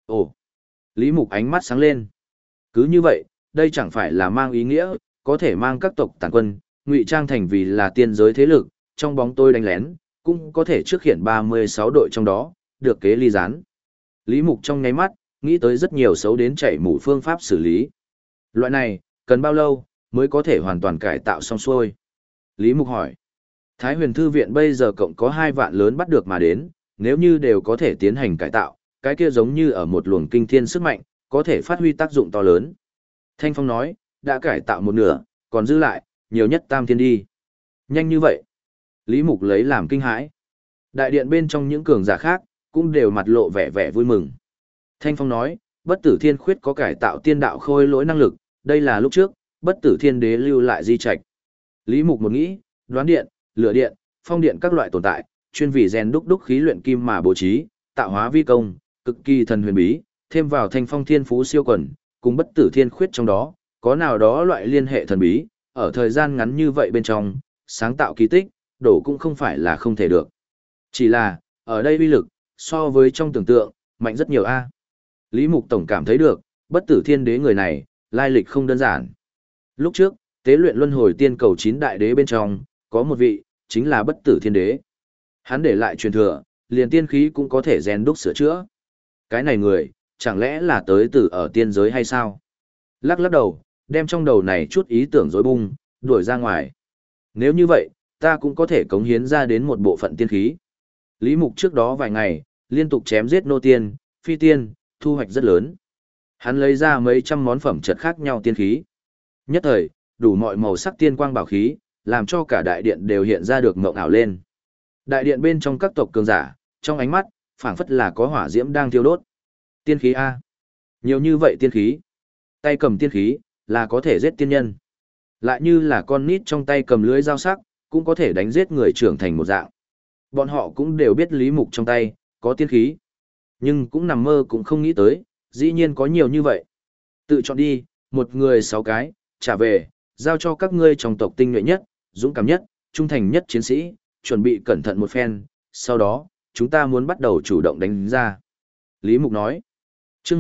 Ồ, Lý Mục ánh mắt sáng lên. Cứ như vậy, đây chẳng phải là mang ý nghĩa, có thể mang các tộc tàn quân, ngụy trang thành vì là tiên giới thế lực, trong bóng tôi đánh lén, cũng có thể trước hiện 36 đội trong đó, được kế ly gián. Lý Mục trong nháy mắt, nghĩ tới rất nhiều xấu đến chảy mủ phương pháp xử lý. Loại này, cần bao lâu, mới có thể hoàn toàn cải tạo xong xuôi? Lý Mục hỏi. Thái Huyền Thư Viện bây giờ cộng có 2 vạn lớn bắt được mà đến, nếu như đều có thể tiến hành cải tạo, cái kia giống như ở một luồng kinh thiên sức mạnh, có thể phát huy tác dụng to lớn. Thanh Phong nói, đã cải tạo một nửa, còn giữ lại, nhiều nhất tam thiên đi. Nhanh như vậy. Lý Mục lấy làm kinh hãi. Đại điện bên trong những cường giả khác, cũng đều mặt lộ vẻ vẻ vui mừng. Thanh Phong nói, bất tử thiên khuyết có cải tạo tiên đạo khôi lỗi năng lực, đây là lúc trước, bất tử thiên đế lưu lại di trạch. Lý Mục một nghĩ, đoán điện, lửa điện, phong điện các loại tồn tại, chuyên vì rèn đúc khí luyện kim mà bố trí, tạo hóa vi công, cực kỳ thần huyền bí, thêm vào Thanh Phong thiên phú siêu quần, cùng bất tử thiên khuyết trong đó, có nào đó loại liên hệ thần bí, ở thời gian ngắn như vậy bên trong, sáng tạo kỳ tích, đổ cũng không phải là không thể được. Chỉ là, ở đây uy lực, so với trong tưởng tượng, mạnh rất nhiều a. Lý Mục Tổng cảm thấy được, bất tử thiên đế người này, lai lịch không đơn giản. Lúc trước, tế luyện luân hồi tiên cầu 9 đại đế bên trong, có một vị, chính là bất tử thiên đế. Hắn để lại truyền thừa, liền tiên khí cũng có thể rèn đúc sửa chữa. Cái này người, chẳng lẽ là tới từ ở tiên giới hay sao? Lắc lắc đầu, đem trong đầu này chút ý tưởng rối bung, đuổi ra ngoài. Nếu như vậy, ta cũng có thể cống hiến ra đến một bộ phận tiên khí. Lý Mục trước đó vài ngày, liên tục chém giết nô tiên, phi tiên, thu hoạch rất lớn. Hắn lấy ra mấy trăm món phẩm chất khác nhau tiên khí. Nhất thời, đủ mọi màu sắc tiên quang bảo khí, làm cho cả đại điện đều hiện ra được mộng ảo lên. Đại điện bên trong các tộc cường giả, trong ánh mắt, phảng phất là có hỏa diễm đang thiêu đốt. Tiên khí A. Nhiều như vậy tiên khí. Tay cầm tiên khí, là có thể giết tiên nhân. Lại như là con nít trong tay cầm lưới dao sắc, cũng có thể đánh giết người trưởng thành một dạng. Bọn họ cũng đều biết Lý Mục trong tay, có tiên khí. Nhưng cũng nằm mơ cũng không nghĩ tới, dĩ nhiên có nhiều như vậy. Tự chọn đi, một người 6 cái, trả về, giao cho các ngươi trong tộc tinh nhuệ nhất, dũng cảm nhất, trung thành nhất chiến sĩ, chuẩn bị cẩn thận một phen, sau đó, chúng ta muốn bắt đầu chủ động đánh ra. Lý Mục nói, chương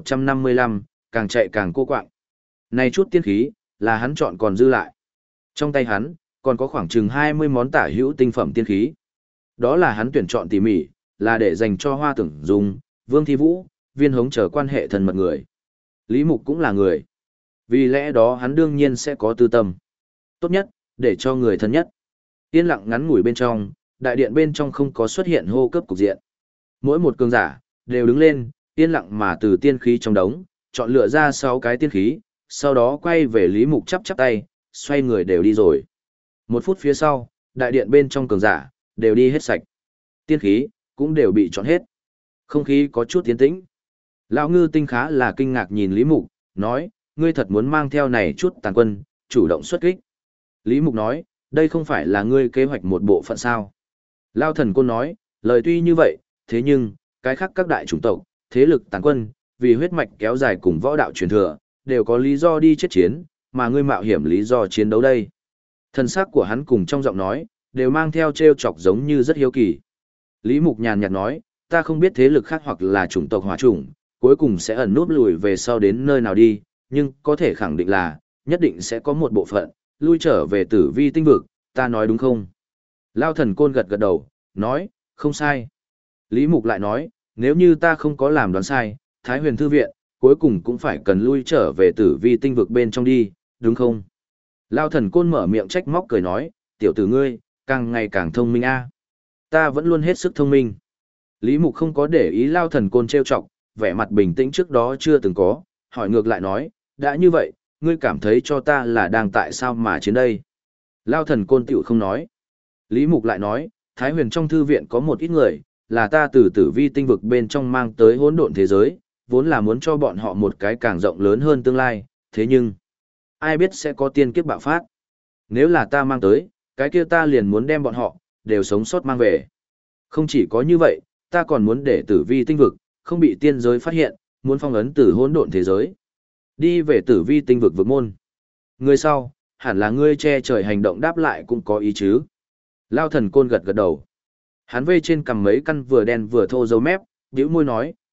1155, càng chạy càng cô quạng. Này chút tiên khí, là hắn chọn còn dư lại. Trong tay hắn, còn có khoảng chừng 20 món tả hữu tinh phẩm tiên khí. Đó là hắn tuyển chọn tỉ mỉ, là để dành cho Hoa Tưởng Dung, Vương Thi Vũ, Viên Hống chờ quan hệ thân mật người. Lý Mục cũng là người. Vì lẽ đó hắn đương nhiên sẽ có tư tâm. Tốt nhất, để cho người thân nhất. Yên lặng ngắn ngủi bên trong, đại điện bên trong không có xuất hiện hô cấp cục diện. Mỗi một cường giả, đều đứng lên, yên lặng mà từ tiên khí trong đống, chọn lựa ra 6 cái tiên khí, sau đó quay về Lý Mục chắp chắp tay, xoay người đều đi rồi. 1 phút phía sau, đại điện bên trong cường giả, đều đi hết sạch. Tiên khí, cũng đều bị chọn hết. Không khí có chút tiến tĩnh. Lão Ngư Tinh khá là kinh ngạc nhìn Lý Mục, nói, ngươi thật muốn mang theo này chút tàn quân, chủ động xuất kích. Lý Mục nói, đây không phải là ngươi kế hoạch một bộ phận sao. Lao Thần Côn nói, lời tuy như vậy, thế nhưng, cái khác các đại chủng tộc, thế lực tàn quân, vì huyết mạch kéo dài cùng võ đạo truyền thừa, đều có lý do đi chết chiến, mà ngươi mạo hiểm lý do chiến đấu đây. Thần sắc của hắn cùng trong giọng nói, đều mang theo trêu chọc giống như rất hiếu kỳ. Lý Mục nhàn nhạt nói, ta không biết thế lực khác hoặc là chủng tộc hỏa chủng, cuối cùng sẽ ẩn nút lùi về sau đến nơi nào đi, nhưng có thể khẳng định là, nhất định sẽ có một bộ phận, lui trở về tử vi tinh vực, ta nói đúng không? Lao Thần Côn gật gật đầu, nói, không sai. Lý Mục lại nói, nếu như ta không có làm đoán sai, Thái Huyền Thư Viện, cuối cùng cũng phải cần lui trở về tử vi tinh vực bên trong đi, đúng không? Lao Thần Côn mở miệng trách móc cười nói, tiểu tử ngươi, càng ngày càng thông minh a. Ta vẫn luôn hết sức thông minh. Lý Mục không có để ý Lao Thần Côn trêu chọc, vẻ mặt bình tĩnh trước đó chưa từng có, hỏi ngược lại nói, đã như vậy, ngươi cảm thấy cho ta là đang tại sao mà chiến đây? Lao Thần Côn tiểu không nói. Lý Mục lại nói, Thái Huyền trong thư viện có một ít người, là ta từ tử vi tinh vực bên trong mang tới hỗn độn thế giới, vốn là muốn cho bọn họ một cái càng rộng lớn hơn tương lai, thế nhưng, ai biết sẽ có tiên kiếp bạo phát. Nếu là ta mang tới, cái kia ta liền muốn đem bọn họ, đều sống sót mang về. Không chỉ có như vậy, ta còn muốn để tử vi tinh vực, không bị tiên giới phát hiện, muốn phong ấn tử hỗn độn thế giới. Đi về tử vi tinh vực vực môn. Người sau, hẳn là ngươi che trời hành động đáp lại cũng có ý chứ. Lao Thần Côn gật gật đầu. Hắn vê trên cầm mấy căn vừa đen vừa thô dấu mép, bĩu môi nói,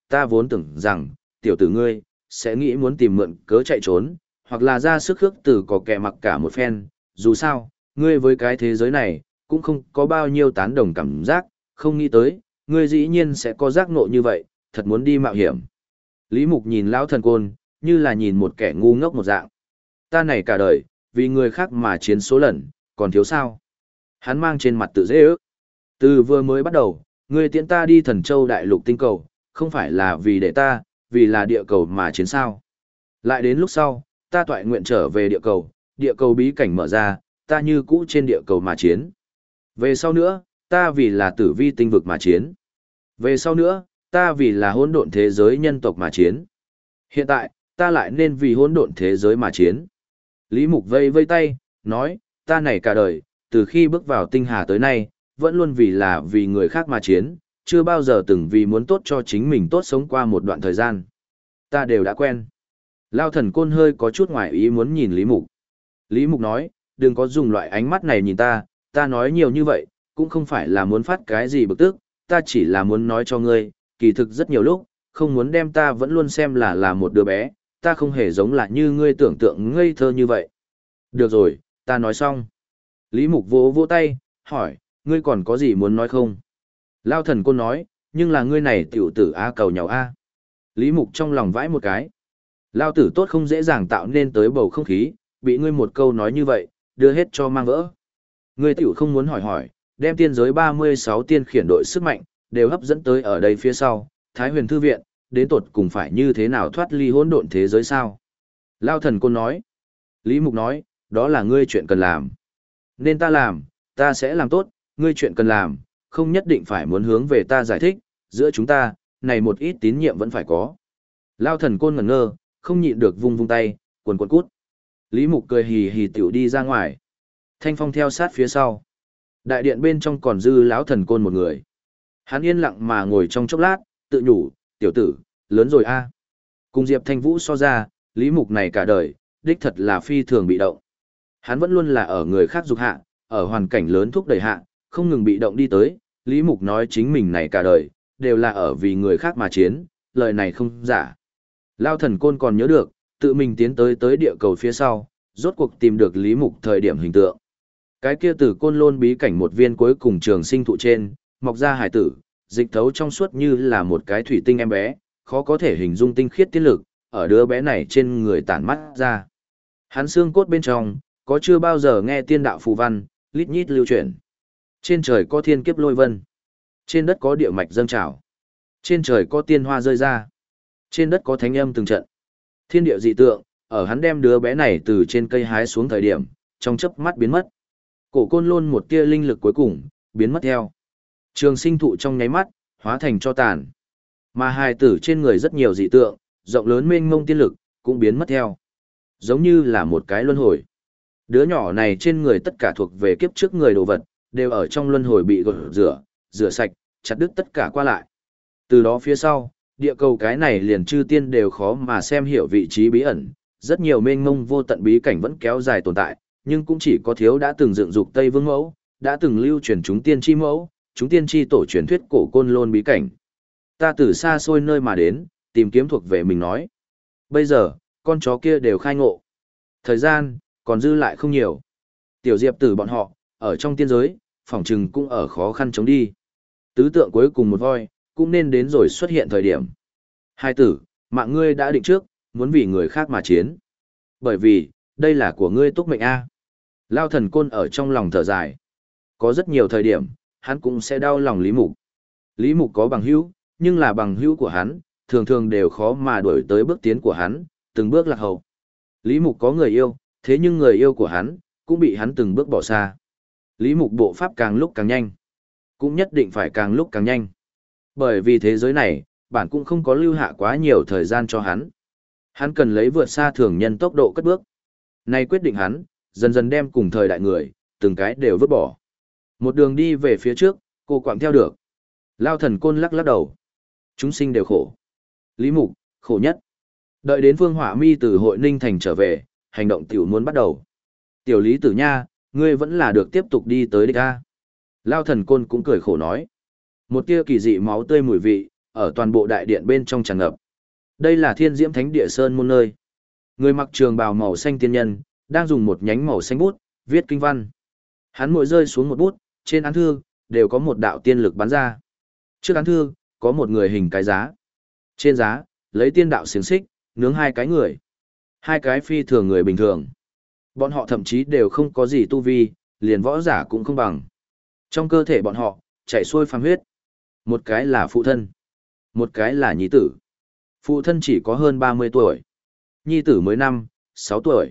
ta vốn tưởng rằng, tiểu tử ngươi, sẽ nghĩ muốn tìm mượn cớ chạy trốn, hoặc là ra sức khước từ có kẻ mặc cả một phen, dù sao, ngươi với cái thế giới này, cũng không có bao nhiêu tán đồng cảm giác, không nghĩ tới, ngươi dĩ nhiên sẽ có giác ngộ như vậy, thật muốn đi mạo hiểm. Lý Mục nhìn lão thần côn, như là nhìn một kẻ ngu ngốc một dạng. Ta này cả đời, vì người khác mà chiến số lần, còn thiếu sao? Hắn mang trên mặt tự dễ ước. Từ vừa mới bắt đầu, ngươi tiễn ta đi Thần Châu đại lục tinh cầu, không phải là vì để ta, vì là địa cầu mà chiến sao. Lại đến lúc sau, ta toại nguyện trở về địa cầu bí cảnh mở ra, ta như cũ trên địa cầu mà chiến. Về sau nữa, ta vì là tử vi tinh vực mà chiến. Về sau nữa, ta vì là hỗn độn thế giới nhân tộc mà chiến. Hiện tại, ta lại nên vì hỗn độn thế giới mà chiến. Lý Mục vây vây tay, nói, ta này cả đời, từ khi bước vào tinh hà tới nay, vẫn luôn vì người khác mà chiến, chưa bao giờ từng vì muốn tốt cho chính mình tốt sống qua một đoạn thời gian. Ta đều đã quen. Lao thần côn hơi có chút ngoài ý muốn nhìn Lý Mục. Lý Mục nói, đừng có dùng loại ánh mắt này nhìn ta nói nhiều như vậy, cũng không phải là muốn phát cái gì bực tức, ta chỉ là muốn nói cho ngươi, kỳ thực rất nhiều lúc, không muốn đem ta vẫn luôn xem là một đứa bé, ta không hề giống là như ngươi tưởng tượng ngây thơ như vậy. Được rồi, ta nói xong. Lý Mục vỗ vỗ tay, hỏi, ngươi còn có gì muốn nói không? Lao thần côn nói, nhưng là ngươi này tiểu tử A cầu nhau A. Lý Mục trong lòng vãi một cái. Lao tử tốt không dễ dàng tạo nên tới bầu không khí, bị ngươi một câu nói như vậy, đưa hết cho mang vỡ. Ngươi tiểu không muốn hỏi, đem tiên giới 36 tiên khiển đội sức mạnh, đều hấp dẫn tới ở đây phía sau, Thái Huyền Thư Viện, đến tột cùng phải như thế nào thoát ly hỗn độn thế giới sao? Lao thần côn nói. Lý Mục nói, đó là ngươi chuyện cần làm. Nên ta làm, ta sẽ làm tốt, ngươi chuyện cần làm, không nhất định phải muốn hướng về ta giải thích, giữa chúng ta, này một ít tín nhiệm vẫn phải có. Lao thần côn ngẩn ngơ, không nhịn được vung vung tay, quần quần cút. Lý Mục cười hì hì tiểu đi ra ngoài. Thanh Phong theo sát phía sau. Đại điện bên trong còn dư lão thần côn một người. Hắn yên lặng mà ngồi trong chốc lát, tự nhủ, tiểu tử, lớn rồi a. Cùng Diệp Thanh Vũ so ra, Lý Mục này cả đời, đích thật là phi thường bị động. Hắn vẫn luôn là ở người khác dục hạ, ở hoàn cảnh lớn thúc đẩy hạ, không ngừng bị động đi tới. Lý Mục nói chính mình này cả đời, đều là ở vì người khác mà chiến, lời này không giả. Lao thần côn còn nhớ được, tự mình tiến tới địa cầu phía sau, rốt cuộc tìm được Lý Mục thời điểm hình tượng. Cái kia từ côn lôn bí cảnh một viên cuối cùng trường sinh thụ trên, mọc ra hải tử, dịch thấu trong suốt như là một cái thủy tinh em bé, khó có thể hình dung tinh khiết tiết lực, ở đứa bé này trên người tản mắt ra. Hắn xương cốt bên trong, có chưa bao giờ nghe tiên đạo phù văn, lít nhít lưu chuyển. Trên trời có thiên kiếp lôi vân. Trên đất có địa mạch dâng trào. Trên trời có tiên hoa rơi ra. Trên đất có thánh âm từng trận. Thiên địa dị tượng, ở hắn đem đứa bé này từ trên cây hái xuống thời điểm, trong chớp mắt biến mất. Cổ côn lôn một tia linh lực cuối cùng, biến mất theo. Trường sinh thụ trong nháy mắt, hóa thành cho tàn. Mà hài tử trên người rất nhiều dị tượng, rộng lớn mênh mông tiên lực, cũng biến mất theo. Giống như là một cái luân hồi. Đứa nhỏ này trên người tất cả thuộc về kiếp trước người đồ vật, đều ở trong luân hồi bị gột rửa sạch, chặt đứt tất cả qua lại. Từ đó phía sau, địa cầu cái này liền chư tiên đều khó mà xem hiểu vị trí bí ẩn, rất nhiều mênh mông vô tận bí cảnh vẫn kéo dài tồn tại, nhưng cũng chỉ có thiếu đã từng dựng dục Tây Vương mẫu, đã từng lưu truyền chúng tiên chi mẫu, chúng tiên chi tổ truyền thuyết cổ côn lôn bí cảnh. Ta từ xa xôi nơi mà đến, tìm kiếm thuộc về mình nói. Bây giờ, con chó kia đều khai ngộ. Thời gian, còn dư lại không nhiều. Tiểu Diệp tử bọn họ, ở trong tiên giới, phỏng chừng cũng ở khó khăn chống đi. Tứ tượng cuối cùng một voi, cũng nên đến rồi xuất hiện thời điểm. Hai tử, mạng ngươi đã định trước, muốn vì người khác mà chiến. Bởi vì, đây là của ngươi túc mệnh A. Lao thần côn ở trong lòng thở dài. Có rất nhiều thời điểm, hắn cũng sẽ đau lòng Lý Mục. Lý Mục có bằng hữu, nhưng là bằng hữu của hắn, thường thường đều khó mà đuổi tới bước tiến của hắn, từng bước lạc hậu. Lý Mục có người yêu, thế nhưng người yêu của hắn, cũng bị hắn từng bước bỏ xa. Lý Mục bộ pháp càng lúc càng nhanh, cũng nhất định phải càng lúc càng nhanh. Bởi vì thế giới này, bản cũng không có lưu hạ quá nhiều thời gian cho hắn. Hắn cần lấy vượt xa thường nhân tốc độ cất bước. Nay quyết định hắn, dần dần đem cùng thời đại người, từng cái đều vứt bỏ. Một đường đi về phía trước, cô quạng theo được. Lao thần côn lắc lắc đầu. Chúng sinh đều khổ. Lý Mục, khổ nhất. Đợi đến Phương Hỏa Mi từ hội Ninh Thành trở về, hành động tiểu muốn bắt đầu. Tiểu Lý Tử Nha, ngươi vẫn là được tiếp tục đi tới đích a. Lao thần côn cũng cười khổ nói. Một tia kỳ dị máu tươi mùi vị, ở toàn bộ đại điện bên trong tràn ngập. Đây là Thiên Diễm Thánh Địa Sơn môn nơi. Người mặc trường bào màu xanh tiên nhân, đang dùng một nhánh màu xanh bút, viết kinh văn. Hắn mỗi rơi xuống một bút, trên án thư, đều có một đạo tiên lực bắn ra. Trước án thư, có một người hình cái giá. Trên giá, lấy tiên đạo xiềng xích, nướng hai cái người. Hai cái phi thường người bình thường. Bọn họ thậm chí đều không có gì tu vi, liền võ giả cũng không bằng. Trong cơ thể bọn họ, chảy xuôi phàm huyết. Một cái là phụ thân, một cái là nhi tử. Phụ thân chỉ có hơn 30 tuổi. Nhi tử mới 6 tuổi.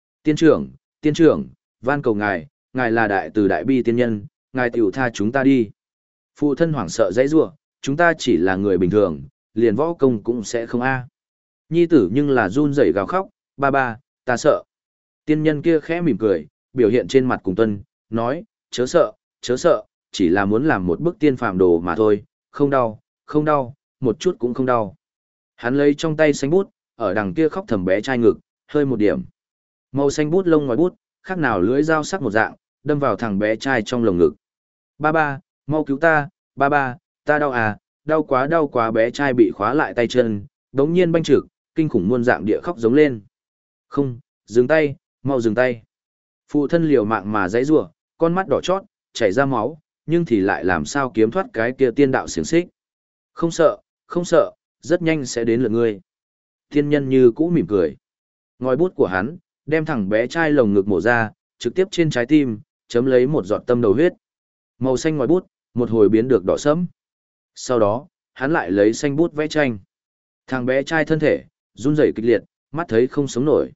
Tiên trưởng, van cầu ngài, ngài là đại từ đại bi tiên nhân, ngài tiểu tha chúng ta đi. Phụ thân hoảng sợ dãy rủa, chúng ta chỉ là người bình thường, liền võ công cũng sẽ không a. Nhi tử nhưng là run rẩy gào khóc, ba ba, ta sợ. Tiên nhân kia khẽ mỉm cười, biểu hiện trên mặt cùng tuân, nói, chớ sợ, chỉ là muốn làm một bức tiên phàm đồ mà thôi, không đau, một chút cũng không đau. Hắn lấy trong tay xanh bút, ở đằng kia khóc thầm bé trai ngực, hơi một điểm. Màu xanh bút lông ngoài bút, khác nào lưỡi dao sắc một dạng, đâm vào thằng bé trai trong lồng ngực. Ba ba, mau cứu ta, ba ba, ta đau à, đau quá bé trai bị khóa lại tay chân, đống nhiên banh trực, kinh khủng muôn dạng địa khóc giống lên. Không, dừng tay, mau dừng tay. Phụ thân liều mạng mà giãy giụa, con mắt đỏ chót, chảy ra máu, nhưng thì lại làm sao kiếm thoát cái kia tiên đạo xiềng xích. Không sợ, rất nhanh sẽ đến lượt ngươi. Tiên nhân như cũ mỉm cười. Ngòi bút của hắn, đem thằng bé trai lồng ngực mổ ra, trực tiếp trên trái tim, chấm lấy một giọt tâm đầu huyết. Màu xanh ngòi bút, một hồi biến được đỏ sẫm. Sau đó, hắn lại lấy xanh bút vẽ tranh. Thằng bé trai thân thể, run rẩy kịch liệt, mắt thấy không sống nổi.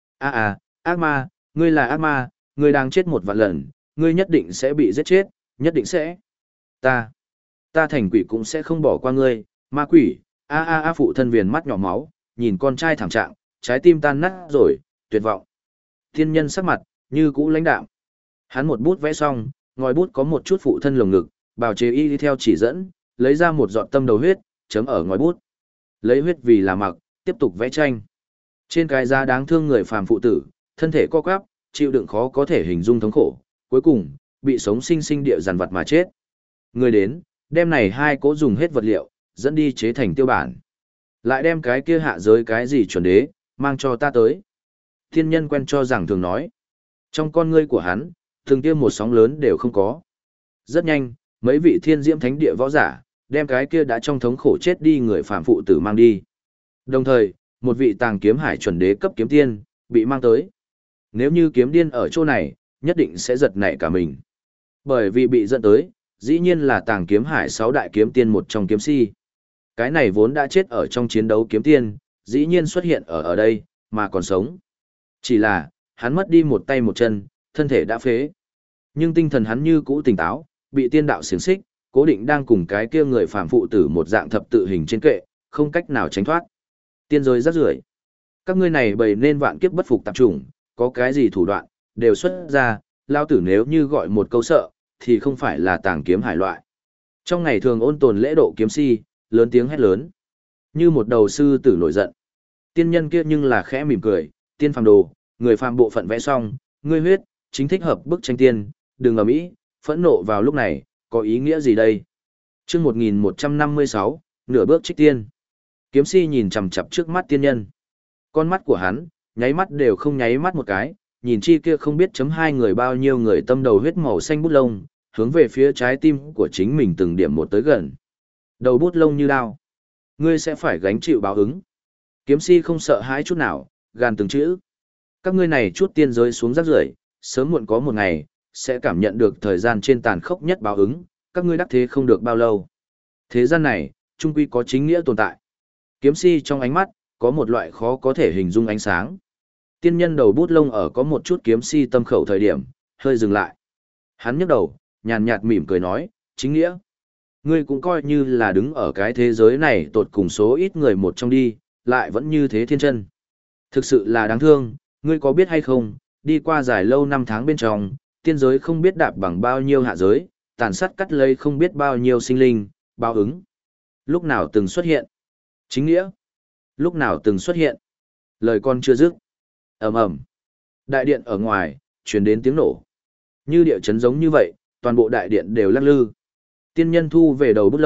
Ác ma, ngươi là ác ma, ngươi đang chết một vạn lần, ngươi nhất định sẽ bị giết chết, nhất định sẽ. Ta thành quỷ cũng sẽ không bỏ qua ngươi, ma quỷ, phụ thân viền mắt nhỏ máu, nhìn con trai thảm trạng, trái tim tan nát rồi, tuyệt vọng. Thiên nhân sắc mặt, như cũ lãnh đạm. Hắn một bút vẽ xong, ngòi bút có một chút phụ thân lồng ngực, bào chế y đi theo chỉ dẫn, lấy ra một giọt tâm đầu huyết, chấm ở ngòi bút. Lấy huyết vì là mặc, tiếp tục vẽ tranh. Trên cái giá đáng thương người phàm phụ tử, thân thể co quắp, chịu đựng khó có thể hình dung thống khổ, cuối cùng bị sống sinh sinh địa dằn vặt mà chết. Người đến, đem này hai cố dùng hết vật liệu, dẫn đi chế thành tiêu bản. Lại đem cái kia hạ giới cái gì chuẩn đế, mang cho ta tới. Thiên nhân quen cho rằng thường nói. Trong con ngươi của hắn, thường kia một sóng lớn đều không có. Rất nhanh, mấy vị thiên diễm thánh địa võ giả, đem cái kia đã trong thống khổ chết đi người phạm phụ tử mang đi. Đồng thời, một vị tàng kiếm hải chuẩn đế cấp kiếm tiên, bị mang tới. Nếu như kiếm điên ở chỗ này, nhất định sẽ giật nảy cả mình. Bởi vì bị dẫn tới, dĩ nhiên là tàng kiếm hải 6 đại kiếm tiên một trong kiếm si. Cái này vốn đã chết ở trong chiến đấu kiếm tiên, dĩ nhiên xuất hiện ở đây, mà còn sống. Chỉ là, hắn mất đi một tay một chân, thân thể đã phế. Nhưng tinh thần hắn như cũ tỉnh táo, bị tiên đạo xiềng xích, cố định đang cùng cái kia người phàm phụ tử một dạng thập tự hình trên kệ, không cách nào tránh thoát. Tiên giới rắc rưởi. Các ngươi này bày nên vạn kiếp bất phục tạp chủng, có cái gì thủ đoạn, đều xuất ra, lao tử nếu như gọi một câu sợ, thì không phải là tàng kiếm hải loại. Trong ngày thường ôn tồn lễ độ kiếm si, lớn tiếng hét lớn. Như một đầu sư tử nổi giận. Tiên nhân kia nhưng là khẽ mỉm cười, tiên phàm đồ, người phàm bộ phận vẽ xong, ngươi huyết, chính thích hợp bức tranh tiên, đừng ầm ĩ, phẫn nộ vào lúc này, có ý nghĩa gì đây? Chương 1156, nửa bước trích tiên. Kiếm si nhìn chằm chằm trước mắt tiên nhân. Con mắt của hắn, nháy mắt đều không nháy mắt một cái, nhìn chi kia không biết chấm hai người bao nhiêu người tâm đầu huyết màu xanh bút lông, hướng về phía trái tim của chính mình từng điểm một tới gần. Đầu bút lông như đao. Ngươi sẽ phải gánh chịu báo ứng. Kiếm si không sợ hãi chút nào, gàn từng chữ. Các ngươi này chút tiên giới xuống rác rưởi, sớm muộn có một ngày, sẽ cảm nhận được thời gian trên tàn khốc nhất báo ứng, các ngươi đắc thế không được bao lâu. Thế gian này, trung quy có chính nghĩa tồn tại. Kiếm si trong ánh mắt, có một loại khó có thể hình dung ánh sáng. Tiên nhân đầu bút lông ở có một chút kiếm si tâm khẩu thời điểm, hơi dừng lại. Hắn nhấc đầu, nhàn nhạt mỉm cười nói, chính nghĩa. Ngươi cũng coi như là đứng ở cái thế giới này tột cùng số ít người một trong đi, lại vẫn như thế thiên chân. Thực sự là đáng thương, ngươi có biết hay không, đi qua dài lâu năm tháng bên trong, tiên giới không biết đạp bằng bao nhiêu hạ giới, tàn sát cắt lấy không biết bao nhiêu sinh linh, báo ứng. Lúc nào từng xuất hiện? Chính nghĩa. Lúc nào từng xuất hiện? Lời con chưa dứt. Ầm ầm. Đại điện ở ngoài, truyền đến tiếng nổ. Như địa chấn giống như vậy, toàn bộ đại điện đều lắc lư. Tiên nhân thu về đầu bút lông,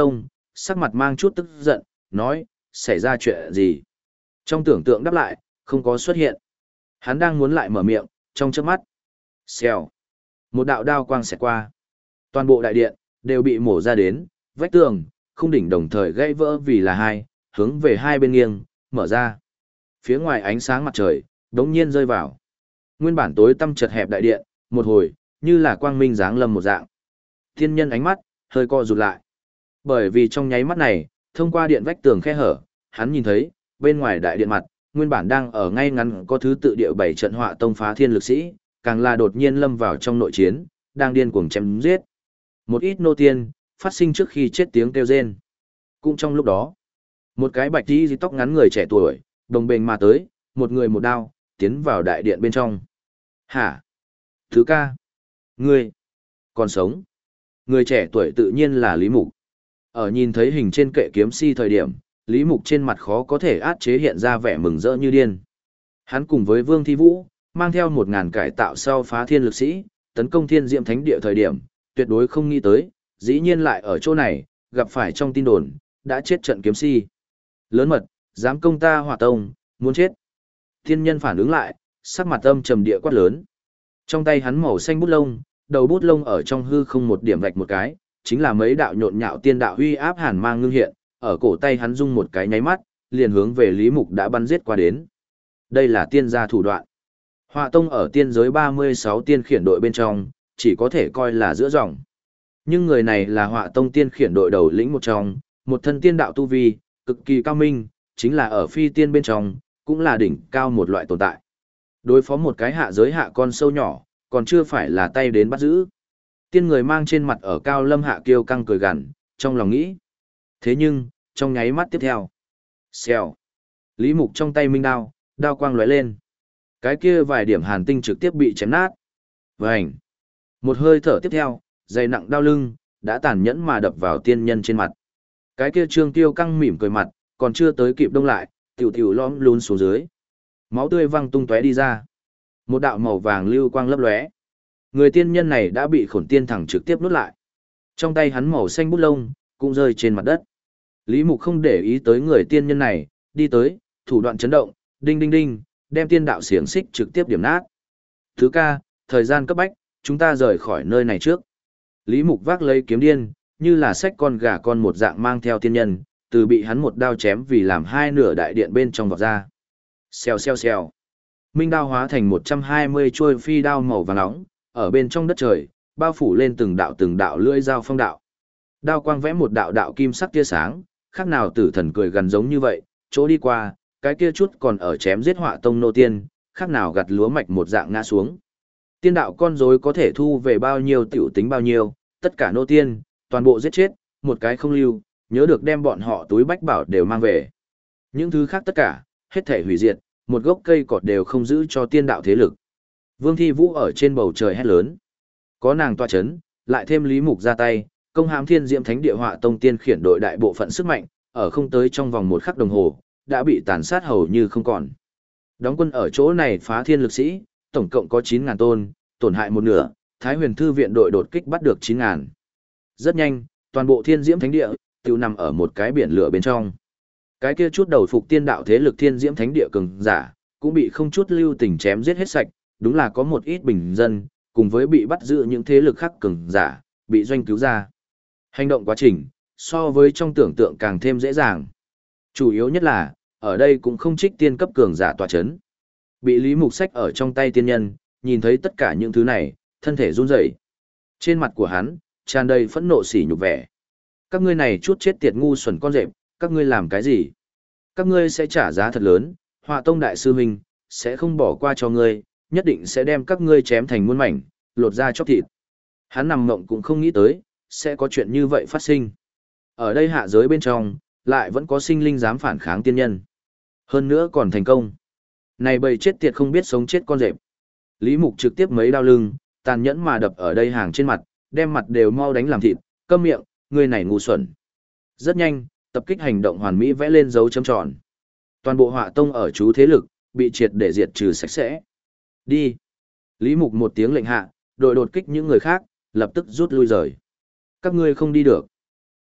sắc mặt mang chút tức giận, nói, xảy ra chuyện gì? Trong tưởng tượng đáp lại, không có xuất hiện. Hắn đang muốn lại mở miệng, trong chớp mắt. Xèo. Một đạo đao quang xẹt qua. Toàn bộ đại điện, đều bị mổ ra đến, vách tường, khung đỉnh đồng thời gãy vỡ vì là hai, hướng về hai bên nghiêng, mở ra. Phía ngoài ánh sáng mặt trời, đống nhiên rơi vào. Nguyên bản tối tăm chật hẹp đại điện, một hồi, như là quang minh giáng lâm một dạng. Thiên nhân ánh mắt, hơi co rụt lại. Bởi vì trong nháy mắt này, thông qua điện vách tường khe hở, hắn nhìn thấy, bên ngoài đại điện mặt, nguyên bản đang ở ngay ngắn có thứ tự địa bảy trận họa tông phá thiên lực sĩ, càng là đột nhiên lâm vào trong nội chiến, đang điên cuồng chém giết. Một ít nô tiên, phát sinh trước khi chết tiếng kêu rên. Cũng trong lúc đó, một cái bạch tí tóc ngắn người trẻ tuổi, đồng bền mà tới, một người một đao, tiến vào đại điện bên trong. Hả? Thứ ca? Ngươi? Còn sống? Người trẻ tuổi tự nhiên là Lý Mục. Ở nhìn thấy hình trên kệ kiếm si thời điểm, Lý Mục trên mặt khó có thể át chế hiện ra vẻ mừng rỡ như điên. Hắn cùng với Vương Thi Vũ, mang theo 1000 cải tạo sau phá thiên lực sĩ, tấn công Thiên Diệm Thánh Địa thời điểm, tuyệt đối không nghĩ tới, dĩ nhiên lại ở chỗ này, gặp phải trong tin đồn, đã chết trận kiếm si. Lớn mật, dám công ta Hỏa Tông, muốn chết. Thiên nhân phản ứng lại, sắc mặt âm trầm địa quát lớn. Trong tay hắn màu xanh bút lông, đầu bút lông ở trong hư không một điểm vạch một cái, chính là mấy đạo nhộn nhạo tiên đạo huy áp hàn mang ngưng hiện, ở cổ tay hắn rung một cái nháy mắt, liền hướng về Lý Mục đã bắn giết qua đến. Đây là tiên gia thủ đoạn. Họa Tông ở tiên giới 36 tiên khiển đội bên trong, chỉ có thể coi là giữa dòng. Nhưng người này là Họa Tông tiên khiển đội đầu lĩnh một trong, một thân tiên đạo tu vi, cực kỳ cao minh, chính là ở phi tiên bên trong, cũng là đỉnh cao một loại tồn tại. Đối phó một cái hạ giới hạ con sâu nhỏ, còn chưa phải là tay đến bắt giữ. Tiên người mang trên mặt ở cao lâm hạ kiêu căng cười gằn, trong lòng nghĩ. Thế nhưng, trong nháy mắt tiếp theo. Xèo. Lý Mục trong tay minh đao, đao quang lóe lên. Cái kia vài điểm hàn tinh trực tiếp bị chém nát. Vành. Một hơi thở tiếp theo, dày nặng đao lưng, đã tàn nhẫn mà đập vào tiên nhân trên mặt. Cái kia trương tiêu căng mỉm cười mặt, còn chưa tới kịp đông lại, tiểu tiểu lõm lún xuống dưới. Máu tươi văng tung tóe đi ra. Một đạo màu vàng lưu quang lấp lóe. Người tiên nhân này đã bị Khổn Tiên thẳng trực tiếp nuốt lại. Trong tay hắn màu xanh bút lông, cũng rơi trên mặt đất. Lý Mục không để ý tới người tiên nhân này, đi tới, thủ đoạn chấn động, đinh đinh đinh, đem tiên đạo xiềng xích trực tiếp điểm nát. Thứ ca, thời gian cấp bách, chúng ta rời khỏi nơi này trước. Lý Mục vác lấy kiếm điên, như là xách con gà con một dạng mang theo tiên nhân, từ bị hắn một đao chém vì làm hai nửa đại điện bên trong vọt ra. Xèo xèo xèo. Minh đao hóa thành 120 chuôi phi đao màu vàng nóng, ở bên trong đất trời, bao phủ lên từng đạo lưỡi dao phong đạo. Đao quang vẽ một đạo đạo kim sắc tia sáng, khác nào tử thần cười gần giống như vậy, chỗ đi qua, cái kia chút còn ở chém giết Họa Tông nô tiên, khác nào gặt lúa mạch một dạng ngã xuống. Tiên đạo con rối có thể thu về bao nhiêu tiểu tính bao nhiêu, tất cả nô tiên, toàn bộ giết chết, một cái không lưu, nhớ được đem bọn họ túi bách bảo đều mang về. Những thứ khác tất cả, hết thể hủy diệt, một gốc cây cọt đều không giữ cho tiên đạo thế lực. Vương Thi Vũ ở trên bầu trời hét lớn. Có nàng tọa chấn, lại thêm Lý Mục ra tay, công hãm Thiên Diệm Thánh Địa Họa Tông tiên khiển đội đại bộ phận sức mạnh, ở không tới trong vòng một khắc đồng hồ, đã bị tàn sát hầu như không còn. Đóng quân ở chỗ này phá thiên lực sĩ, tổng cộng có 9.000 tôn, tổn hại một nửa, Thái Huyền Thư viện đội đột kích bắt được 9.000. Rất nhanh, toàn bộ Thiên Diễm Thánh Địa tiêu nằm ở một cái biển lửa bên trong. Cái kia chút đầu phục tiên đạo thế lực Thiên Diễm Thánh Địa cường giả, cũng bị không chút lưu tình chém giết hết sạch, đúng là có một ít bình dân, cùng với bị bắt giữ những thế lực khác cường giả, bị doanh cứu ra. Hành động quá trình, so với trong tưởng tượng càng thêm dễ dàng. Chủ yếu nhất là, ở đây cũng không trích tiên cấp cường giả tọa chấn. Bị Lý Mục sách ở trong tay tiên nhân, nhìn thấy tất cả những thứ này, thân thể run rẩy. Trên mặt của hắn, tràn đầy phẫn nộ sỉ nhục vẻ. Các ngươi này chút chết tiệt ngu xuẩn con rệp, các ngươi làm cái gì? Các ngươi sẽ trả giá thật lớn, Họa Tông đại sư huynh sẽ không bỏ qua cho ngươi, nhất định sẽ đem các ngươi chém thành muôn mảnh, lột ra chóc thịt. Hắn nằm mộng cũng không nghĩ tới, sẽ có chuyện như vậy phát sinh. Ở đây hạ giới bên trong, lại vẫn có sinh linh dám phản kháng tiên nhân. Hơn nữa còn thành công. Này bầy chết tiệt không biết sống chết con rệp. Lý Mục trực tiếp mấy đao lưng, tàn nhẫn mà đập ở đây hàng trên mặt, đem mặt đều mau đánh làm thịt, câm miệng, người này ngu xuẩn. Rất nhanh, tập kích hành động hoàn mỹ vẽ lên dấu chấm tròn. Toàn bộ Họa Tông ở chú thế lực, bị triệt để diệt trừ sạch sẽ. Đi. Lý Mục một tiếng lệnh hạ, đội đột kích những người khác, lập tức rút lui rời. Các ngươi không đi được.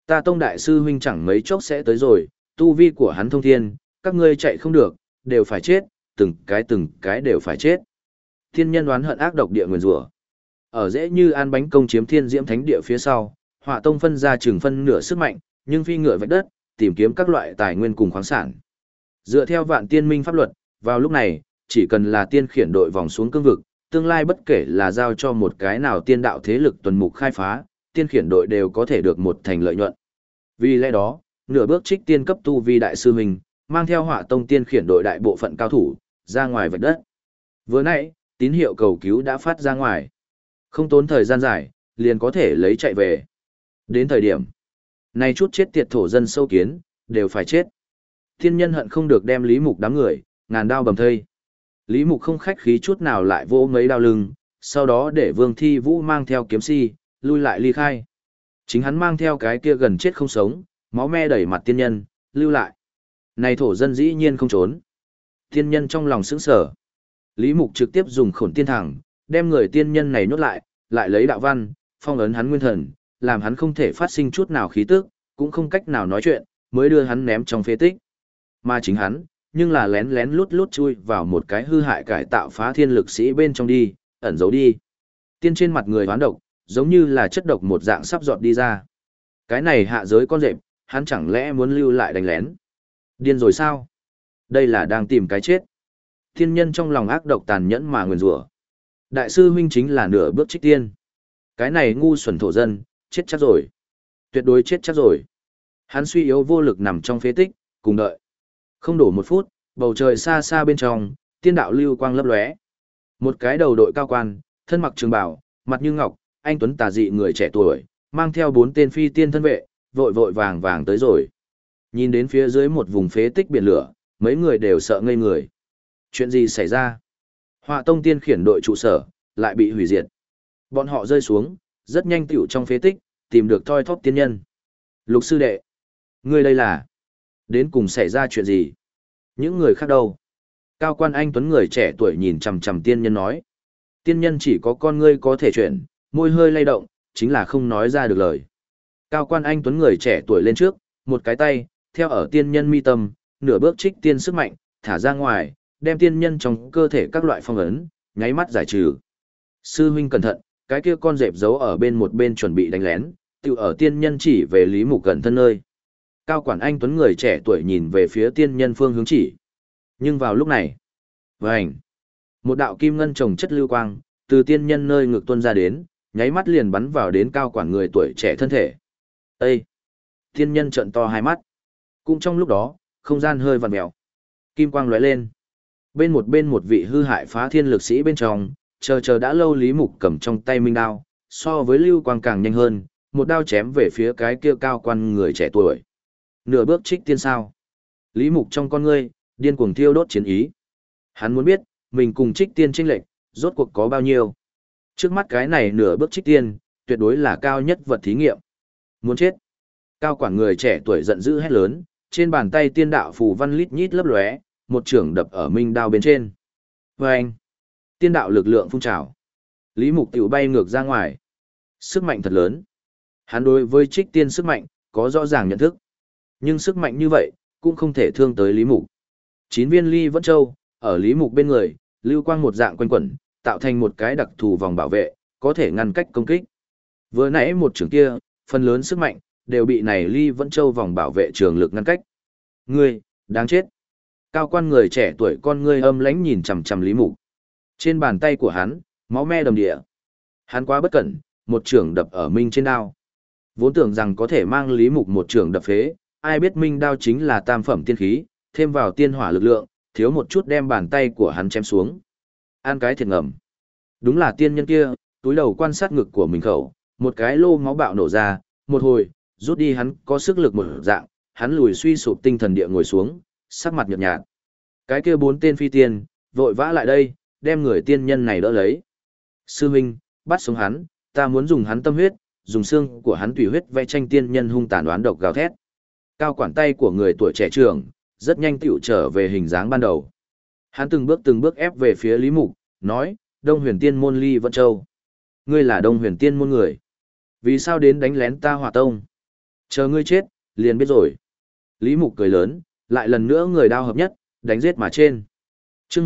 Ta Tông đại sư huynh chẳng mấy chốc sẽ tới rồi, tu vi của hắn thông thiên, các ngươi chạy không được, đều phải chết, từng cái đều phải chết. Thiên nhân oán hận ác độc địa nguyền rủa. Ở dễ như an bánh công chiếm thiên diễm thánh địa phía sau, Hỏa Tông phân ra chừng phân nửa sức mạnh, nhưng phi ngựa vạch đất, tìm kiếm các loại tài nguyên cùng khoáng sản. Dựa theo vạn tiên minh pháp luật, vào lúc này, chỉ cần là tiên khiển đội vòng xuống cương vực, tương lai bất kể là giao cho một cái nào tiên đạo thế lực tuần mục khai phá, tiên khiển đội đều có thể được một thành lợi nhuận. Vì lẽ đó, nửa bước trích tiên cấp tu vi đại sư mình, mang theo Hỏa Tông tiên khiển đội đại bộ phận cao thủ, ra ngoài vạch đất. Vừa nãy, tín hiệu cầu cứu đã phát ra ngoài. Không tốn thời gian dài, liền có thể lấy chạy về. Đến thời điểm này chút chết tiệt thổ dân sâu kiến, đều phải chết. Thiên nhân hận không được đem Lý Mục đám người, ngàn đao bầm thây. Lý Mục không khách khí chút nào lại vỗ mấy đao lưng, sau đó để Vương Thi Vũ mang theo kiếm si, lui lại ly khai. Chính hắn mang theo cái kia gần chết không sống, máu me đẩy mặt tiên nhân, lưu lại. Này thổ dân dĩ nhiên không trốn. Tiên nhân trong lòng sững sờ. Lý Mục trực tiếp dùng khổn tiên thẳng, đem người tiên nhân này nhốt lại, lại lấy đạo văn, phong ấn hắn nguyên thần, làm hắn không thể phát sinh chút nào khí tức, cũng không cách nào nói chuyện, mới đưa hắn ném trong phế tích. Mà chính hắn, nhưng là lén lén lút lút chui vào một cái hư hại cải tạo phá thiên lực sĩ bên trong đi, ẩn giấu đi. Tiên trên mặt người hoán độc, giống như là chất độc một dạng sắp giọt đi ra. Cái này hạ giới con rệp, hắn chẳng lẽ muốn lưu lại đánh lén? Điên rồi sao? Đây là đang tìm cái chết. Thiên nhân trong lòng ác độc tàn nhẫn mà nguyền rủa. Đại sư huynh chính là nửa bước trích tiên. Cái này ngu xuẩn thổ dân, chết chắc rồi. Tuyệt đối chết chắc rồi. Hắn suy yếu vô lực nằm trong phế tích, cùng đợi. Không đổ một phút, bầu trời xa xa bên trong, tiên đạo lưu quang lấp lóe. Một cái đầu đội cao quan, thân mặc trường bào, mặt như ngọc, anh tuấn tà dị người trẻ tuổi, mang theo 4 tên phi tiên thân vệ, vội vội vàng vàng tới rồi. Nhìn đến phía dưới một vùng phế tích biển lửa, mấy người đều sợ ngây người. Chuyện gì xảy ra? Họa Tông tiên khiển đội trụ sở, lại bị hủy diệt. Bọn họ rơi xuống, rất nhanh tiểu trong phế tích, tìm được thoi thóp tiên nhân. Lục sư đệ, ngươi đây là... Đến cùng xảy ra chuyện gì? Những người khác đâu? Cao quan anh tuấn người trẻ tuổi nhìn chằm chằm tiên nhân nói. Tiên nhân chỉ có con ngươi có thể chuyển, môi hơi lay động, chính là không nói ra được lời. Cao quan anh tuấn người trẻ tuổi lên trước, một cái tay, theo ở tiên nhân mi tâm, nửa bước trích tiên sức mạnh, thả ra ngoài, đem tiên nhân trong cơ thể các loại phong ấn, nháy mắt giải trừ. Sư huynh cẩn thận, cái kia con dẹp giấu ở bên một bên chuẩn bị đánh lén, tự ở tiên nhân chỉ về Lý Mục gần thân nơi. Cao quản anh tuấn người trẻ tuổi nhìn về phía tiên nhân phương hướng chỉ. Nhưng vào lúc này, vành, một đạo kim ngân trồng chất lưu quang, từ tiên nhân nơi ngực tuôn ra đến, nháy mắt liền bắn vào đến cao quản người tuổi trẻ thân thể. Ê! Tiên nhân trợn to hai mắt. Cũng trong lúc đó, không gian hơi vặn mèo. Kim quang lóe lên. Bên một vị hư hại phá thiên lực sĩ bên trong, chờ đã lâu Lý Mục cầm trong tay minh đao, so với lưu quang càng nhanh hơn, một đao chém về phía cái kia cao quan người trẻ tuổi. Nửa bước trích tiên sao? Lý Mục trong con ngươi, điên cuồng thiêu đốt chiến ý. Hắn muốn biết, mình cùng trích tiên chênh lệch, rốt cuộc có bao nhiêu. Trước mắt cái này nửa bước trích tiên, tuyệt đối là cao nhất vật thí nghiệm. Muốn chết. Cao quản người trẻ tuổi giận dữ hét lớn, trên bàn tay tiên đạo phù văn lít nhít lấp lóe, một chưởng đập ở minh đao bên trên. Vâng! Tiên đạo lực lượng phun trào. Lý Mục tiểu bay ngược ra ngoài. Sức mạnh thật lớn. Hắn đối với trích tiên sức mạnh, có rõ ràng nhận thức. Nhưng sức mạnh như vậy, cũng không thể thương tới Lý Mục. 9 viên ly vẫn châu, ở Lý Mục bên người, lưu quang một dạng quanh quẩn, tạo thành một cái đặc thù vòng bảo vệ, có thể ngăn cách công kích. Vừa nãy một trường kia, phần lớn sức mạnh, đều bị này ly vẫn châu vòng bảo vệ trường lực ngăn cách. Ngươi, đáng chết. Cao quan người trẻ tuổi con ngươi âm lãnh nhìn chằm chằm Lý Mục. Trên bàn tay của hắn, máu me đầm địa. Hắn quá bất cẩn, một trường đập ở minh trên đao. Vốn tưởng rằng có thể mang Lý Mục một trường đập phế, ai biết minh đao chính là tam phẩm tiên khí, thêm vào tiên hỏa lực lượng, thiếu một chút đem bàn tay của hắn chém xuống. Ăn cái thiệt ngầm. Đúng là tiên nhân kia, túi đầu quan sát ngực của mình khẩu, một cái lô máu bạo nổ ra, một hồi, rút đi hắn có sức lực một dạng, hắn lùi suy sụp tinh thần địa ngồi xuống, sắc mặt nhợt nhạt. Cái kia 4 tên phi tiên, vội vã lại đây, đem người tiên nhân này đỡ lấy. Sư huynh, bắt sống hắn, ta muốn dùng hắn tâm huyết, dùng xương của hắn tùy huyết vẽ tranh tiên nhân hung tàn đoán độc gào thét. Cao quản tay của người tuổi trẻ trưởng, rất nhanh tựu trở về hình dáng ban đầu. Hắn từng bước ép về phía Lý Mục, nói, Đông Huyền Tiên môn Ly Vận Châu. Ngươi là Đông Huyền Tiên môn người. Vì sao đến đánh lén ta Hỏa Tông? Chờ ngươi chết, liền biết rồi. Lý Mục cười lớn, lại lần nữa người đao hợp nhất, đánh giết mà trên. Chương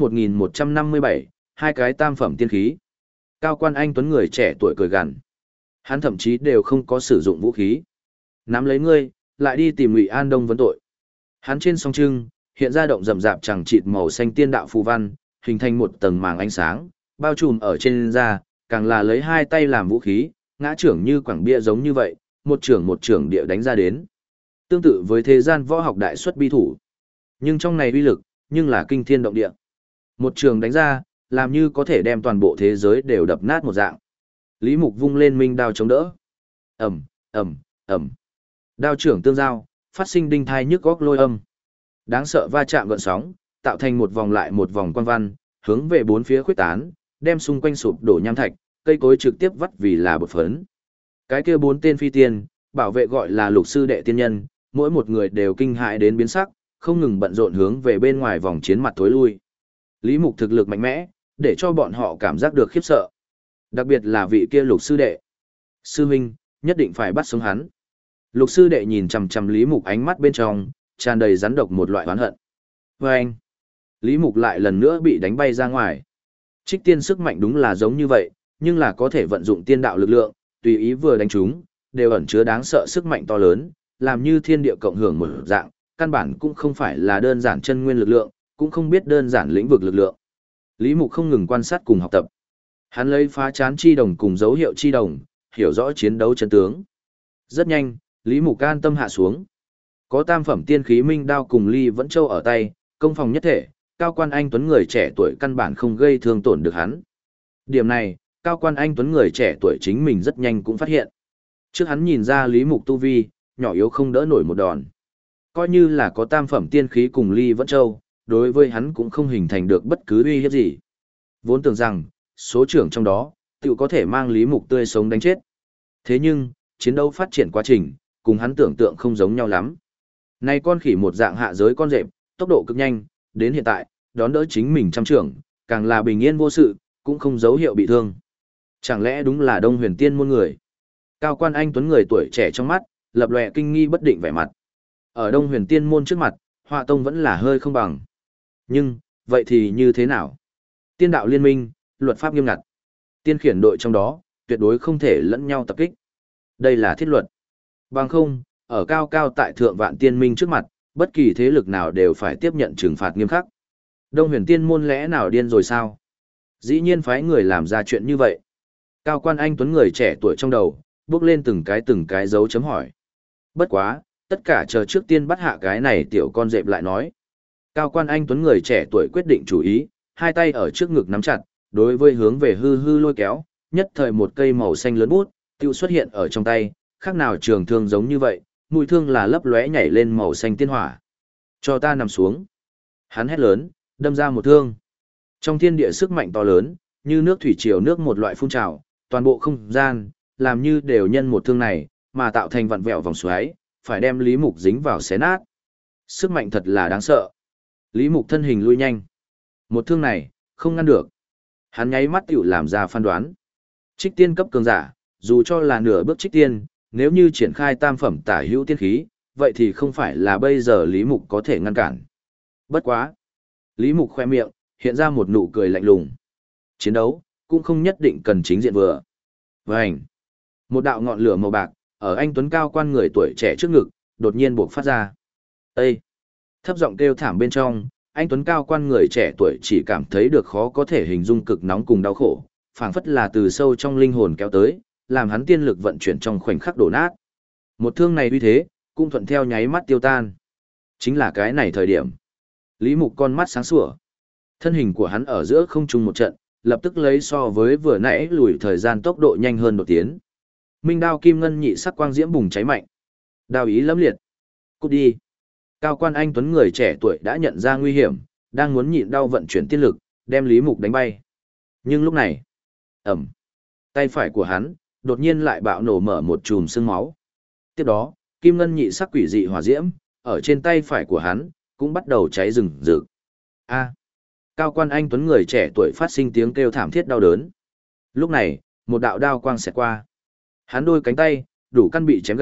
1157, hai cái tam phẩm tiên khí. Cao quan anh tuấn người trẻ tuổi cười gằn. Hắn thậm chí đều không có sử dụng vũ khí. Nắm lấy ngươi, lại đi tìm Ngụy An Đông vấn tội. Hắn trên song trưng, hiện ra động rậm rạp chẳng chịt màu xanh tiên đạo phù văn, hình thành một tầng màng ánh sáng, bao trùm ở trên da, càng là lấy hai tay làm vũ khí, ngã trưởng như quảng bia giống như vậy, một trưởng địa đánh ra đến. Tương tự với thế gian võ học đại xuất bi thủ. Nhưng trong này uy lực, nhưng là kinh thiên động địa. Một trường đánh ra, làm như có thể đem toàn bộ thế giới đều đập nát một dạng. Lý Mục vung lên minh đao chống đỡ. Ầm, ầm, ầm. Đao trưởng tương giao, phát sinh đinh thai nhức góc lôi âm. Đáng sợ va chạm gợn sóng, tạo thành một vòng lại một vòng quan văn, hướng về bốn phía khuếch tán, đem xung quanh sụp đổ nham thạch, cây cối trực tiếp vắt vì là bột phấn. Cái kia bốn tên phi tiên, bảo vệ gọi là lục sư đệ tiên nhân, mỗi một người đều kinh hãi đến biến sắc, không ngừng bận rộn hướng về bên ngoài vòng chiến mặt thối lui. Lý Mục thực lực mạnh mẽ, để cho bọn họ cảm giác được khiếp sợ. Đặc biệt là vị kia lục sư đệ. Sư huynh, nhất định phải bắt sống hắn. Lục sư đệ nhìn chằm chằm Lý Mục ánh mắt bên trong, tràn đầy rắn độc một loại oán hận. Vâng! Lý Mục lại lần nữa bị đánh bay ra ngoài. Trích tiên sức mạnh đúng là giống như vậy, nhưng là có thể vận dụng tiên đạo lực lượng, tùy ý vừa đánh chúng, đều ẩn chứa đáng sợ sức mạnh to lớn, làm như thiên địa cộng hưởng một dạng, căn bản cũng không phải là đơn giản chân nguyên lực lượng, cũng không biết đơn giản lĩnh vực lực lượng. Lý Mục không ngừng quan sát cùng học tập. Hắn lấy phá chán chi đồng cùng dấu hiệu chi đồng, hiểu rõ chiến đấu chân tướng. Rất nhanh, Lý Mục an tâm hạ xuống. Có tam phẩm tiên khí minh đao cùng ly vẫn châu ở tay, công phòng nhất thể, Cao Quan Anh Tuấn người trẻ tuổi căn bản không gây thương tổn được hắn. Điểm này, Cao Quan Anh Tuấn người trẻ tuổi chính mình rất nhanh cũng phát hiện. Trước hắn nhìn ra Lý Mục tu vi, nhỏ yếu không đỡ nổi một đòn. Coi như là có tam phẩm tiên khí cùng ly vẫn châu, đối với hắn cũng không hình thành được bất cứ uy hiếp gì. Vốn tưởng rằng, số trưởng trong đó, tự có thể mang Lý Mục tươi sống đánh chết. Thế nhưng, chiến đấu phát triển quá trình, cùng hắn tưởng tượng không giống nhau lắm. Này con khỉ một dạng hạ giới con rệp, tốc độ cực nhanh, đến hiện tại, đón đỡ chính mình trăm trưởng, càng là bình yên vô sự, cũng không dấu hiệu bị thương. Chẳng lẽ đúng là Đông Huyền Tiên môn người? Cao Quan Anh Tuấn người tuổi trẻ trong mắt, lập lòe kinh nghi bất định vẻ mặt. Ở Đông Huyền Tiên môn trước mặt, Họa Tông vẫn là hơi không bằng. Nhưng, vậy thì như thế nào? Tiên đạo liên minh, luật pháp nghiêm ngặt. Tiên khiển đội trong đó, tuyệt đối không thể lẫn nhau tập kích. Đây là thiết luật. Bằng không, ở cao cao tại thượng vạn tiên minh trước mặt, bất kỳ thế lực nào đều phải tiếp nhận trừng phạt nghiêm khắc. Đông Huyền Tiên môn lẽ nào điên rồi sao? Dĩ nhiên phái người làm ra chuyện như vậy. Cao Quan Anh Tuấn người trẻ tuổi trong đầu, bước lên từng cái dấu chấm hỏi. Bất quá, tất cả chờ trước tiên bắt hạ cái này tiểu con dẹp lại nói. Cao Quan Anh Tuấn người trẻ tuổi quyết định chủ ý, hai tay ở trước ngực nắm chặt, đối với hướng về hư hư lôi kéo, nhất thời một cây màu xanh lớn bút, tiêu xuất hiện ở trong tay, khác nào trường thương giống như vậy, mũi thương là lấp lóe nhảy lên màu xanh tiên hỏa. Cho ta nằm xuống. Hắn hét lớn, đâm ra một thương. Trong thiên địa sức mạnh to lớn, như nước thủy triều nước một loại phun trào, toàn bộ không gian, làm như đều nhân một thương này, mà tạo thành vặn vẹo vòng xoáy, phải đem Lý Mục dính vào xé nát. Sức mạnh thật là đáng sợ. Lý Mục thân hình lui nhanh. Một thương này, không ngăn được. Hắn nháy mắt tiểu làm ra phán đoán. Trích tiên cấp cường giả, dù cho là nửa bước trích tiên, nếu như triển khai tam phẩm tả hữu tiên khí, vậy thì không phải là bây giờ Lý Mục có thể ngăn cản. Bất quá. Lý Mục khoe miệng, hiện ra một nụ cười lạnh lùng. Chiến đấu, cũng không nhất định cần chính diện vừa. Vành. Một đạo ngọn lửa màu bạc, ở anh Tuấn Cao Quan người tuổi trẻ trước ngực, đột nhiên buộc phát ra. Ê! Thấp giọng kêu thảm bên trong, anh Tuấn Cao Quan người trẻ tuổi chỉ cảm thấy được khó có thể hình dung cực nóng cùng đau khổ, phảng phất là từ sâu trong linh hồn kéo tới, làm hắn tiên lực vận chuyển trong khoảnh khắc đổ nát. Một thương này uy thế, cũng thuận theo nháy mắt tiêu tan. Chính là cái này thời điểm. Lý Mục con mắt sáng sủa. Thân hình của hắn ở giữa không trung một trận, lập tức lấy so với vừa nãy lùi thời gian tốc độ nhanh hơn đột tiến. Minh đao kim ngân nhị sắc quang diễm bùng cháy mạnh. Đao ý lẫm liệt. Cút đi. Cao Quan Anh Tuấn người trẻ tuổi đã nhận ra nguy hiểm, đang muốn nhịn đau vận chuyển tiên lực, đem Lý Mục đánh bay. Nhưng lúc này, ầm, tay phải của hắn đột nhiên lại bạo nổ mở một chùm sương máu. Tiếp đó, kim ngân nhị sắc quỷ dị hỏa diễm ở trên tay phải của hắn cũng bắt đầu cháy rừng rực. A! Cao Quan Anh Tuấn người trẻ tuổi phát sinh tiếng kêu thảm thiết đau đớn. Lúc này, một đạo đao quang xẹt qua. Hắn đôi cánh tay đủ căn bị chém gãy,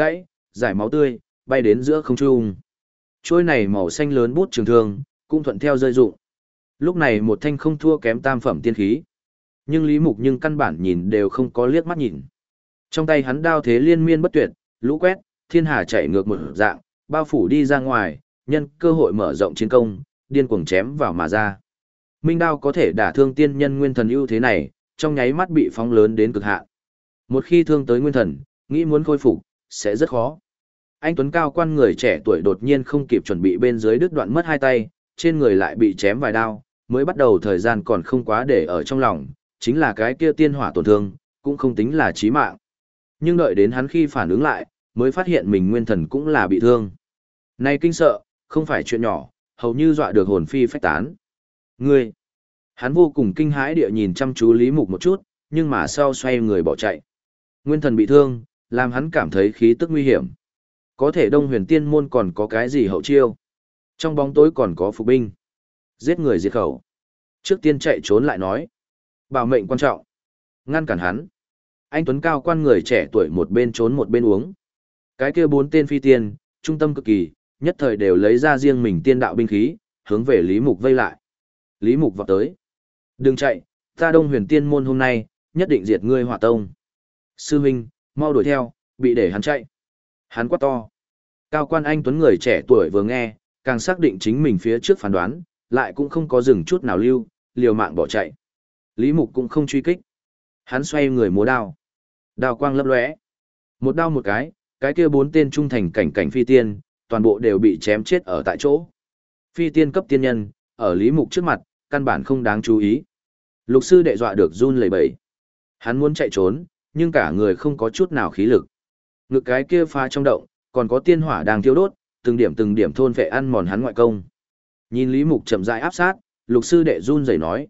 giải máu tươi, bay đến giữa không trung. Trôi này màu xanh lớn bút trường thương, cũng thuận theo rơi rụng. Lúc này một thanh không thua kém tam phẩm tiên khí. Nhưng Lý Mục nhưng căn bản nhìn đều không có liếc mắt nhìn. Trong tay hắn đao thế liên miên bất tuyệt, lũ quét, thiên hà chạy ngược một dạng, bao phủ đi ra ngoài, nhân cơ hội mở rộng chiến công, điên cuồng chém vào mà ra. Minh đao có thể đả thương tiên nhân nguyên thần ưu thế này, trong nháy mắt bị phóng lớn đến cực hạn. Một khi thương tới nguyên thần, nghĩ muốn khôi phục sẽ rất khó. Anh tuấn cao quan người trẻ tuổi đột nhiên không kịp chuẩn bị, bên dưới đứt đoạn mất hai tay, trên người lại bị chém vài đao, mới bắt đầu thời gian còn không quá để ở trong lòng, chính là cái kia tiên hỏa tổn thương, cũng không tính là chí mạng. Nhưng đợi đến hắn khi phản ứng lại, mới phát hiện mình nguyên thần cũng là bị thương. Này kinh sợ, không phải chuyện nhỏ, hầu như dọa được hồn phi phách tán. Ngươi! Hắn vô cùng kinh hãi địa nhìn chăm chú Lý Mục một chút, nhưng mà sau xoay người bỏ chạy. Nguyên thần bị thương, làm hắn cảm thấy khí tức nguy hiểm. Có thể Đông Huyền Tiên môn còn có cái gì hậu chiêu? Trong bóng tối còn có phục binh. Giết người diệt khẩu. Trước tiên chạy trốn lại nói. Bảo mệnh quan trọng. Ngăn cản hắn. Anh tuấn cao quan người trẻ tuổi một bên trốn một bên uống. Cái kia 4 tên phi tiên, trung tâm cực kỳ, nhất thời đều lấy ra riêng mình tiên đạo binh khí, hướng về Lý Mục vây lại. Lý Mục vọt tới. Đừng chạy, ta Đông Huyền Tiên môn hôm nay, nhất định diệt ngươi Hỏa Tông. Sư huynh, mau đuổi theo, bị để hắn chạy. Hắn quát to. Cao quan anh tuấn người trẻ tuổi vừa nghe, càng xác định chính mình phía trước phán đoán, lại cũng không có dừng chút nào lưu, liều mạng bỏ chạy. Lý Mục cũng không truy kích. Hắn xoay người múa đao. Đao quang lấp lóe. Một đao một cái kia 4 tên trung thành cảnh phi tiên, toàn bộ đều bị chém chết ở tại chỗ. Phi tiên cấp tiên nhân, ở Lý Mục trước mặt, căn bản không đáng chú ý. Lục sư đệ dọa được run lẩy bẩy. Hắn muốn chạy trốn, nhưng cả người không có chút nào khí lực. Ngực cái kia pha trong động, còn có tiên hỏa đang thiêu đốt, từng điểm thôn phệ ăn mòn hắn ngoại công. Nhìn Lý Mục chậm rãi áp sát, lục sư đệ run rẩy nói,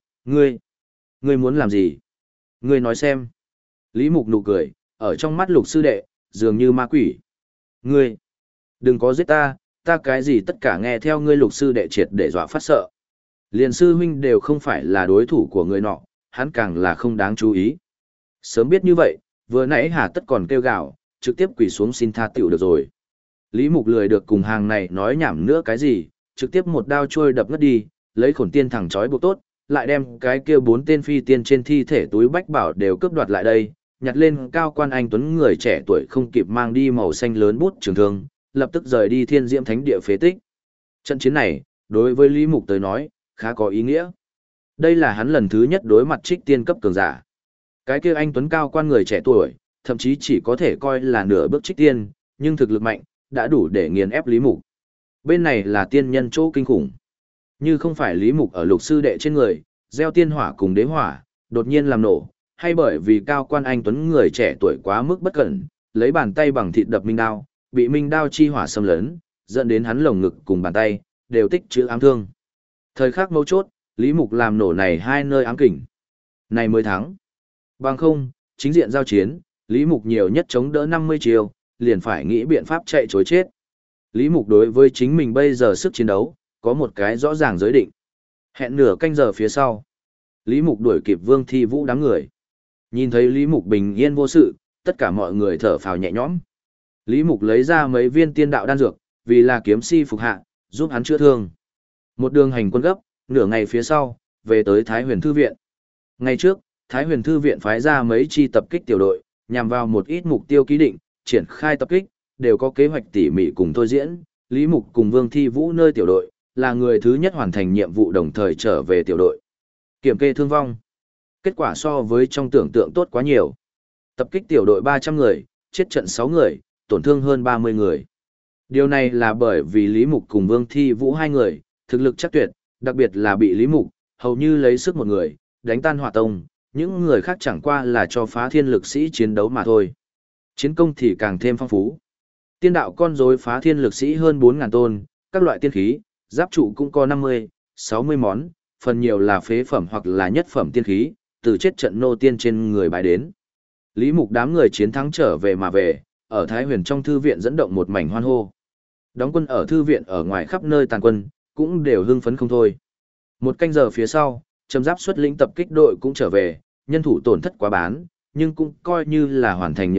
ngươi muốn làm gì? Ngươi nói xem. Lý Mục nụ cười, ở trong mắt lục sư đệ, dường như ma quỷ. Ngươi, đừng có giết ta, ta cái gì tất cả nghe theo ngươi, lục sư đệ triệt để dọa phát sợ. Liền sư huynh đều không phải là đối thủ của người nọ, hắn càng là không đáng chú ý. Sớm biết như vậy, vừa nãy hà tất còn kêu gào, trực tiếp quỳ xuống xin tha tiểu được rồi. Lý Mục lười được cùng hàng này nói nhảm nữa cái gì, trực tiếp một đao trôi đập ngất đi, lấy khổn tiên thẳng chói buộc tốt, lại đem cái kia 4 tên phi tiên trên thi thể túi bách bảo đều cướp đoạt lại đây, nhặt lên cao quan anh tuấn người trẻ tuổi không kịp mang đi màu xanh lớn bút trường thương, lập tức rời đi Thiên Diễm Thánh địa phế tích. Trận chiến này, đối với Lý Mục tới nói, khá có ý nghĩa. Đây là hắn lần thứ nhất đối mặt trích tiên cấp cường giả. Cái kia anh tuấn cao quan người trẻ tuổi, thậm chí chỉ có thể coi là nửa bước trích tiên, nhưng thực lực mạnh, đã đủ để nghiền ép Lý Mục. Bên này là tiên nhân chỗ kinh khủng. Như không phải Lý Mục ở lục sư đệ trên người, gieo tiên hỏa cùng đế hỏa, đột nhiên làm nổ, hay bởi vì cao quan anh tuấn người trẻ tuổi quá mức bất cẩn, lấy bàn tay bằng thịt đập minh đao, bị minh đao chi hỏa xâm lấn, dẫn đến hắn lồng ngực cùng bàn tay, đều tích trữ ám thương. Thời khắc mấu chốt, Lý Mục làm nổ này 2 nơi ám kình. Này mới thắng. Bằng không, chính diện giao chiến, Lý Mục nhiều nhất chống đỡ 50 chiều, liền phải nghĩ biện pháp chạy chối chết. Lý Mục đối với chính mình bây giờ sức chiến đấu, có một cái rõ ràng giới định. Hẹn nửa canh giờ phía sau. Lý Mục đuổi kịp Vương Thi Vũ đám người. Nhìn thấy Lý Mục bình yên vô sự, tất cả mọi người thở phào nhẹ nhõm. Lý Mục lấy ra mấy viên tiên đạo đan dược, vì là kiếm si phục hạ, giúp hắn chữa thương. Một đường hành quân gấp, nửa ngày phía sau, về tới Thái Huyền Thư Viện. Ngày trước, Thái Huyền Thư Viện phái ra mấy chi tập kích tiểu đội, nhằm vào một ít mục tiêu ký định, triển khai tập kích, đều có kế hoạch tỉ mỉ cùng thôi diễn. Lý Mục cùng Vương Thi Vũ nơi tiểu đội, là người thứ nhất hoàn thành nhiệm vụ đồng thời trở về tiểu đội. Kiểm kê thương vong. Kết quả so với trong tưởng tượng tốt quá nhiều. Tập kích tiểu đội 300 người, chết trận 6 người, tổn thương hơn 30 người. Điều này là bởi vì Lý Mục cùng Vương Thi Vũ 2 người, thực lực chắc tuyệt, đặc biệt là bị Lý Mục, hầu như lấy sức một người, đánh tan Hỏa Tông, những người khác chẳng qua là cho phá thiên lực sĩ chiến đấu mà thôi. Chiến công thì càng thêm phong phú. Tiên đạo con rối phá thiên lực sĩ hơn 4.000 tôn, các loại tiên khí, giáp trụ cũng có 50, 60 món, phần nhiều là phế phẩm hoặc là nhất phẩm tiên khí, từ chết trận nô tiên trên người bái đến. Lý Mục đám người chiến thắng trở về mà về, ở Thái Huyền trong thư viện dẫn động một mảnh hoan hô. Đóng quân ở thư viện ở ngoài khắp nơi tàn quân, cũng đều hưng phấn không thôi. Một canh giờ phía sau, Trầm Giáp xuất lĩnh tập kích đội cũng trở về, nhân thủ tổn thất quá bán, nhưng cũng coi như là hoàn thành nhiệm vụ,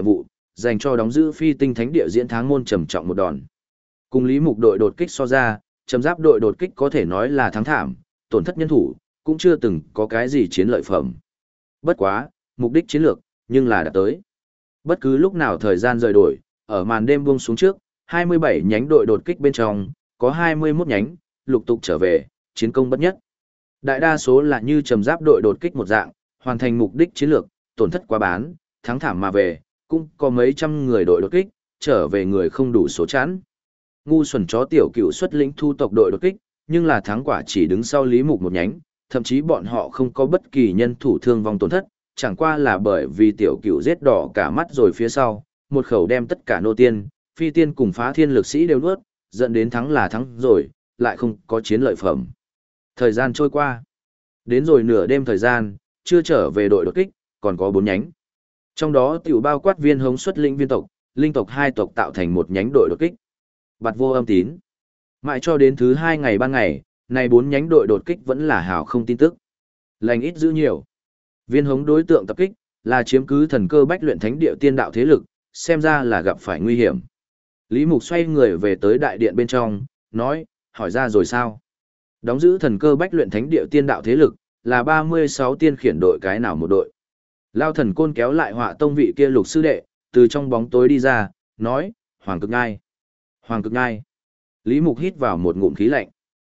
dành cho đóng giữ phi tinh thánh địa diễn tháng môn trầm trọng một đòn. Cùng Lý Mục đội đột kích so ra, trầm giáp đội đột kích có thể nói là thắng thảm, tổn thất nhân thủ, cũng chưa từng có cái gì chiến lợi phẩm. Bất quá, mục đích chiến lược, nhưng là đã tới. Bất cứ lúc nào thời gian rời đổi, ở màn đêm buông xuống trước, 27 nhánh đội đột kích bên trong, có 21 nhánh, lục tục trở về, chiến công bất nhất. Đại đa số là như trầm giáp đội đột kích một dạng, hoàn thành mục đích chiến lược, tổn thất quá bán, thắng thảm mà về, cũng có mấy trăm người đội đột kích, trở về người không đủ số chẵn. Ngu xuẩn chó tiểu cựu xuất lĩnh thu tộc đội đột kích, nhưng là thắng quả chỉ đứng sau Lý Mục một nhánh, thậm chí bọn họ không có bất kỳ nhân thủ thương vong tổn thất, chẳng qua là bởi vì tiểu cựu giết đỏ cả mắt rồi phía sau, một khẩu đem tất cả nô tiên, phi tiên cùng phá thiên lực sĩ đều nuốt, dẫn đến thắng là thắng rồi, lại không có chiến lợi phẩm. Thời gian trôi qua, đến rồi nửa đêm thời gian, chưa trở về đội đột kích, còn có 4 nhánh. Trong đó tiểu bao quát Viên Hống xuất lĩnh viên tộc, linh tộc 2 tộc tạo thành một nhánh đội đột kích. Bạt Vô Âm Tín. Mãi cho đến thứ 2 ngày ban ngày, này 4 nhánh đội đột kích vẫn là hào không tin tức. Lành ít giữ nhiều. Viên Hống đối tượng tập kích là chiếm cứ thần cơ bách luyện thánh địa tiên đạo thế lực, xem ra là gặp phải nguy hiểm. Lý Mục xoay người về tới đại điện bên trong, nói, hỏi ra rồi sao? Đóng giữ thần cơ bách luyện thánh địa tiên đạo thế lực, là 36 tiên khiển đội cái nào một đội. Lao Thần Côn kéo lại Họa Tông vị kia lục sư đệ, từ trong bóng tối đi ra, nói, Hoàng Cực Nhai. Hoàng Cực Nhai. Lý Mục hít vào một ngụm khí lạnh.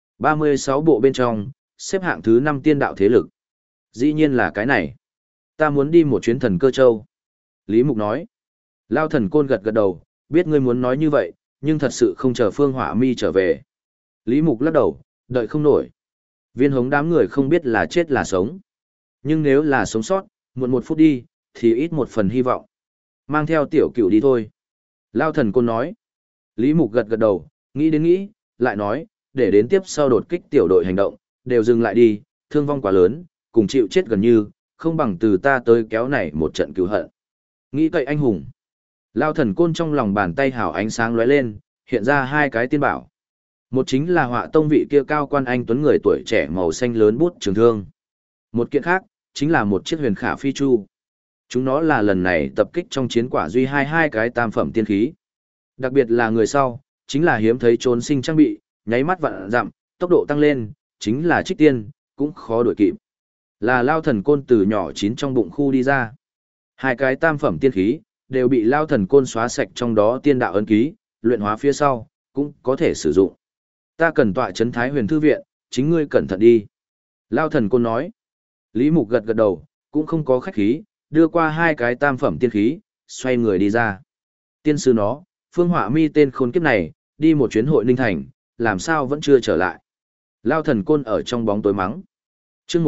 36 bộ bên trong, xếp hạng thứ 5 tiên đạo thế lực. Dĩ nhiên là cái này. Ta muốn đi một chuyến thần cơ châu. Lý Mục nói. Lao Thần Côn gật gật đầu, biết ngươi muốn nói như vậy, nhưng thật sự không chờ Phương Họa Mi trở về. Lý Mục lắc đầu, đợi không nổi. Viên Hống đám người không biết là chết là sống. Nhưng nếu là sống sót, muộn 1 phút đi, thì ít một phần hy vọng. Mang theo tiểu cửu đi thôi. Lao Thần Côn nói. Lý Mục gật gật đầu, nghĩ đến nghĩ, lại nói, để đến tiếp sau đột kích tiểu đội hành động, đều dừng lại đi, thương vong quá lớn, cùng chịu chết gần như, không bằng từ ta tới kéo này một trận cứu hận. Nghĩ cậy anh hùng. Lao Thần Côn trong lòng bàn tay hào ánh sáng lóe lên, hiện ra 2 cái tiên bảo. Một chính là Họa Tông vị kia cao quan anh tuấn người tuổi trẻ màu xanh lớn bút trường thương. Một kiện khác, chính là một chiếc huyền khả phi chu. Chúng nó là lần này tập kích trong chiến quả duy hai cái tam phẩm tiên khí. Đặc biệt là người sau, chính là hiếm thấy trốn sinh trang bị, nháy mắt vạn dặm, tốc độ tăng lên, chính là trích tiên, cũng khó đuổi kịp. Là Lao Thần Côn từ nhỏ chín trong bụng khu đi ra. 2 cái tam phẩm tiên khí, đều bị Lao Thần Côn xóa sạch trong đó tiên đạo ấn ký, luyện hóa phía sau, cũng có thể sử dụng. Ta cần tọa trấn Thái Huyền Thư Viện, chính ngươi cẩn thận đi. Lao Thần Côn nói. Lý Mục gật gật đầu, cũng không có khách khí, đưa qua 2 cái tam phẩm tiên khí, xoay người đi ra. Tiên sư nó, Phương Họa Mi tên khốn kiếp này, đi một chuyến hội Ninh Thành, làm sao vẫn chưa trở lại. Lao Thần Côn ở trong bóng tối mắng. Chương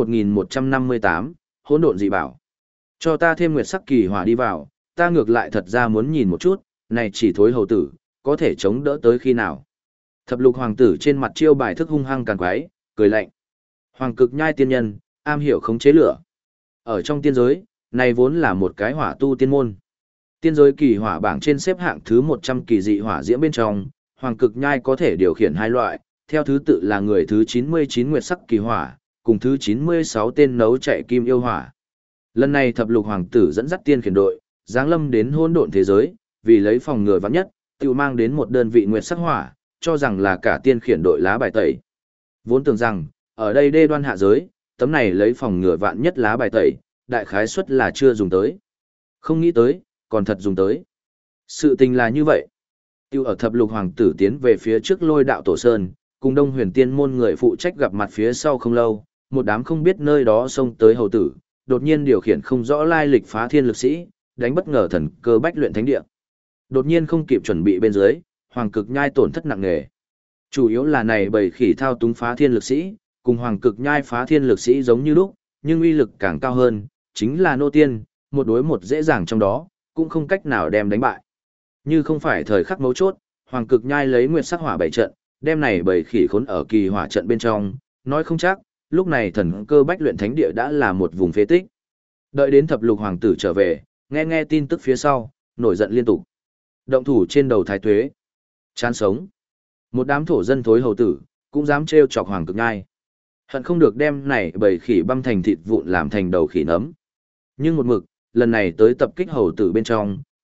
1158, hỗn độn dị bảo. Cho ta thêm nguyệt sắc kỳ hỏa đi vào, ta ngược lại thật ra muốn nhìn một chút, này chỉ thối hầu tử, có thể chống đỡ tới khi nào. Thập lục hoàng tử trên mặt chiêu bài thức hung hăng càn quái, cười lạnh. Hoàng Cực Nhai tiên nhân, am hiểu khống chế lửa. Ở trong tiên giới, này vốn là một cái hỏa tu tiên môn. Tiên giới kỳ hỏa bảng trên xếp hạng thứ 100 kỳ dị hỏa diễm bên trong, Hoàng Cực Nhai có thể điều khiển 2 loại, theo thứ tự là người thứ 99 nguyệt sắc kỳ hỏa, cùng thứ 96 tên nấu chạy kim yêu hỏa. Lần này thập lục hoàng tử dẫn dắt tiên khiển đội, giáng lâm đến hỗn độn thế giới, vì lấy phòng ngừa vắng nhất, tự mang đến một đơn vị nguyệt sắc hỏa, cho rằng là cả tiên khiển đội lá bài tẩy. Vốn tưởng rằng, ở đây đê đoan hạ giới, tấm này lấy phòng ngừa vạn nhất lá bài tẩy, đại khái suất là chưa dùng tới. Không nghĩ tới, còn thật dùng tới. Sự tình là như vậy. Tiêu ở thập lục hoàng tử tiến về phía trước Lôi Đạo Tổ Sơn, cùng Đông Huyền Tiên môn người phụ trách gặp mặt phía sau không lâu, một đám không biết nơi đó xông tới hầu tử, đột nhiên điều khiển không rõ lai lịch phá thiên lực sĩ, đánh bất ngờ thần cơ bách luyện thánh địa. Đột nhiên không kịp chuẩn bị bên dưới, Hoàng Cực Nhai tổn thất nặng nề. Chủ yếu là này bầy khỉ thao túng phá thiên lực sĩ, cùng Hoàng Cực Nhai phá thiên lực sĩ giống như lúc, nhưng uy lực càng cao hơn, chính là nô tiên, một đối một dễ dàng trong đó, cũng không cách nào đem đánh bại. Như không phải thời khắc mấu chốt, Hoàng Cực Nhai lấy nguyệt sắc hỏa bảy trận, đem này bầy khỉ khốn ở kỳ hỏa trận bên trong, nói không chắc, lúc này thần cơ bách luyện thánh địa đã là một vùng phế tích. Đợi đến thập lục hoàng tử trở về, nghe tin tức phía sau, nổi giận liên tục. Động thủ trên đầu thái tuế. Chán sống. Một đám thổ dân thối hầu tử, cũng dám trêu chọc Hoàng Cực Nhai. Hận không được đem này bầy khỉ băm thành thịt vụn làm thành đầu khỉ nấm. Nhưng một mực, lần này tới tập kích hầu tử bên trong,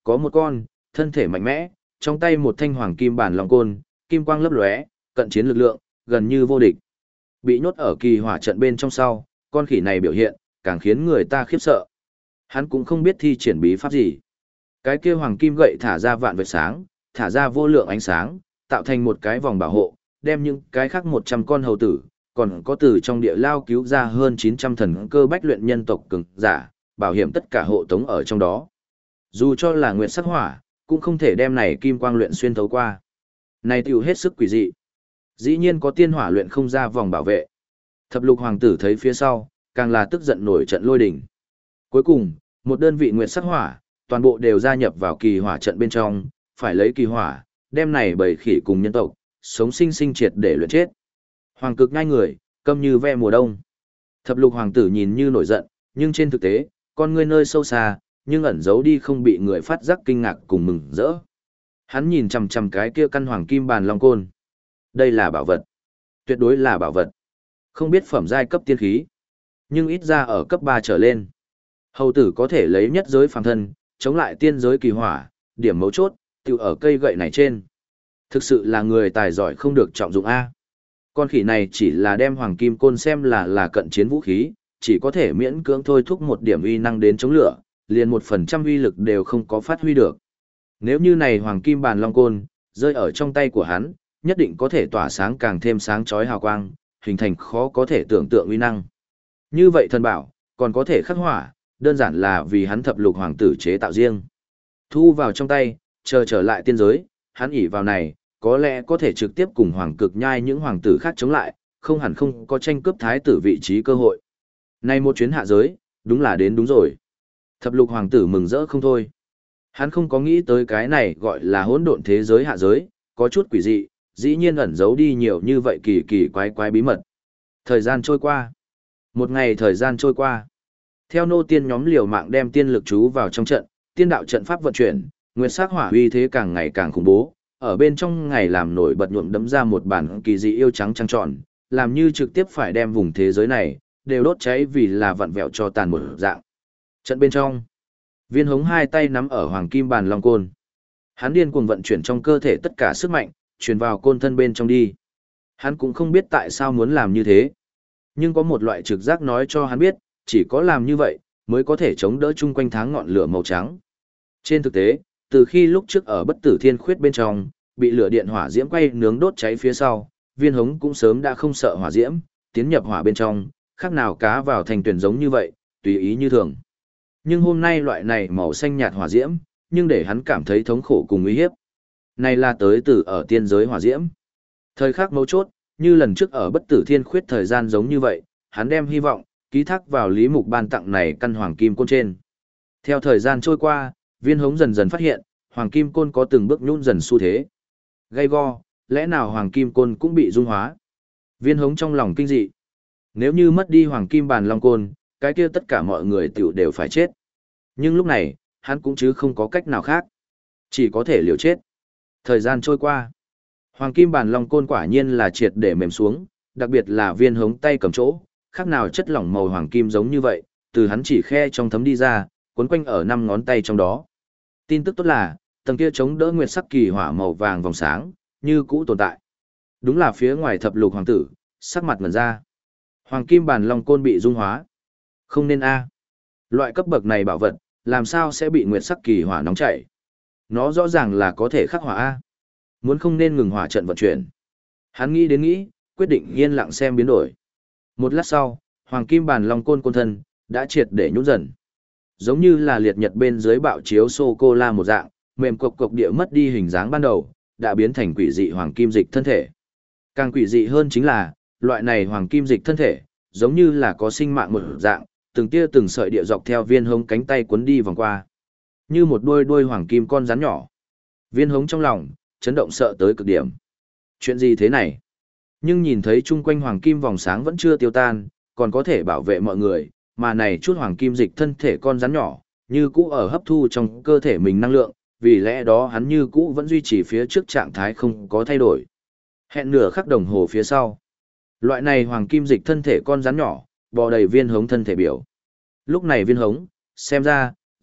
Có một con, thân thể mạnh mẽ, trong tay một thanh hoàng kim bản long côn, kim quang lấp lóe, cận chiến lực lượng, gần như vô địch. Bị nhốt ở kỳ hỏa trận bên trong sau, con khỉ này biểu hiện, càng khiến người ta khiếp sợ. Hắn cũng không biết thi triển bí pháp gì. Cái kia hoàng kim gậy thả ra vạn vệt sáng, thả ra vô lượng ánh sáng, tạo thành một cái vòng bảo hộ, đem những cái khác 100 con hầu tử, còn có từ trong địa lao cứu ra hơn 900 thần cơ bách luyện nhân tộc cường giả, bảo hiểm tất cả hộ tống ở trong đó. Dù cho là nguyệt sắc hỏa, cũng không thể đem này kim quang luyện xuyên thấu qua. Này tiểu hết sức quỷ dị. Dĩ nhiên có tiên hỏa luyện không ra vòng bảo vệ. Thập lục hoàng tử thấy phía sau, càng là tức giận nổi trận lôi đình. Cuối cùng, một đơn vị nguyệt sắc hỏa, toàn bộ đều gia nhập vào kỳ hỏa trận bên trong, phải lấy kỳ hỏa, đem này bầy khỉ cùng nhân tộc, sống sinh sinh triệt để luyện chết. Hoàng cực ngay người, câm như ve mùa đông. Thập lục hoàng tử nhìn như nổi giận, nhưng trên thực tế, con ngươi nơi sâu xa, nhưng ẩn giấu đi không bị người phát giác kinh ngạc cùng mừng rỡ. Hắn nhìn chằm chằm cái kia căn hoàng kim bàn long côn. Đây là bảo vật. Tuyệt đối là bảo vật. Không biết phẩm giai cấp tiên khí, nhưng ít ra ở cấp 3 trở lên. Hầu tử có thể lấy nhất giới phàm thân, chống lại tiên giới kỳ hỏa, điểm mấu chốt, tiêu ở cây gậy này trên. Thực sự là người tài giỏi không được trọng dụng A. Con khỉ này chỉ là đem hoàng kim côn xem là cận chiến vũ khí, chỉ có thể miễn cưỡng thôi thúc một điểm uy năng đến chống lửa, liền 1% uy lực đều không có phát huy được. Nếu như này hoàng kim bàn long côn, rơi ở trong tay của hắn, nhất định có thể tỏa sáng càng thêm sáng chói hào quang, hình thành khó có thể tưởng tượng uy năng. Như vậy thần bảo, còn có thể khắc hỏa, đơn giản là vì hắn thập lục hoàng tử chế tạo riêng. Thu vào trong tay, chờ trở lại tiên giới, hắn ỷ vào này, có lẽ có thể trực tiếp cùng hoàng cực nhai những hoàng tử khác chống lại, không hẳn không có tranh cướp thái tử vị trí cơ hội. Nay một chuyến hạ giới, đúng là đến đúng rồi. Thập lục hoàng tử mừng rỡ không thôi. Hắn không có nghĩ tới cái này gọi là hỗn độn thế giới hạ giới, có chút quỷ dị, dĩ nhiên ẩn giấu đi nhiều như vậy kỳ kỳ quái quái bí mật. Thời gian trôi qua. Một ngày thời gian trôi qua. Theo nô tiên nhóm liều mạng đem tiên lực chú vào trong trận, tiên đạo trận pháp vận chuyển, nguyệt sắc hỏa uy thế càng ngày càng khủng bố, ở bên trong ngày làm nổi bật nhuộm đấm ra một bản kỳ dị yêu trắng trăng tròn, làm như trực tiếp phải đem vùng thế giới này đều đốt cháy vì là vặn vẹo cho tàn một dạng. Trận bên trong, Viên Hống hai tay nắm ở hoàng kim bàn long côn. Hắn điên cuồng vận chuyển trong cơ thể tất cả sức mạnh, truyền vào côn thân bên trong đi. Hắn cũng không biết tại sao muốn làm như thế, nhưng có một loại trực giác nói cho hắn biết, chỉ có làm như vậy mới có thể chống đỡ chung quanh tháng ngọn lửa màu trắng. Trên thực tế, từ khi lúc trước ở Bất Tử Thiên Khuyết bên trong, bị lửa điện hỏa diễm quay nướng đốt cháy phía sau, Viên Hống cũng sớm đã không sợ hỏa diễm, tiến nhập hỏa bên trong, khác nào cá vào thành tuyển giống như vậy, tùy ý như thường. Nhưng hôm nay loại này màu xanh nhạt hỏa diễm, nhưng để hắn cảm thấy thống khổ cùng uy hiếp. Này là tới từ ở tiên giới hỏa diễm. Thời khắc mấu chốt, như lần trước ở Bất Tử Thiên Khuyết thời gian giống như vậy, hắn đem hy vọng ký thác vào Lý Mục ban tặng này căn hoàng kim côn trên. Theo thời gian trôi qua, Viên Hống dần dần phát hiện, hoàng kim côn có từng bước nhún dần xu thế. Gay go, lẽ nào hoàng kim côn cũng bị dung hóa? Viên Hống trong lòng kinh dị. Nếu như mất đi hoàng kim bàn long côn, cái kia tất cả mọi người tiểu đều phải chết. Nhưng lúc này, hắn cũng chứ không có cách nào khác. Chỉ có thể liều chết. Thời gian trôi qua. Hoàng kim bàn long côn quả nhiên là triệt để mềm xuống, đặc biệt là Viên Hống tay cầm chỗ, khác nào chất lỏng màu hoàng kim giống như vậy, từ hắn chỉ khe trong thấm đi ra, cuốn quanh ở 5 ngón tay trong đó. Tin tức tốt là, tầng kia chống đỡ nguyệt sắc kỳ hỏa màu vàng vòng sáng, như cũ tồn tại. Đúng là phía ngoài thập lục hoàng tử, sắc mặt ngẩn ra. Hoàng kim bàn long côn bị dung hóa. Không nên a. Loại cấp bậc này bảo vật, làm sao sẽ bị nguyệt sắc kỳ hỏa nóng chảy? Nó rõ ràng là có thể khắc hỏa a. Muốn không nên ngừng hỏa trận vận chuyển. Hắn nghĩ đến nghĩ, quyết định yên lặng xem biến đổi. Một lát sau, hoàng kim bàn long côn thân đã triệt để nhũn dần. Giống như là liệt nhật bên dưới bạo chiếu sô cô la một dạng, mềm cộc cộc địa mất đi hình dáng ban đầu, đã biến thành quỷ dị hoàng kim dịch thân thể. Càng quỷ dị hơn chính là, loại này hoàng kim dịch thân thể, giống như là có sinh mạng một dạng, từng tia từng sợi địa dọc theo Viên Hống cánh tay cuốn đi vòng qua. Như một đuôi hoàng kim con rắn nhỏ. Viên Hống trong lòng, chấn động sợ tới cực điểm. Chuyện gì thế này? Nhưng nhìn thấy chung quanh hoàng kim vòng sáng vẫn chưa tiêu tan, còn có thể bảo vệ mọi người, mà này chút hoàng kim dịch thân thể con rắn nhỏ, như cũ ở hấp thu trong cơ thể mình năng lượng, vì lẽ đó hắn như cũ vẫn duy trì phía trước trạng thái không có thay đổi. Hẹn nửa khắc đồng hồ phía sau. Loại này hoàng kim dịch thân thể con rắn nhỏ, bò đầy Viên Hống thân thể biểu. Lúc này Viên Hống, xem ra,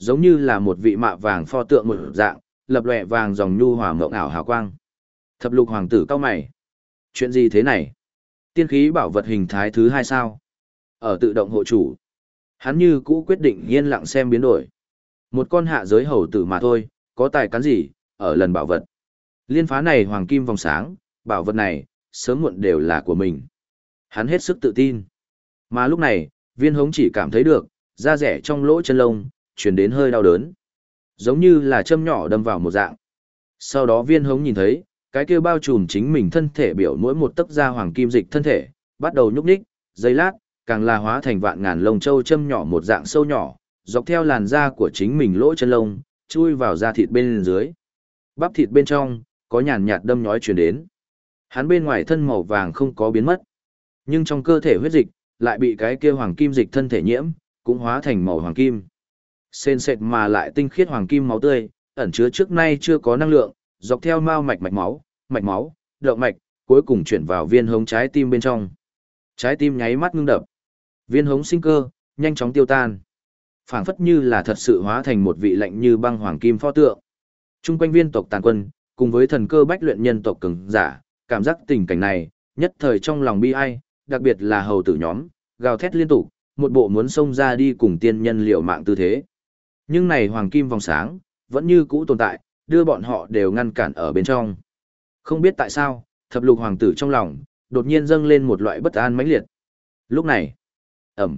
giống như là một vị mạ vàng pho tượng một dạng, lập lòe vàng dòng nhu hòa mộng ảo hào quang. Thập lục hoàng tử cao mày. Chuyện gì thế này? Tiên khí bảo vật hình thái thứ hai sao? Ở tự động hộ chủ. Hắn như cũ quyết định yên lặng xem biến đổi. Một con hạ giới hầu tử mà thôi, có tài cán gì, ở lần bảo vật. Liên phá này hoàng kim vòng sáng, bảo vật này, sớm muộn đều là của mình. Hắn hết sức tự tin. Mà lúc này, viên hống chỉ cảm thấy được, da rẻ trong lỗ chân lông, chuyển đến hơi đau đớn. Giống như là châm nhỏ đâm vào một dạng. Sau đó viên hống nhìn thấy, cái kia bao trùm chính mình thân thể biểu mỗi một tấc da hoàng kim dịch thân thể, bắt đầu nhúc nhích, giây lát, càng là hóa thành vạn ngàn lông châu châm nhỏ một dạng sâu nhỏ, dọc theo làn da của chính mình lỗ chân lông, chui vào da thịt bên dưới. Bắp thịt bên trong, có nhàn nhạt đâm nhói truyền đến. Hắn bên ngoài thân màu vàng không có biến mất, nhưng trong cơ thể huyết dịch lại bị cái kia hoàng kim dịch thân thể nhiễm, cũng hóa thành màu hoàng kim. Sền sệt mà lại tinh khiết hoàng kim máu tươi, ẩn chứa trước nay chưa có năng lượng, dọc theo mao mạch mạch máu, động mạch, cuối cùng chuyển vào viên hống trái tim bên trong. Trái tim nháy mắt ngưng đập. Viên hống sinh cơ, nhanh chóng tiêu tan. Phảng phất như là thật sự hóa thành một vị lạnh như băng hoàng kim pho tượng. Trung quanh viên tộc tàn quân, cùng với thần cơ bách luyện nhân tộc cường giả, cảm giác tình cảnh này, nhất thời trong lòng bi ai, đặc biệt là hầu tử nhóm, gào thét liên tục, một bộ muốn xông ra đi cùng tiên nhân liều mạng tư thế. Nhưng này hoàng kim vòng sáng, vẫn như cũ tồn tại, đưa bọn họ đều ngăn cản ở bên trong. Không biết tại sao, thập lục hoàng tử trong lòng, đột nhiên dâng lên một loại bất an mãnh liệt. Lúc này, ầm,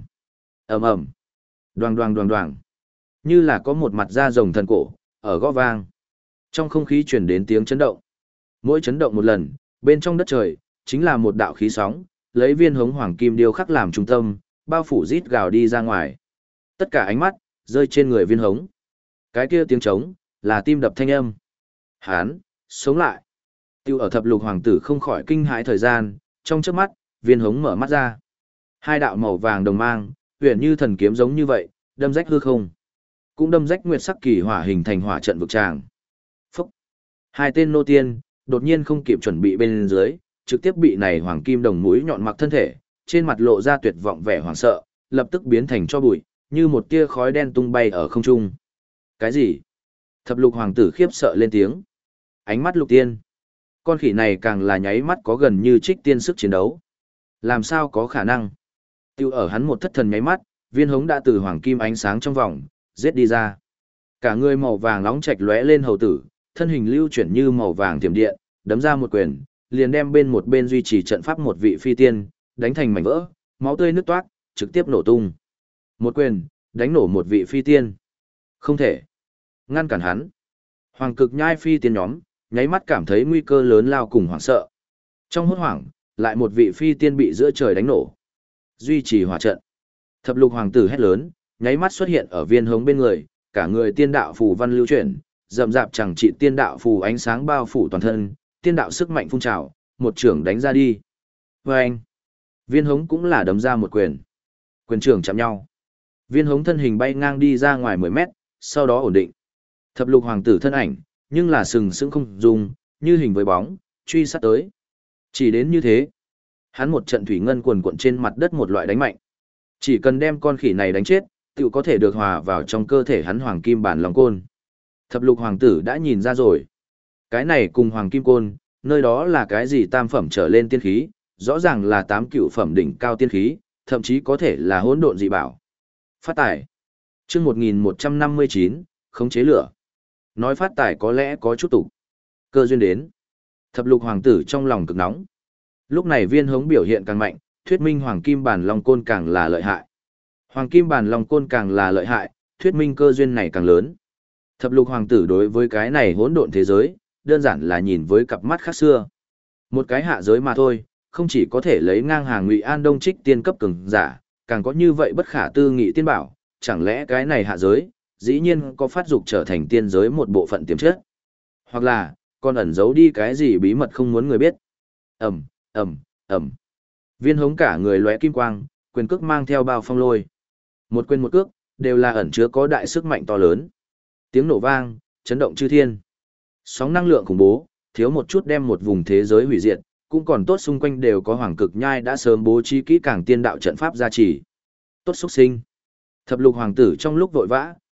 ầm, đoàng đoàng đoàng đoàng, như là có một mặt da rồng thần cổ, ở gõ vang. Trong không khí truyền đến tiếng chấn động. Mỗi chấn động một lần, bên trong đất trời, chính là một đạo khí sóng, lấy viên hống hoàng kim điêu khắc làm trung tâm, bao phủ rít gào đi ra ngoài. Tất cả ánh mắt, rơi trên người viên hống. Cái kia tiếng trống, là tim đập thanh âm. Hán, sống lại. Tiêu ở thập lục hoàng tử không khỏi kinh hãi thời gian, trong chớp mắt, viên hống mở mắt ra. Hai đạo màu vàng đồng mang, huyền như thần kiếm giống như vậy, đâm rách hư không. Cũng đâm rách nguyệt sắc kỳ hỏa hình thành hỏa trận vực tràng. Phúc! Hai tên nô tiên, đột nhiên không kịp chuẩn bị bên dưới, trực tiếp bị này hoàng kim đồng mũi nhọn mặc thân thể, trên mặt lộ ra tuyệt vọng vẻ hoảng sợ, lập tức biến thành cho bụi, như một tia khói đen tung bay ở không trung. Cái gì? Thập lục hoàng tử khiếp sợ lên tiếng. Ánh mắt lục tiên. Con khỉ này càng là nháy mắt có gần như trích tiên sức chiến đấu. Làm sao có khả năng? Tiêu ở hắn một thất thần nháy mắt, viên hống đã từ hoàng kim ánh sáng trong vòng, giết đi ra. Cả người màu vàng nóng chạch lóe lên hầu tử, thân hình lưu chuyển như màu vàng tiềm điện, đấm ra một quyền, liền đem một bên duy trì trận pháp một vị phi tiên, đánh thành mảnh vỡ, máu tươi nứt toát, trực tiếp nổ tung. Một quyền, đánh nổ một vị phi tiên. Không thể ngăn cản hắn. Hoàng cực nhai phi tiên nhóm, nháy mắt cảm thấy nguy cơ lớn lao cùng hoảng sợ. Trong hốt hoảng, lại một vị phi tiên bị giữa trời đánh nổ. Duy trì hỏa trận. Thập lục hoàng tử hét lớn, nháy mắt xuất hiện ở viên hống bên người, cả người tiên đạo phù văn lưu chuyển, rậm rạp chẳng trị tiên đạo phù ánh sáng bao phủ toàn thân, tiên đạo sức mạnh phun trào, một trưởng đánh ra đi. Vâng! Viên hống cũng là đấm ra một quyền. Quyền trưởng chạm nhau. Viên hống thân hình bay ngang đi ra ngoài 10 mét, sau đó ổn định. Thập lục hoàng tử thân ảnh, nhưng là sừng sững không dùng, như hình với bóng, truy sát tới. Chỉ đến như thế, hắn một trận thủy ngân quần cuộn trên mặt đất một loại đánh mạnh. Chỉ cần đem con khỉ này đánh chết, tự có thể được hòa vào trong cơ thể hắn hoàng kim bản lòng côn. Thập lục hoàng tử đã nhìn ra rồi. Cái này cùng hoàng kim côn, nơi đó là cái gì tam phẩm trở lên tiên khí, rõ ràng là 8 cửu phẩm đỉnh cao tiên khí, thậm chí có thể là hỗn độn dị bảo. Phát tải. Chương 1159, khống chế lửa. Nói phát tải có lẽ có chút tục. Cơ duyên đến. Thập lục hoàng tử trong lòng cực nóng. Lúc này viên hống biểu hiện càng mạnh, thuyết minh hoàng kim bản long côn càng là lợi hại. Hoàng kim bản long côn càng là lợi hại, thuyết minh cơ duyên này càng lớn. Thập lục hoàng tử đối với cái này hỗn độn thế giới, đơn giản là nhìn với cặp mắt khác xưa. Một cái hạ giới mà thôi, không chỉ có thể lấy ngang hàng Ngụy An Đông Trích tiên cấp cường giả, càng có như vậy bất khả tư nghị tiên bảo, chẳng lẽ cái này hạ giới, dĩ nhiên có phát dục trở thành tiên giới một bộ phận tiềm chất. Hoặc là, còn ẩn giấu đi cái gì bí mật không muốn người biết. Ầm, ầm, ầm. Viên hống cả người lóe kim quang, quyền cước mang theo bao phong lôi. Một quyền một cước, đều là ẩn chứa có đại sức mạnh to lớn. Tiếng nổ vang, chấn động chư thiên. Sóng năng lượng khủng bố, thiếu một chút đem một vùng thế giới hủy diệt, cũng còn tốt xung quanh đều có hoàng cực nhai đã sớm bố trí kỹ càng tiên đạo trận pháp gia trì. Tốt xuất sinh. Thập lục hoàng tử trong lúc vội vã,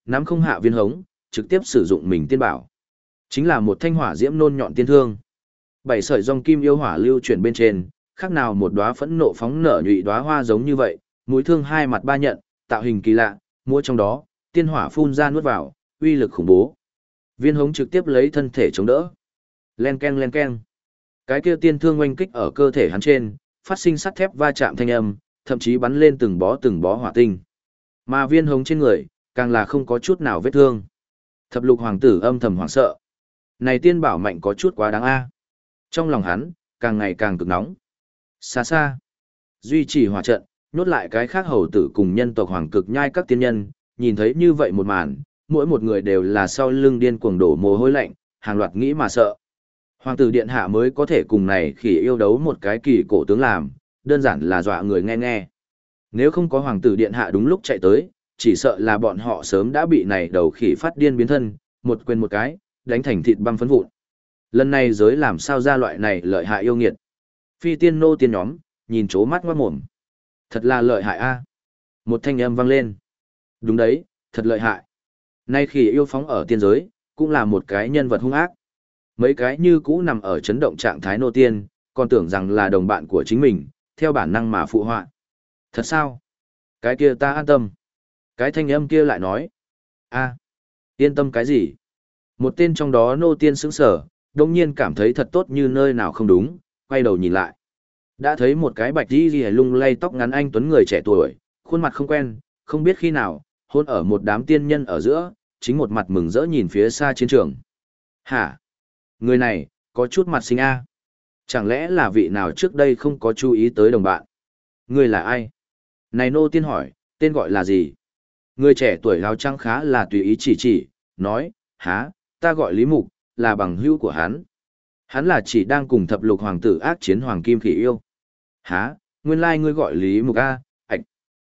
nắm không hạ viên hống, trực tiếp sử dụng mình tiên bảo. Chính là một thanh hỏa diễm nôn nhọn tiên thương. 7 sợi dòng kim yêu hỏa lưu chuyển bên trên, khác nào một đóa phẫn nộ phóng nở nhụy đóa hoa giống như vậy, mũi thương hai mặt ba nhận, tạo hình kỳ lạ, múa trong đó, tiên hỏa phun ra nuốt vào, uy lực khủng bố. Viên hống trực tiếp lấy thân thể chống đỡ. Len keng len keng. Cái kia tiên thương oanh kích ở cơ thể hắn trên, phát sinh sắt thép va chạm thanh âm, thậm chí bắn lên từng bó hỏa tinh. Mà viên hống trên người, càng là không có chút nào vết thương. Thập lục hoàng tử âm thầm hoảng sợ. Này tiên bảo mạnh có chút quá đáng a. Trong lòng hắn, càng ngày càng cực nóng. Xa xa, duy trì hỏa trận, nhốt lại cái khác hầu tử cùng nhân tộc hoàng cực nhai các tiên nhân, nhìn thấy như vậy một màn, mỗi một người đều là sau lưng điên cuồng đổ mồ hôi lạnh, hàng loạt nghĩ mà sợ. Hoàng tử điện hạ mới có thể cùng này khỉ yêu đấu một cái kỳ cổ tướng làm, đơn giản là dọa người nghe nghe. Nếu không có hoàng tử điện hạ đúng lúc chạy tới, chỉ sợ là bọn họ sớm đã bị này đầu khỉ phát điên biến thân, một quyền một cái, đánh thành thịt băm phấn vụn. Lần này giới làm sao ra loại này lợi hại yêu nghiệt. Phi tiên nô tiên nhóm, nhìn chố mắt ngoát mồm. Thật là lợi hại a. Một thanh âm vang lên. Đúng đấy, thật lợi hại. Nay khỉ yêu phóng ở tiên giới, cũng là một cái nhân vật hung ác. Mấy cái như cũ nằm ở chấn động trạng thái nô tiên, còn tưởng rằng là đồng bạn của chính mình, theo bản năng mà phụ họa. Thật sao? Cái kia ta an tâm. Cái thanh âm kia lại nói. A, yên tâm cái gì? Một tên trong đó nô tiên sững sờ, đồng nhiên cảm thấy thật tốt như nơi nào không đúng, quay đầu nhìn lại. Đã thấy một cái bạch đi lung lay tóc ngắn anh tuấn người trẻ tuổi, khuôn mặt không quen, không biết khi nào, hôn ở một đám tiên nhân ở giữa, chính một mặt mừng rỡ nhìn phía xa chiến trường. Hả? Người này, có chút mặt sinh a. Chẳng lẽ là vị nào trước đây không có chú ý tới đồng bạn? Người là ai? Này nô tiên hỏi, tên gọi là gì? Người trẻ tuổi áo trắng khá là tùy ý chỉ, nói, há, ta gọi Lý Mục, là bằng hữu của hắn. Hắn là chỉ đang cùng thập lục hoàng tử ác chiến hoàng kim khỉ yêu. Há, nguyên lai ngươi gọi Lý Mục a, ạch.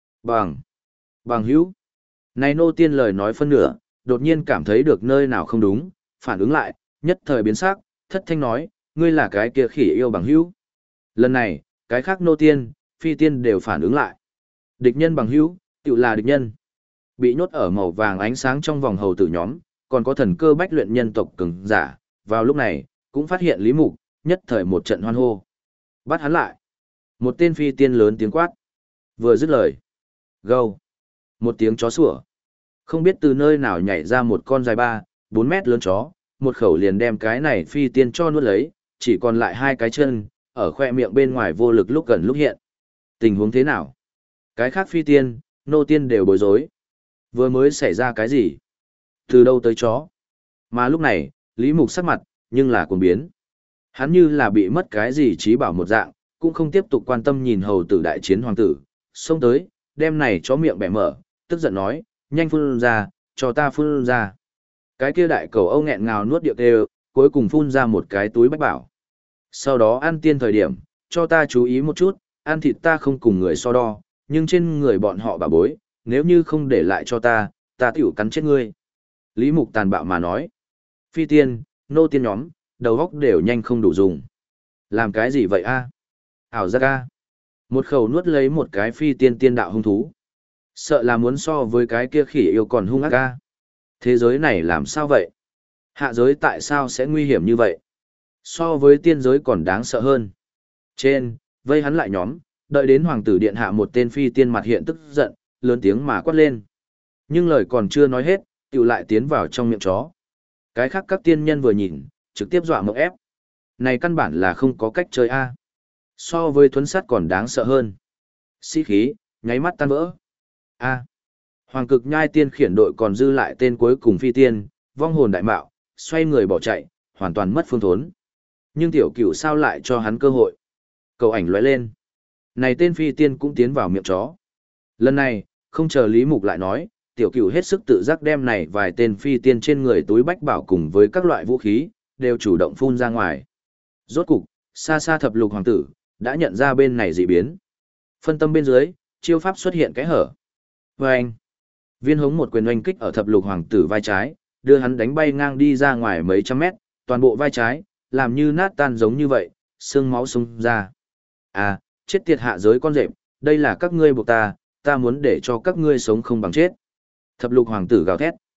Bằng hữu. Này nô tiên lời nói phân nửa, đột nhiên cảm thấy được nơi nào không đúng, phản ứng lại, nhất thời biến sắc, thất thanh nói, ngươi là cái kia khỉ yêu bằng hữu. Lần này, cái khác nô tiên, phi tiên đều phản ứng lại. Địch nhân bằng hữu, tự là địch nhân. Bị nhốt ở màu vàng ánh sáng trong vòng hầu tử nhóm, còn có thần cơ bách luyện nhân tộc cường giả, vào lúc này, cũng phát hiện Lý Mục, nhất thời một trận hoan hô. Bắt hắn lại. Một tên phi tiên lớn tiếng quát. Vừa dứt lời. Gâu. Một tiếng chó sủa. Không biết từ nơi nào nhảy ra một con dài 3-4 mét lớn chó, một khẩu liền đem cái này phi tiên cho nuốt lấy, chỉ còn lại hai cái chân, ở khoe miệng bên ngoài vô lực lúc gần lúc hiện. Tình huống thế nào? Cái khác phi tiên, nô tiên đều bối rối. Vừa mới xảy ra cái gì? Từ đâu tới chó? Mà lúc này, Lý Mục sắc mặt, nhưng là cuồng biến. Hắn như là bị mất cái gì trí bảo một dạng, cũng không tiếp tục quan tâm nhìn hầu tử đại chiến hoàng tử, xông tới, đem này chó miệng bẻ mở, tức giận nói, nhanh phun ra, cho ta phun ra. Cái kia đại cầu âu nghẹn ngào nuốt điệu kêu, cuối cùng phun ra một cái túi bách bảo. Sau đó ăn tiên thời điểm, cho ta chú ý một chút, ăn thịt ta không cùng người so đo, nhưng trên người bọn họ bà bối, nếu như không để lại cho ta tiểu cắn chết ngươi. Lý Mục tàn bạo mà nói. Phi tiên, nô tiên nhóm, đầu góc đều nhanh không đủ dùng. Làm cái gì vậy a? Ảo giác a. Một khẩu nuốt lấy một cái phi tiên tiên đạo hung thú. Sợ là muốn so với cái kia khỉ yêu còn hung ác a. Thế giới này làm sao vậy? Hạ giới tại sao sẽ nguy hiểm như vậy? So với tiên giới còn đáng sợ hơn. Trên, vây hắn lại nhóm, đợi đến hoàng tử điện hạ một tên phi tiên mặt hiện tức giận, lớn tiếng mà quát lên. Nhưng lời còn chưa nói hết, tiểu lại tiến vào trong miệng chó. Cái khác các tiên nhân vừa nhìn, trực tiếp dọa mộng ép. Này căn bản là không có cách chơi a. So với thuấn sát còn đáng sợ hơn. Sĩ khí, nháy mắt tan vỡ. A. Hoàng cực nhai tiên khiển đội còn dư lại tên cuối cùng phi tiên, vong hồn đại mạo, xoay người bỏ chạy, hoàn toàn mất phương thốn. Nhưng tiểu cửu sao lại cho hắn cơ hội. Cầu ảnh lóe lên. Này tên phi tiên cũng tiến vào miệng chó. Lần này, không chờ Lý Mục lại nói, tiểu cửu hết sức tự giác đem này vài tên phi tiên trên người túi bách bảo cùng với các loại vũ khí, đều chủ động phun ra ngoài. Rốt cục, xa xa thập lục hoàng tử, đã nhận ra bên này dị biến. Phân tâm bên dưới, chiêu pháp xuất hiện cái hở. Vâng! Viên hống một quyền oanh kích ở thập lục hoàng tử vai trái, đưa hắn đánh bay ngang đi ra ngoài mấy trăm mét, toàn bộ vai trái, làm như nát tan giống như vậy, xương máu xung ra. À, chết tiệt hạ giới con rệp, đây là các ngươi buộc ta muốn để cho các ngươi sống không bằng chết. Thập lục hoàng tử gào thét,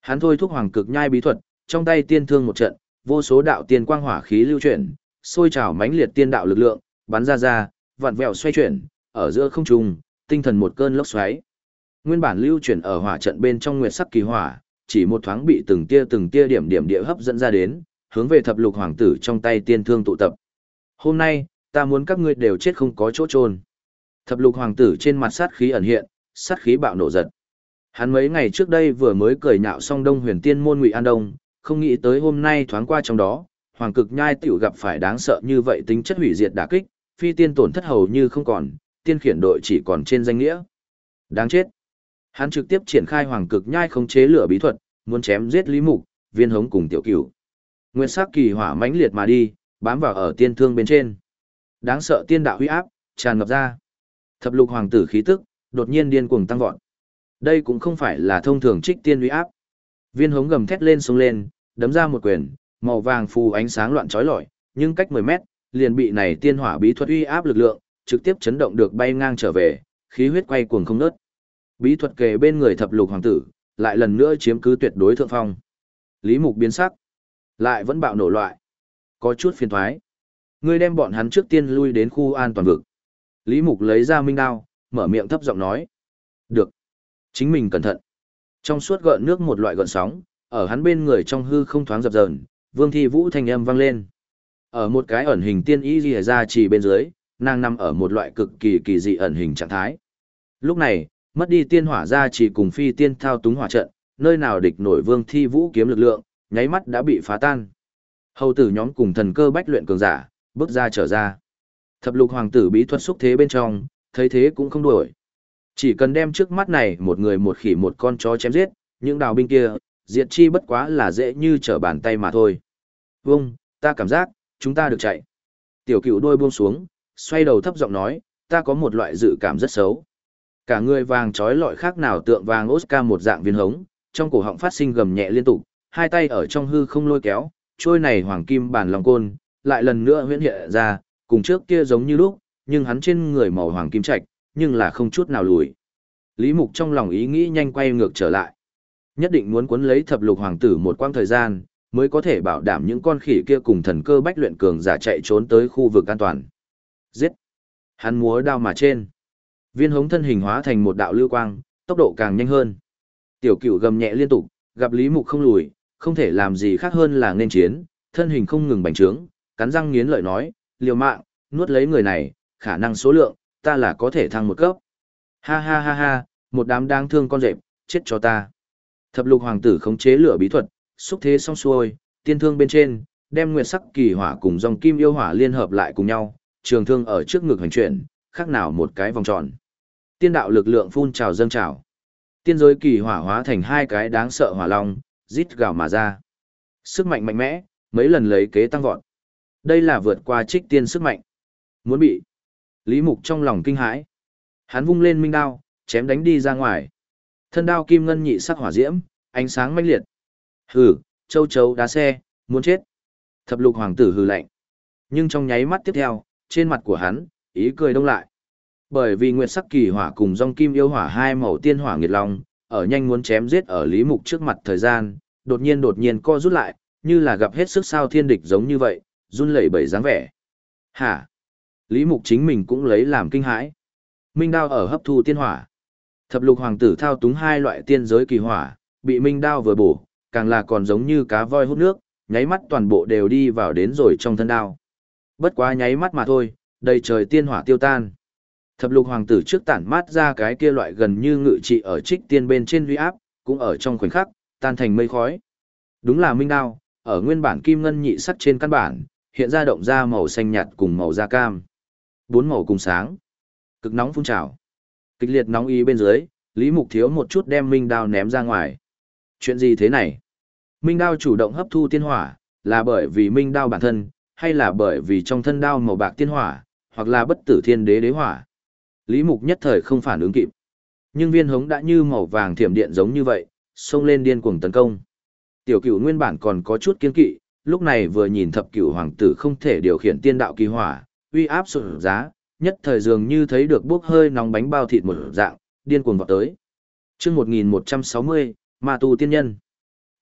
Hắn thôi thúc hoàng cực nhai bí thuật, trong tay tiên thương một trận, vô số đạo tiên quang hỏa khí lưu chuyển, sôi trào mãnh liệt tiên đạo lực lượng, bắn ra, vặn vẹo xoay chuyển, ở giữa không trung, tinh thần một cơn lốc xoáy. Nguyên bản lưu chuyển ở hỏa trận bên trong nguyệt sắc kỳ hỏa, chỉ một thoáng bị từng tia điểm điểm địa hấp dẫn ra đến, hướng về thập lục hoàng tử trong tay tiên thương tụ tập. Hôm nay, ta muốn các ngươi đều chết không có chỗ chôn. Thập lục hoàng tử trên mặt sát khí ẩn hiện, sát khí bạo nổ giật. Hắn mấy ngày trước đây vừa mới cười nhạo xong Đông Huyền Tiên môn Ngụy An Đông, không nghĩ tới hôm nay thoáng qua trong đó, Hoàng Cực Nhai tiểu gặp phải đáng sợ như vậy tính chất hủy diệt đả kích, phi tiên tổn thất hầu như không còn, tiên khiển đội chỉ còn trên danh nghĩa. Đáng chết. Hắn trực tiếp triển khai Hoàng Cực Nhai khống chế lửa bí thuật, muốn chém giết Lý Mục, Viên Hống cùng Tiểu Cửu. Nguyên sắc kỳ hỏa mãnh liệt mà đi, bám vào ở tiên thương bên trên. Đáng sợ tiên đạo huy áp tràn ngập ra. Thập lục hoàng tử khí tức đột nhiên điên cuồng tăng vọt. Đây cũng không phải là thông thường trích tiên uy áp. Viên Hống gầm thét lên xông lên, đấm ra một quyền, màu vàng phù ánh sáng loạn chói lọi, nhưng cách 10 mét, liền bị này tiên hỏa bí thuật uy áp lực lượng, trực tiếp chấn động được bay ngang trở về, khí huyết quay cuồng không ngớt. Bí thuật kề bên người thập lục hoàng tử, lại lần nữa chiếm cứ tuyệt đối thượng phong. Lý Mục biến sắc, lại vẫn bạo nổ loại. Có chút phiền toái. Ngươi đem bọn hắn trước tiên lui đến khu an toàn vực. Lý Mục lấy ra minh đao, mở miệng thấp giọng nói. Được. Chính mình cẩn thận. Trong suốt gợn nước một loại gợn sóng, ở hắn bên người trong hư không thoáng dập dờn, Vương Thi Vũ thanh âm vang lên. Ở một cái ẩn hình tiên y rìa ra chỉ bên dưới, nàng nằm ở một loại cực kỳ kỳ dị ẩn hình trạng thái. Lúc này, mất đi tiên hỏa ra chỉ cùng phi tiên thao túng hỏa trận, nơi nào địch nổi Vương Thi Vũ kiếm lực lượng, nháy mắt đã bị phá tan. Hầu tử nhóm cùng thần cơ bách luyện cường giả, bước ra trở ra. Thập lục hoàng tử bí thuật xúc thế bên trong, thấy thế cũng không đuổi. Chỉ cần đem trước mắt này một người một khỉ một con chó chém giết, những đào binh kia, diệt chi bất quá là dễ như trở bàn tay mà thôi. Vâng, ta cảm giác, chúng ta được chạy. Tiểu Cửu đôi buông xuống, xoay đầu thấp giọng nói, ta có một loại dự cảm rất xấu. Cả người vàng trói lọi khác nào tượng vàng Oscar một dạng viên hống, trong cổ họng phát sinh gầm nhẹ liên tục, hai tay ở trong hư không lôi kéo, trôi này hoàng kim bản lòng côn, lại lần nữa huyễn hiện ra, cùng trước kia giống như lúc, nhưng hắn trên người màu hoàng kim trạch, nhưng là không chút nào lùi. Lý Mục trong lòng ý nghĩ nhanh quay ngược trở lại. Nhất định muốn cuốn lấy thập lục hoàng tử một quãng thời gian, mới có thể bảo đảm những con khỉ kia cùng thần cơ bách luyện cường giả chạy trốn tới khu vực an toàn. Giết! Hắn múa đao mà trên. Viên Hống thân hình hóa thành một đạo lưu quang, tốc độ càng nhanh hơn. Tiểu Cửu gầm nhẹ liên tục, gặp Lý Mục không lùi, không thể làm gì khác hơn là nên chiến, thân hình không ngừng bành trướng, cắn răng nghiến lợi nói, liều mạng, nuốt lấy người này, khả năng số lượng, ta là có thể thăng một cấp. Ha ha ha ha, một đám đáng thương con rệp, chết cho ta. Thập lục hoàng tử khống chế lửa bí thuật, xúc thế xong xuôi, tiên thương bên trên, đem nguyệt sắc kỳ hỏa cùng dòng kim yêu hỏa liên hợp lại cùng nhau, trường thương ở trước ngực hành chuyển, khác nào một cái vòng tròn. Tiên đạo lực lượng phun trào dâng trào. Tiên giới kỳ hỏa hóa thành hai cái đáng sợ hỏa long, rít gào mà ra. Sức mạnh mạnh mẽ, mấy lần lấy kế tăng vọt. Đây là vượt qua trích tiên sức mạnh. Muốn bị. Lý Mục trong lòng kinh hãi. Hắn vung lên minh đao, chém đánh đi ra ngoài. Thân đao kim ngân nhị sắc hỏa diễm, ánh sáng mãnh liệt. Hừ, châu chấu đá xe, muốn chết. Thập lục hoàng tử hừ lạnh. Nhưng trong nháy mắt tiếp theo, trên mặt của hắn, ý cười đông lại. Bởi vì nguyệt sắc kỳ hỏa cùng dòng kim yêu hỏa hai màu tiên hỏa nghiệt long, ở nhanh muốn chém giết ở Lý Mục trước mặt thời gian, đột nhiên co rút lại, như là gặp hết sức sao thiên địch giống như vậy, run lẩy bẩy dáng vẻ. Hả? Lý Mục chính mình cũng lấy làm kinh hãi. Minh đao ở hấp thu tiên hỏa. Thập lục hoàng tử thao túng hai loại tiên giới kỳ hỏa, bị minh đao vừa bổ, càng là còn giống như cá voi hút nước, nháy mắt toàn bộ đều đi vào đến rồi trong thân đao. Bất quá nháy mắt mà thôi, đầy trời tiên hỏa tiêu tan. Thập lục hoàng tử trước tản mát ra cái kia loại gần như ngự trị ở trích tiên bên trên uy áp, cũng ở trong khoảnh khắc, tan thành mây khói. Đúng là minh đao, ở nguyên bản kim ngân nhị sắc trên căn bản, hiện ra động ra màu xanh nhạt cùng màu da cam. Bốn màu cùng sáng. Cực nóng phun trào. Kịch liệt nóng ý bên dưới, Lý Mục thiếu một chút đem minh đao ném ra ngoài. Chuyện gì thế này? Minh đao chủ động hấp thu tiên hỏa, là bởi vì minh đao bản thân, hay là bởi vì trong thân đao màu bạc tiên hỏa, hoặc là bất tử thiên đế đế hỏa? Lý Mục nhất thời không phản ứng kịp. Nhưng Viên Hống đã như màu vàng thiểm điện giống như vậy, xông lên điên cuồng tấn công. Tiểu Cửu nguyên bản còn có chút kiên kỵ, lúc này vừa nhìn thập cửu hoàng tử không thể điều khiển tiên đạo kỳ hỏa, uy áp sụt giá, nhất thời dường như thấy được bốc hơi nóng bánh bao thịt một dạng, điên cuồng vọt tới. Chương 1160, Ma tu tiên nhân.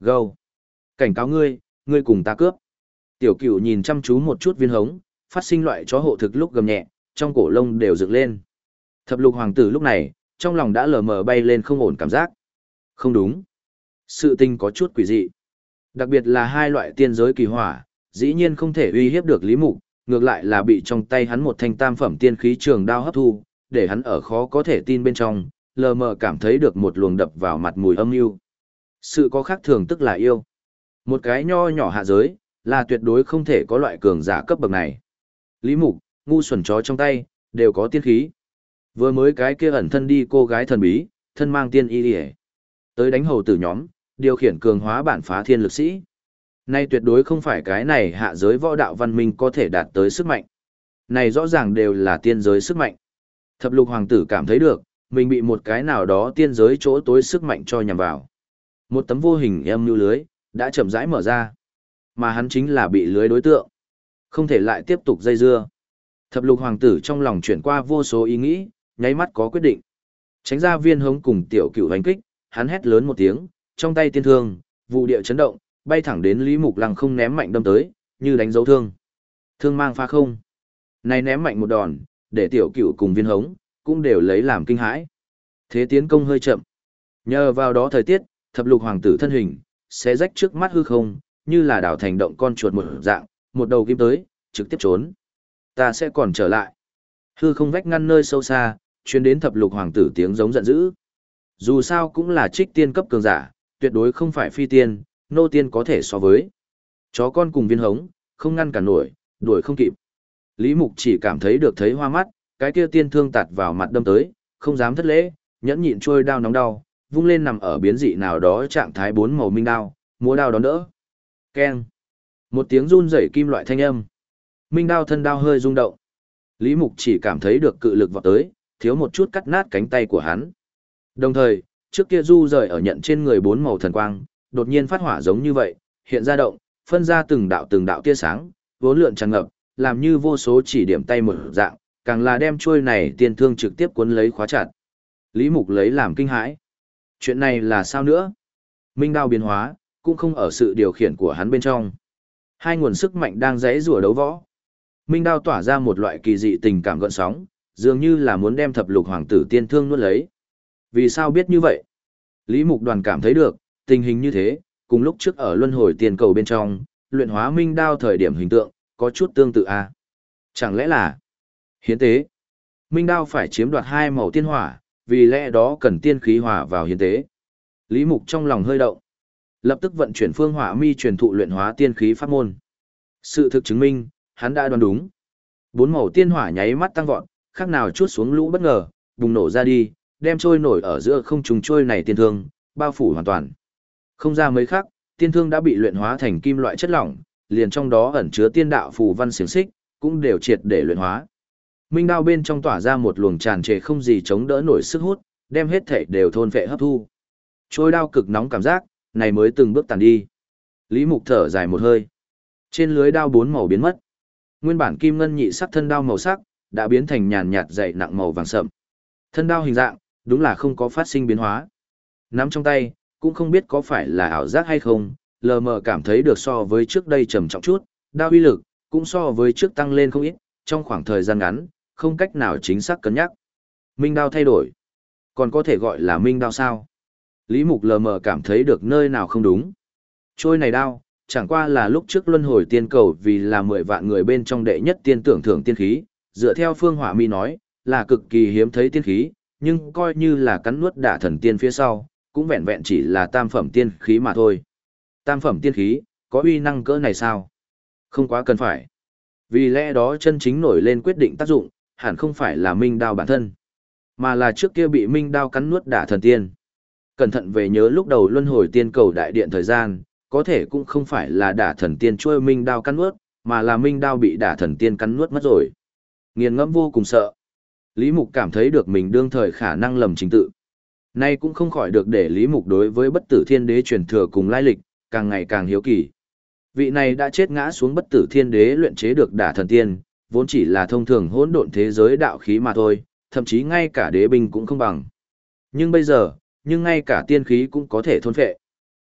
Gâu. Cảnh cáo ngươi, ngươi cùng ta cướp. Tiểu cửu nhìn chăm chú một chút viên hống, phát sinh loại chó hộ thực lúc gầm nhẹ, trong cổ lông đều dựng lên. Thập lục hoàng tử lúc này, trong lòng đã lờ mờ bay lên không ổn cảm giác. Không đúng. Sự tình có chút quỷ dị. Đặc biệt là hai loại tiên giới kỳ hỏa, dĩ nhiên không thể uy hiếp được Lý Mục, ngược lại là bị trong tay hắn một thanh tam phẩm tiên khí trường đao hấp thu, để hắn ở khó có thể tin bên trong, lờ mờ cảm thấy được một luồng đập vào mặt mùi âm u. Sự có khác thường tức là yêu. Một cái nho nhỏ hạ giới, là tuyệt đối không thể có loại cường giả cấp bậc này. Lý Mục, ngu xuẩn chó trong tay, đều có tiên khí. Vừa mới cái kia ẩn thân đi cô gái thần bí, thân mang tiên y liễu. Tới đánh hầu tử nhóm, điều khiển cường hóa bản phá thiên lực sĩ. Nay tuyệt đối không phải cái này hạ giới võ đạo văn minh có thể đạt tới sức mạnh. Này rõ ràng đều là tiên giới sức mạnh. Thập lục hoàng tử cảm thấy được, mình bị một cái nào đó tiên giới chỗ tối sức mạnh cho nhằm vào. Một tấm vô hình âm như lưới, đã chậm rãi mở ra. Mà hắn chính là bị lưới đối tượng. Không thể lại tiếp tục dây dưa. Thập lục hoàng tử trong lòng chuyển qua vô số ý nghĩ, nháy mắt có quyết định. Tránh ra viên hống cùng tiểu cửu hành kích, hắn hét lớn một tiếng, trong tay tiên thương, vụ địa chấn động, bay thẳng đến Lý Mục Lăng không ném mạnh đâm tới, như đánh dấu thương. Thương mang pha không. Này ném mạnh một đòn, để tiểu cửu cùng viên hống, cũng đều lấy làm kinh hãi. Thế tiến công hơi chậm. Nhờ vào đó thời tiết, thập lục hoàng tử thân hình, sẽ rách trước mắt hư không, như là đảo thành động con chuột một dạng, một đầu kim tới, trực tiếp trốn. Ta sẽ còn trở lại. Hư không vách ngăn nơi sâu xa, truyền đến thập lục hoàng tử tiếng giống giận dữ. Dù sao cũng là trích tiên cấp cường giả, tuyệt đối không phải phi tiên, nô tiên có thể so với. Chó con cùng viên hống, không ngăn cản nổi, đuổi không kịp. Lý Mục chỉ cảm thấy được thấy hoa mắt, cái kia tiên thương tạt vào mặt đâm tới, không dám thất lễ, nhẫn nhịn trôi đao nóng đau, vung lên nằm ở biến dị nào đó trạng thái bốn màu minh đao, múa đao đón đỡ. Keng. Một tiếng run rẩy kim loại thanh âm. Minh đao thân đao hơi rung động. Lý Mục chỉ cảm thấy được cự lực vọt tới, thiếu một chút cắt nát cánh tay của hắn. Đồng thời, trước kia du rời ở nhận trên người bốn màu thần quang, đột nhiên phát hỏa giống như vậy, hiện ra động, phân ra từng đạo tia sáng, vốn lượn tràn ngập, làm như vô số chỉ điểm tay một dạng, càng là đem chuôi này tiên thương trực tiếp cuốn lấy khóa chặt. Lý Mục lấy làm kinh hãi. Chuyện này là sao nữa? Minh đao biến hóa, cũng không ở sự điều khiển của hắn bên trong. Hai nguồn sức mạnh đang rẽ rùa đấu võ. Minh đao tỏa ra một loại kỳ dị tình cảm gợn sóng, dường như là muốn đem thập lục hoàng tử tiên thương nuốt lấy. Vì sao biết như vậy? Lý Mục Đoàn cảm thấy được, tình hình như thế, cùng lúc trước ở luân hồi tiền cầu bên trong, luyện hóa minh đao thời điểm hình tượng, có chút tương tự à? Chẳng lẽ là hiến tế? Minh đao phải chiếm đoạt hai màu tiên hỏa, vì lẽ đó cần tiên khí hòa vào hiến tế. Lý Mục trong lòng hơi động, lập tức vận chuyển phương hỏa mi truyền thụ luyện hóa tiên khí pháp môn. Sự thực chứng minh, hắn đã đoán đúng. Bốn màu tiên hỏa nháy mắt tăng vọt, khác nào chuốt xuống lũ bất ngờ, bùng nổ ra đi, đem trôi nổi ở giữa không trùng trôi này tiên thương, bao phủ hoàn toàn. Không ra mấy khắc, tiên thương đã bị luyện hóa thành kim loại chất lỏng, liền trong đó ẩn chứa tiên đạo phù văn xiềng xích, cũng đều triệt để luyện hóa. Minh đao bên trong tỏa ra một luồng tràn trề không gì chống đỡ nổi sức hút, đem hết thể đều thôn phệ hấp thu. Trôi đao cực nóng cảm giác, này mới từng bước tàn đi. Lý Mục thở dài một hơi. Trên lưới đao bốn màu biến mất. Nguyên bản kim ngân nhị sắc thân đao màu sắc, đã biến thành nhàn nhạt dày nặng màu vàng sậm. Thân đao hình dạng, đúng là không có phát sinh biến hóa. Nắm trong tay, cũng không biết có phải là ảo giác hay không, lờ mờ cảm thấy được so với trước đây trầm trọng chút, đao uy lực, cũng so với trước tăng lên không ít, trong khoảng thời gian ngắn, không cách nào chính xác cân nhắc. Minh đao thay đổi. Còn có thể gọi là minh đao sao? Lý Mục lờ mờ cảm thấy được nơi nào không đúng. Trôi này đao, chẳng qua là lúc trước luân hồi tiên cầu vì là 10 vạn người bên trong đệ nhất tiên tưởng thưởng tiên khí, dựa theo phương hỏa mi nói, là cực kỳ hiếm thấy tiên khí, nhưng coi như là cắn nuốt đả thần tiên phía sau, cũng vẹn vẹn chỉ là tam phẩm tiên khí mà thôi. Tam phẩm tiên khí, có uy năng cỡ này sao? Không quá cần phải. Vì lẽ đó chân chính nổi lên quyết định tác dụng, hẳn không phải là minh đao bản thân, mà là trước kia bị minh đao cắn nuốt đả thần tiên. Cẩn thận về nhớ lúc đầu luân hồi tiên cầu đại điện thời gian, có thể cũng không phải là đả thần tiên trôi minh đao cắn nuốt, mà là minh đao bị đả thần tiên cắn nuốt mất rồi. Nghiền ngẫm vô cùng sợ. Lý Mục cảm thấy được mình đương thời khả năng lầm trình tự. Nay cũng không khỏi được để Lý Mục đối với bất tử thiên đế truyền thừa cùng lai lịch, càng ngày càng hiếu kỳ. Vị này đã chết ngã xuống bất tử thiên đế luyện chế được đả thần tiên, vốn chỉ là thông thường hỗn độn thế giới đạo khí mà thôi, thậm chí ngay cả đế binh cũng không bằng. Nhưng bây giờ, ngay cả tiên khí cũng có thể thôn phệ.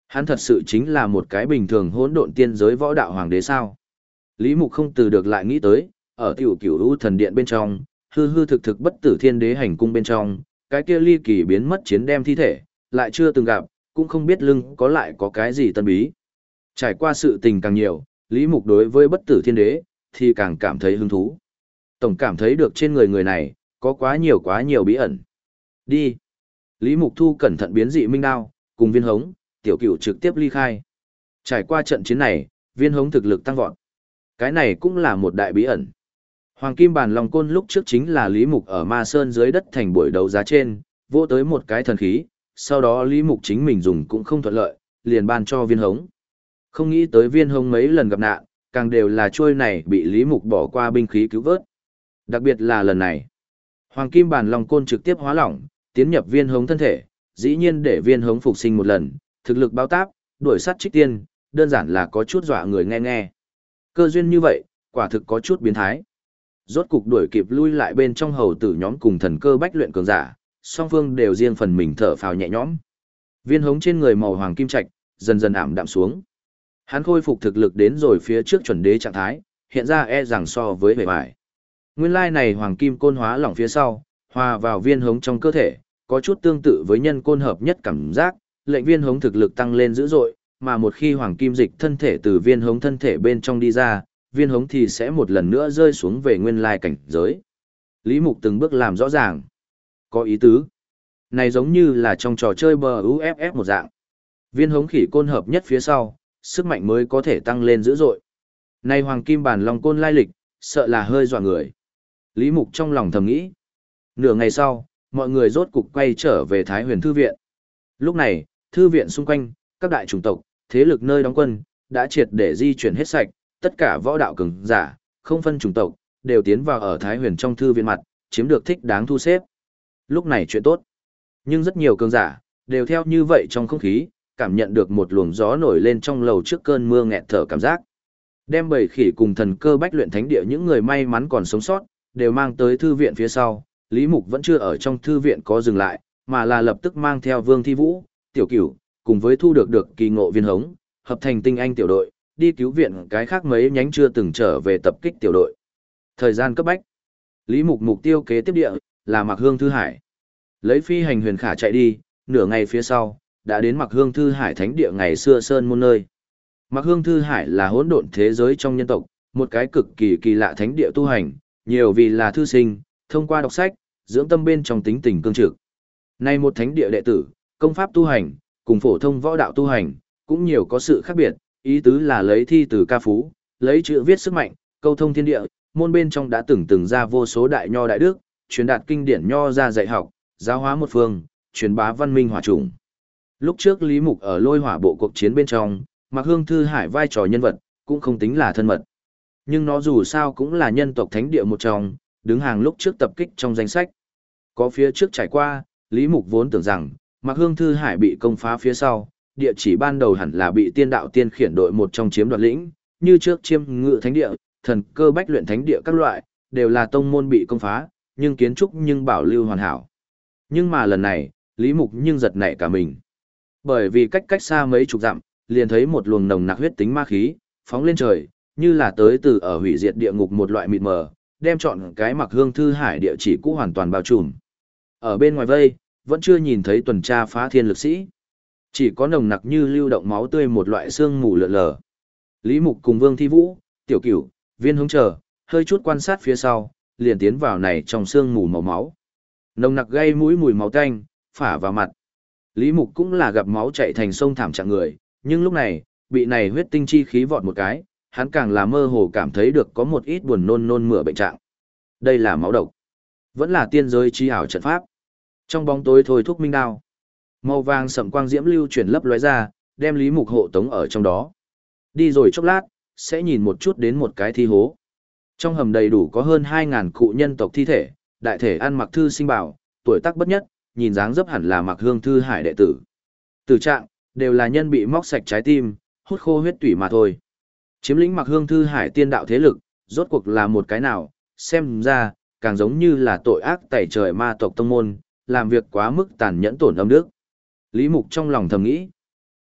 Hắn thật sự chính là một cái bình thường hỗn độn tiên giới võ đạo hoàng đế sao? Lý Mục không từ được lại nghĩ tới, ở tiểu cửu u thần điện bên trong, hư hư thực thực bất tử thiên đế hành cung bên trong, cái kia ly kỳ biến mất chiến đem thi thể, lại chưa từng gặp, cũng không biết lưng có lại có cái gì tân bí. Trải qua sự tình càng nhiều, Lý Mục đối với bất tử thiên đế, thì càng cảm thấy hứng thú. Tổng cảm thấy được trên người người này, có quá nhiều bí ẩn. Đi. Lý Mục Thu cẩn thận biến dị minh đao, cùng viên hống, tiểu cửu trực tiếp ly khai. Trải qua trận chiến này, viên hống thực lực tăng vọt. Cái này cũng là một đại bí ẩn. Hoàng Kim Bàn Long Côn lúc trước chính là Lý Mục ở Ma Sơn dưới đất thành buổi đấu giá trên, vô tới một cái thần khí, sau đó Lý Mục chính mình dùng cũng không thuận lợi, liền ban cho viên hống. Không nghĩ tới viên hống mấy lần gặp nạn, càng đều là trôi này bị Lý Mục bỏ qua binh khí cứu vớt. Đặc biệt là lần này, Hoàng Kim Bàn Long Côn trực tiếp hóa lỏng, tiến nhập viên hống thân thể, dĩ nhiên để viên hống phục sinh một lần, thực lực bao táp, đuổi sát trích tiên, đơn giản là có chút dọa người nghe nghe. Cơ duyên như vậy, quả thực có chút biến thái. Rốt cục đuổi kịp lui lại bên trong hầu tử nhóm cùng thần cơ bách luyện cường giả, song phương đều riêng phần mình thở phào nhẹ nhõm. Viên hống trên người màu hoàng kim trạch dần dần ảm đạm xuống. Hắn khôi phục thực lực đến rồi phía trước chuẩn đế trạng thái, hiện ra e rằng so với vẻ vải. Nguyên lai này hoàng kim côn hóa lỏng phía sau, hòa vào viên hống trong cơ thể, có chút tương tự với nhân côn hợp nhất cảm giác, lệnh viên hống thực lực tăng lên dữ dội, mà một khi hoàng kim dịch thân thể từ viên hống thân thể bên trong đi ra, viên hống thì sẽ một lần nữa rơi xuống về nguyên lai cảnh giới. Lý Mục từng bước làm rõ ràng. Có ý tứ. Này giống như là trong trò chơi bờ UFF một dạng. Viên hống khỉ côn hợp nhất phía sau, sức mạnh mới có thể tăng lên dữ dội. Này hoàng kim bản long côn lai lịch, sợ là hơi dọa người. Lý Mục trong lòng thầm nghĩ. Nửa ngày sau, mọi người rốt cục quay trở về Thái Huyền Thư Viện. Lúc này, Thư Viện xung quanh, các đại chủng tộc, thế lực nơi đóng quân, đã triệt để di chuyển hết sạch, tất cả võ đạo cường giả, không phân chủng tộc, đều tiến vào ở Thái Huyền trong Thư Viện mặt, chiếm được thích đáng thu xếp. Lúc này chuyện tốt. Nhưng rất nhiều cường giả, đều theo như vậy trong không khí, cảm nhận được một luồng gió nổi lên trong lầu trước cơn mưa nghẹt thở cảm giác. Đem bầy khỉ cùng thần cơ bách luyện thánh địa những người may mắn còn sống sót, đều mang tới thư viện phía sau. Lý Mục vẫn chưa ở trong thư viện có dừng lại, mà là lập tức mang theo Vương Thi Vũ, Tiểu Cửu, cùng với thu được kỳ ngộ viên hống, hợp thành tinh anh tiểu đội, đi cứu viện cái khác mấy nhánh chưa từng trở về tập kích tiểu đội. Thời gian cấp bách. Lý Mục mục tiêu kế tiếp địa là Mạc Hương Thư Hải. Lấy phi hành huyền khả chạy đi, nửa ngày phía sau, đã đến Mạc Hương Thư Hải thánh địa ngày xưa sơn môn nơi. Mạc Hương Thư Hải là hỗn độn thế giới trong nhân tộc, một cái cực kỳ kỳ lạ thánh địa tu hành, nhiều vì là thư sinh, thông qua đọc sách, dưỡng tâm bên trong tính tình cương trực. Nay một thánh địa đệ tử, công pháp tu hành, cùng phổ thông võ đạo tu hành, cũng nhiều có sự khác biệt, ý tứ là lấy thi từ ca phú, lấy chữ viết sức mạnh, câu thông thiên địa, môn bên trong đã từng ra vô số đại nho đại đức, truyền đạt kinh điển nho ra dạy học, giáo hóa một phương, truyền bá văn minh hỏa chủng. Lúc trước Lý Mục ở Lôi Hỏa bộ cuộc chiến bên trong, Mạc Hương Thư Hải vai trò nhân vật, cũng không tính là thân mật. Nhưng nó dù sao cũng là nhân tộc thánh địa một trong, đứng hàng lúc trước tập kích trong danh sách. Có phía trước trải qua, Lý Mục vốn tưởng rằng, Mạc Hương Thư Hải bị công phá phía sau, địa chỉ ban đầu hẳn là bị tiên đạo tiên khiển đội một trong chiếm đoạt lĩnh, như trước chiêm ngự thánh địa, thần cơ bách luyện thánh địa các loại, đều là tông môn bị công phá, nhưng kiến trúc nhưng bảo lưu hoàn hảo. Nhưng mà lần này, Lý Mục nhưng giật nảy cả mình. Bởi vì cách xa mấy chục dặm, liền thấy một luồng nồng nặc huyết tính ma khí, phóng lên trời, như là tới từ ở hủy diệt địa ngục một loại mịt mờ, đem trọn cái Mạc Hương Thư Hải địa chỉ cũ hoàn toàn bao trùm. Ở bên ngoài vây, vẫn chưa nhìn thấy tuần tra phá thiên lực sĩ. Chỉ có nồng nặc như lưu động máu tươi một loại xương mù lượn lờ. Lý Mục cùng Vương Thi Vũ, Tiểu Cửu, Viên Hống chờ, hơi chút quan sát phía sau, liền tiến vào này trong xương mù màu máu. Nồng nặc gây mũi mùi máu tanh, phả vào mặt. Lý Mục cũng là gặp máu chảy thành sông thảm trạng người, nhưng lúc này, bị này huyết tinh chi khí vọt một cái, hắn càng là mơ hồ cảm thấy được có một ít buồn nôn mửa bệnh trạng. Đây là máu độc. Vẫn là tiên giới chi ảo trận pháp. Trong bóng tối thôi thúc minh đao. Màu vàng sẫm quang diễm lưu chuyển lấp lóe ra, đem Lý Mục hộ tống ở trong đó. Đi rồi chốc lát, sẽ nhìn một chút đến một cái thi hố. Trong hầm đầy đủ có hơn 2.000 cụ nhân tộc thi thể, đại thể ăn mặc thư sinh bảo, tuổi tác bất nhất, nhìn dáng dấp hẳn là Mạc Hương Thư Hải đệ tử. Tử trạng, đều là nhân bị móc sạch trái tim, hút khô huyết tủy mà thôi. Chiếm lĩnh Mạc Hương Thư Hải tiên đạo thế lực, rốt cuộc là một cái nào, xem ra, càng giống như là tội ác tẩy trời ma tộc tông môn, làm việc quá mức tàn nhẫn tổn âm đức. Lý Mục trong lòng thầm nghĩ.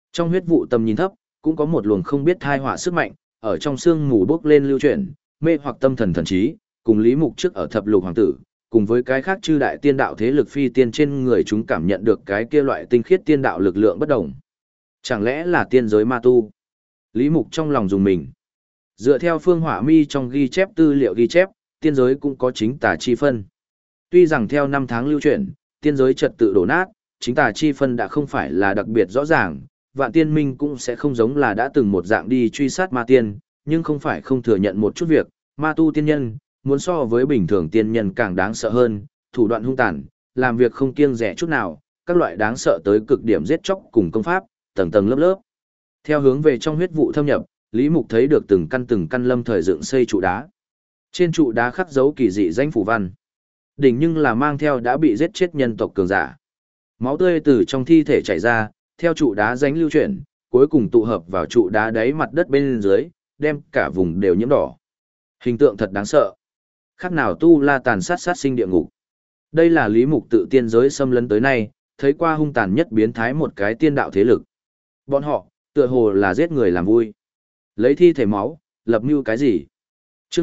Trong huyết vụ tầm nhìn thấp, cũng có một luồng không biết thai họa sức mạnh, ở trong xương mù bốc lên lưu chuyển, mê hoặc tâm thần thần trí, cùng Lý Mục trước ở thập lục hoàng tử, cùng với cái khác chư đại tiên đạo thế lực phi tiên trên người chúng cảm nhận được cái kia loại tinh khiết tiên đạo lực lượng bất đồng. Chẳng lẽ là tiên giới ma tu? Lý Mục trong lòng dùng mình. Dựa theo Phương Hỏa Mi trong ghi chép tư liệu ghi chép, tiên giới cũng có chính tà chi phân. Tuy rằng theo năm tháng lưu chuyển, tiên giới trật tự đổ nát, chính tà chi phân đã không phải là đặc biệt rõ ràng, Vạn Tiên Minh cũng sẽ không giống là đã từng một dạng đi truy sát ma tiên, nhưng không phải không thừa nhận một chút việc, ma tu tiên nhân, muốn so với bình thường tiên nhân càng đáng sợ hơn, thủ đoạn hung tàn, làm việc không kiêng dè chút nào, các loại đáng sợ tới cực điểm giết chóc cùng công pháp, tầng tầng lớp lớp. Theo hướng về trong huyết vụ thâm nhập, Lý Mục thấy được từng căn lâm thời dựng xây trụ đá. Trên trụ đá khắc dấu kỳ dị danh phủ văn. Đỉnh nhưng là mang theo đã bị giết chết nhân tộc cường giả. Máu tươi từ trong thi thể chảy ra, theo trụ đá rãnh lưu chuyển, cuối cùng tụ hợp vào trụ đá đáy mặt đất bên dưới, đem cả vùng đều nhiễm đỏ. Hình tượng thật đáng sợ. Khác nào tu la tàn sát sát sinh địa ngục. Đây là Lý Mục tự tiên giới xâm lấn tới nay, thấy qua hung tàn nhất biến thái một cái tiên đạo thế lực. Bọn họ, tựa hồ là giết người làm vui. Lấy thi thể máu, lập mưu cái gì? Chương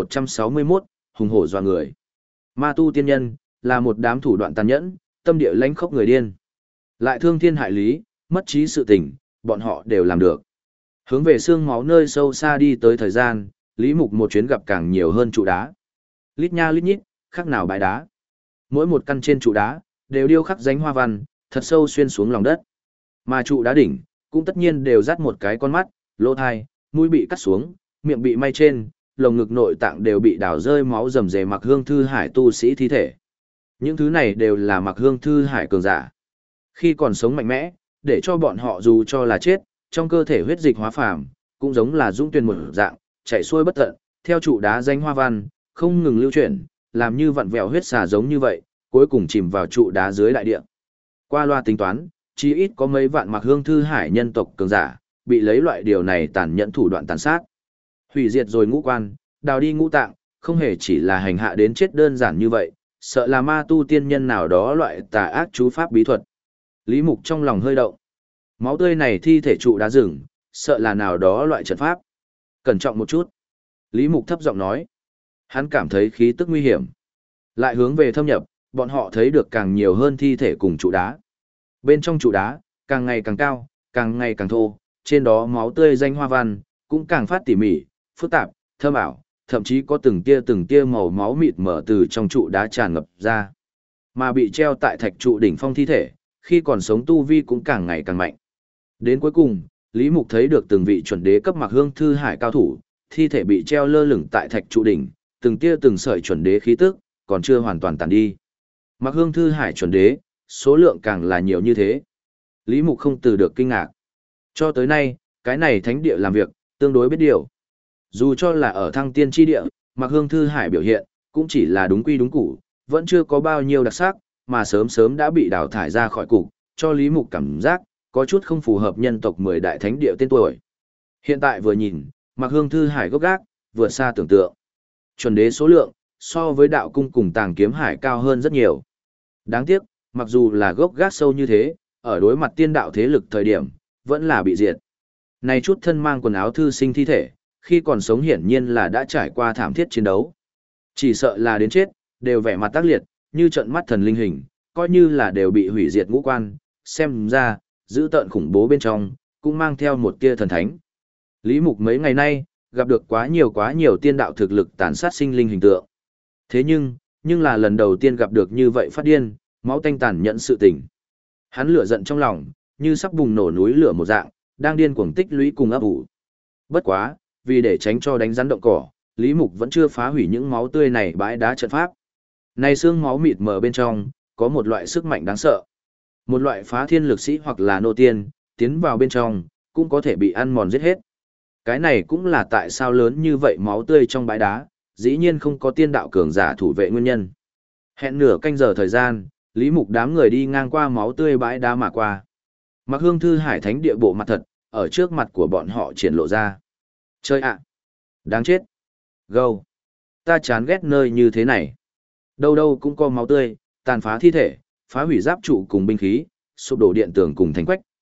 1161, hùng hổ dọa người. Ma tu tiên nhân, là một đám thủ đoạn tàn nhẫn, tâm địa lãnh khốc người điên. Lại thương thiên hại lý, mất trí sự tình, bọn họ đều làm được. Hướng về xương máu nơi sâu xa đi tới thời gian, Lý Mục một chuyến gặp càng nhiều hơn trụ đá. Lít nha lít nhít, khác nào bãi đá. Mỗi một căn trên trụ đá, đều điêu khắc dánh hoa văn, thật sâu xuyên xuống lòng đất. Mà trụ đá đỉnh, cũng tất nhiên đều dắt một cái con mắt, lỗ thai, mũi bị cắt xuống, miệng bị may trên, lồng ngực nội tạng đều bị đào rơi máu rầm rề Mặc Hương Thư Hải tu sĩ thi thể. Những thứ này đều là Mặc Hương Thư Hải cường giả. Khi còn sống mạnh mẽ, để cho bọn họ dù cho là chết, trong cơ thể huyết dịch hóa phàm, cũng giống là dũng tuyền một dạng, chảy xuôi bất tận, theo trụ đá danh hoa văn, không ngừng lưu chuyển, làm như vặn vẹo huyết xà giống như vậy, cuối cùng chìm vào trụ đá dưới đại địa. Qua loa tính toán, chỉ ít có mấy vạn Mặc Hương Thư Hải nhân tộc cường giả, bị lấy loại điều này tàn nhẫn thủ đoạn tàn sát. Hủy diệt rồi ngũ quan, đào đi ngũ tạng, không hề chỉ là hành hạ đến chết đơn giản như vậy, sợ là ma tu tiên nhân nào đó loại tà ác chú pháp bí thuật. Lý Mục trong lòng hơi động. Máu tươi này thi thể trụ đá rừng, sợ là nào đó loại trận pháp. Cẩn trọng một chút. Lý Mục thấp giọng nói. Hắn cảm thấy khí tức nguy hiểm. Lại hướng về thâm nhập, bọn họ thấy được càng nhiều hơn thi thể cùng trụ đá. Bên trong trụ đá, càng ngày càng cao, càng ngày càng thô, trên đó máu tươi danh hoa văn, cũng càng phát tỉ mỉ, phức tạp, thơm ảo, thậm chí có từng tia màu máu mịt mở từ trong trụ đá tràn ngập ra. Mà bị treo tại thạch trụ đỉnh phong thi thể, khi còn sống tu vi cũng càng ngày càng mạnh. Đến cuối cùng, Lý Mục thấy được từng vị chuẩn đế cấp Mặc Hương Thư Hải cao thủ, thi thể bị treo lơ lửng tại thạch trụ đỉnh, từng tia từng sợi chuẩn đế khí tức, còn chưa hoàn toàn tàn đi. Mặc Hương Thư Hải chuẩn đế, số lượng càng là nhiều như thế. Lý Mục không từ được kinh ngạc. Cho tới nay, cái này thánh địa làm việc, tương đối biết điều. Dù cho là ở thăng tiên tri địa, Mặc Hương Thư Hải biểu hiện, cũng chỉ là đúng quy đúng củ, vẫn chưa có bao nhiêu đặc sắc, mà sớm sớm đã bị đào thải ra khỏi cục, cho Lý Mục cảm giác, có chút không phù hợp nhân tộc 10 đại thánh địa tên tuổi. Hiện tại vừa nhìn, Mặc Hương Thư Hải gốc gác, vượt xa tưởng tượng. Chuẩn đế số lượng, so với đạo cung cùng tàng kiếm hải cao hơn rất nhiều. Đáng tiếc, mặc dù là gốc gác sâu như thế, ở đối mặt tiên đạo thế lực thời điểm, vẫn là bị diệt. Này chút thân mang quần áo thư sinh thi thể, khi còn sống hiển nhiên là đã trải qua thảm thiết chiến đấu. Chỉ sợ là đến chết, đều vẻ mặt tác liệt, như trận mắt thần linh hình, coi như là đều bị hủy diệt ngũ quan, xem ra, giữ tợn khủng bố bên trong, cũng mang theo một tia thần thánh. Lý Mục mấy ngày nay, gặp được quá nhiều tiên đạo thực lực tàn sát sinh linh hình tượng. Thế nhưng là lần đầu tiên gặp được như vậy phát điên, máu tanh tàn nhẫn sự tình. Hắn lửa giận trong lòng, như sắp bùng nổ núi lửa một dạng, đang điên cuồng tích lũy cùng ấp ủ. Bất quá, vì để tránh cho đánh rắn động cỏ, Lý Mục vẫn chưa phá hủy những máu tươi này bãi đá trận pháp. Này xương máu mịt mờ bên trong, có một loại sức mạnh đáng sợ. Một loại phá thiên lực sĩ hoặc là nô tiên, tiến vào bên trong, cũng có thể bị ăn mòn giết hết. Cái này cũng là tại sao lớn như vậy máu tươi trong bãi đá, dĩ nhiên không có tiên đạo cường giả thủ vệ nguyên nhân. Hẹn nửa canh giờ thời gian, Lý Mục đám người đi ngang qua máu tươi bãi đá mà qua. Mặc Hương Thư Hải thánh địa bộ mặt thật, ở trước mặt của bọn họ triển lộ ra. Chơi ạ! Đáng chết! Gâu! Ta chán ghét nơi như thế này. Đâu đâu cũng có máu tươi, tàn phá thi thể, phá hủy giáp trụ cùng binh khí, sụp đổ điện tường cùng thành quách,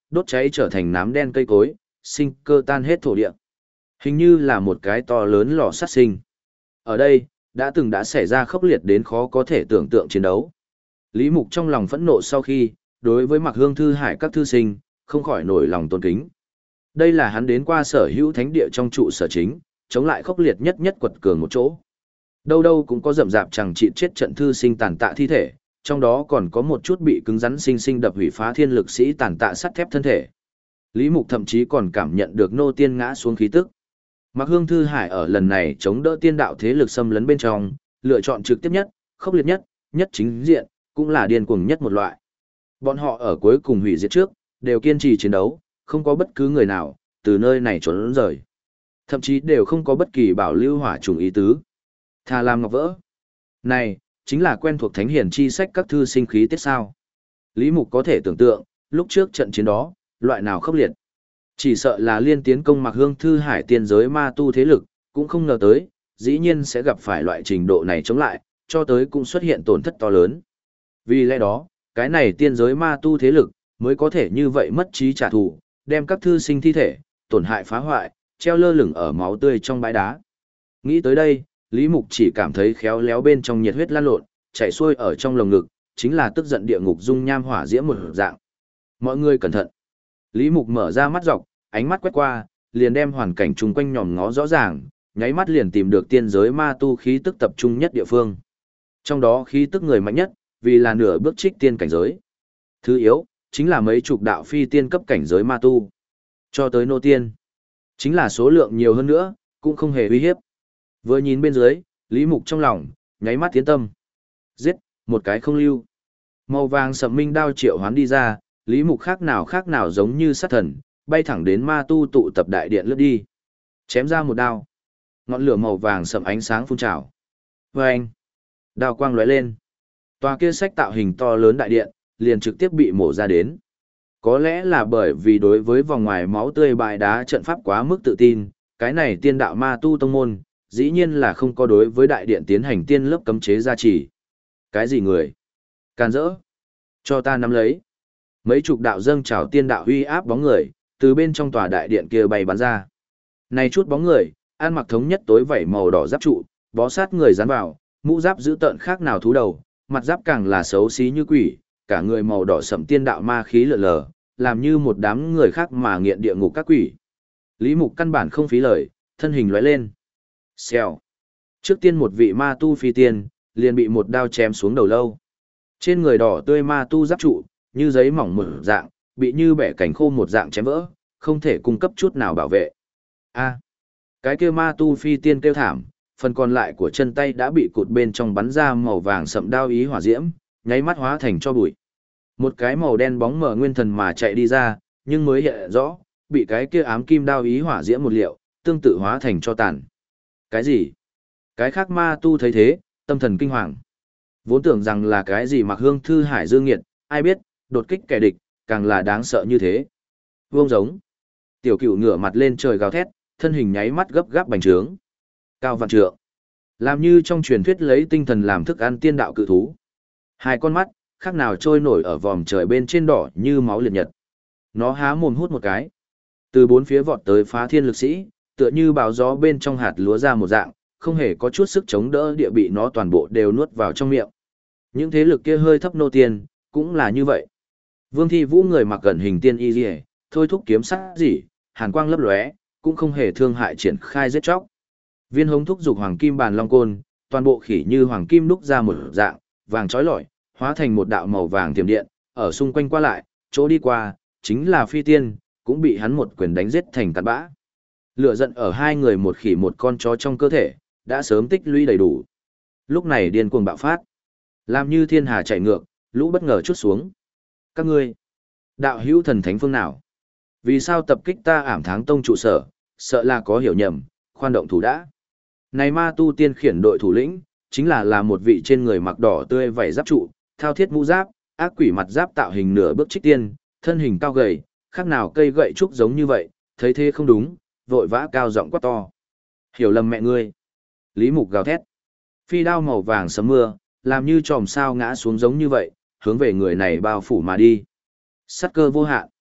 đốt cháy trở thành nám đen cây cối, sinh cơ tan hết thổ địa. Hình như là một cái to lớn lò sát sinh. Ở đây, đã xảy ra khốc liệt đến khó có thể tưởng tượng chiến đấu. Lý Mục trong lòng phẫn nộ sau khi, đối với Mạc Hương Thư Hải các thư sinh, không khỏi nổi lòng tôn kính. Đây là hắn đến qua sở hữu thánh địa trong trụ sở chính, chống lại khốc liệt nhất quật cường một chỗ. Đâu đâu cũng có rậm rạp chẳng trị chết trận thư sinh tàn tạ thi thể, trong đó còn có một chút bị cứng rắn sinh sinh đập hủy phá thiên lực sĩ tàn tạ sắt thép thân thể. Lý Mục thậm chí còn cảm nhận được nô tiên ngã xuống khí tức. Mạc Hương Thư Hải ở lần này chống đỡ tiên đạo thế lực xâm lấn bên trong, lựa chọn trực tiếp nhất, khốc liệt nhất chính diện, cũng là điên cuồng nhất một loại. Bọn họ ở cuối cùng hủy diệt trước, đều kiên trì chiến đấu, không có bất cứ người nào từ nơi này trốn rời. Thậm chí đều không có bất kỳ bảo lưu hỏa trùng ý tứ. Thà làm ngọc vỡ. Này, chính là quen thuộc thánh hiền chi sách các thư sinh khí tiết sao. Lý Mục có thể tưởng tượng, lúc trước trận chiến đó, loại nào khốc liệt. Chỉ sợ là liên tiến công Mạc Hương Thư Hải tiên giới ma tu thế lực, cũng không ngờ tới, dĩ nhiên sẽ gặp phải loại trình độ này chống lại, cho tới cũng xuất hiện tổn thất to lớn. Vì lẽ đó, cái này tiên giới ma tu thế lực, mới có thể như vậy mất trí trả thù, đem các thư sinh thi thể, tổn hại phá hoại, treo lơ lửng ở máu tươi trong bãi đá. Nghĩ tới đây, Lý Mục chỉ cảm thấy khéo léo bên trong nhiệt huyết lan lộn, chảy xuôi ở trong lồng ngực, chính là tức giận địa ngục dung nham hỏa diễm một dạng. Mọi người cẩn thận. Lý Mục mở ra mắt dọc, ánh mắt quét qua, liền đem hoàn cảnh chung quanh nhòm ngó rõ ràng, nháy mắt liền tìm được tiên giới ma tu khí tức tập trung nhất địa phương. Trong đó khí tức người mạnh nhất, vì là nửa bước trích tiên cảnh giới. Thứ yếu, chính là mấy chục đạo phi tiên cấp cảnh giới ma tu. Cho tới nô tiên, chính là số lượng nhiều hơn nữa, cũng không hề uy hiếp. Vừa nhìn bên dưới, Lý Mục trong lòng, nháy mắt tiến tâm. Giết, một cái không lưu. Màu vàng sậm minh đao triệu hoán đi ra, Lý Mục khác nào giống như sát thần, bay thẳng đến ma tu tụ tập đại điện lướt đi. Chém ra một đao. Ngọn lửa màu vàng sậm ánh sáng phun trào. Vâng! Đao quang lóe lên. Tòa kia sách tạo hình to lớn đại điện, liền trực tiếp bị mổ ra đến. Có lẽ là bởi vì đối với vòng ngoài máu tươi bại đá trận pháp quá mức tự tin, cái này tiên đạo ma tu tông môn, dĩ nhiên là không có đối với đại điện tiến hành tiên lớp cấm chế gia trì. Cái gì người? Can dỡ! Cho ta nắm lấy. Mấy chục đạo dâng trào tiên đạo uy áp bóng người, từ bên trong tòa đại điện kia bay bắn ra. Này chút bóng người, ăn mặc thống nhất tối vảy màu đỏ giáp trụ, bó sát người dán vào, mũ giáp giữ tợn khác nào thú đầu, mặt giáp càng là xấu xí như quỷ, cả người màu đỏ sẫm tiên đạo ma khí lờ lờ, làm như một đám người khác mà nghiện địa ngục các quỷ. Lý Mục căn bản không phí lời, thân hình lóe lên. Xèo. Trước tiên một vị ma tu phi tiên, liền bị một đao chém xuống đầu lâu. Trên người đỏ tươi ma tu giáp trụ, như giấy mỏng một dạng, bị như bẻ cảnh khô một dạng chém vỡ, không thể cung cấp chút nào bảo vệ. A. Cái kia ma tu phi tiên kêu thảm, phần còn lại của chân tay đã bị cụt bên trong bắn ra màu vàng sậm đao ý hỏa diễm, nháy mắt hóa thành cho bụi. Một cái màu đen bóng mờ nguyên thần mà chạy đi ra, nhưng mới hiện rõ, bị cái kia ám kim đao ý hỏa diễm một liệu, tương tự hóa thành cho tàn. Cái gì? Cái khác ma tu thấy thế, tâm thần kinh hoàng. Vốn tưởng rằng là cái gì Mạc Hương Thư Hải dương nghiệt, ai biết, đột kích kẻ địch, càng là đáng sợ như thế. Vương giống. Tiểu Cửu ngửa mặt lên trời gào thét, thân hình nháy mắt gấp gáp bành trướng. Cao vạn trượng. Làm như trong truyền thuyết lấy tinh thần làm thức ăn tiên đạo cự thú. Hai con mắt, khác nào trôi nổi ở vòm trời bên trên đỏ như máu liệt nhật. Nó há mồm hút một cái. Từ bốn phía vọt tới phá thiên lực sĩ, tựa như bão gió bên trong hạt lúa ra một dạng, không hề có chút sức chống đỡ địa bị nó toàn bộ đều nuốt vào trong miệng. Những thế lực kia hơi thấp nô tiên, cũng là như vậy. Vương Thi Vũ người mặc gần hình tiên y liễu, thôi thúc kiếm sắc gì, hàn quang lấp lóe, cũng không hề thương hại triển khai giết chóc. Viên Hống thúc dục hoàng kim bàn long côn, toàn bộ khỉ như hoàng kim đúc ra một dạng, vàng chói lọi, hóa thành một đạo màu vàng tiềm điện, ở xung quanh qua lại, chỗ đi qua, chính là phi tiên, cũng bị hắn một quyền đánh giết thành cát bã. Lửa giận ở hai người một khỉ một con chó trong cơ thể, đã sớm tích lũy đầy đủ. Lúc này điên cuồng bạo phát, làm như thiên hà chảy ngược, lũ bất ngờ chút xuống. Các ngươi, đạo hữu thần thánh phương nào? Vì sao tập kích ta Ảm Tháng Tông trụ sở, sợ là có hiểu nhầm, khoan động thủ đã. Này ma tu tiên khiển đội thủ lĩnh, chính là một vị trên người mặc đỏ tươi vảy giáp trụ, thao thiết mũ giáp, ác quỷ mặt giáp tạo hình nửa bước trích tiên, thân hình cao gầy, khác nào cây gậy trúc giống như vậy, thấy thế không đúng, vội vã cao giọng quát to. Hiểu lầm mẹ ngươi. Lý Mục gào thét. Phi đao màu vàng sấm mưa, làm như chòm sao ngã xuống giống như vậy, hướng về người này bao phủ mà đi. Sát cơ vô hạn.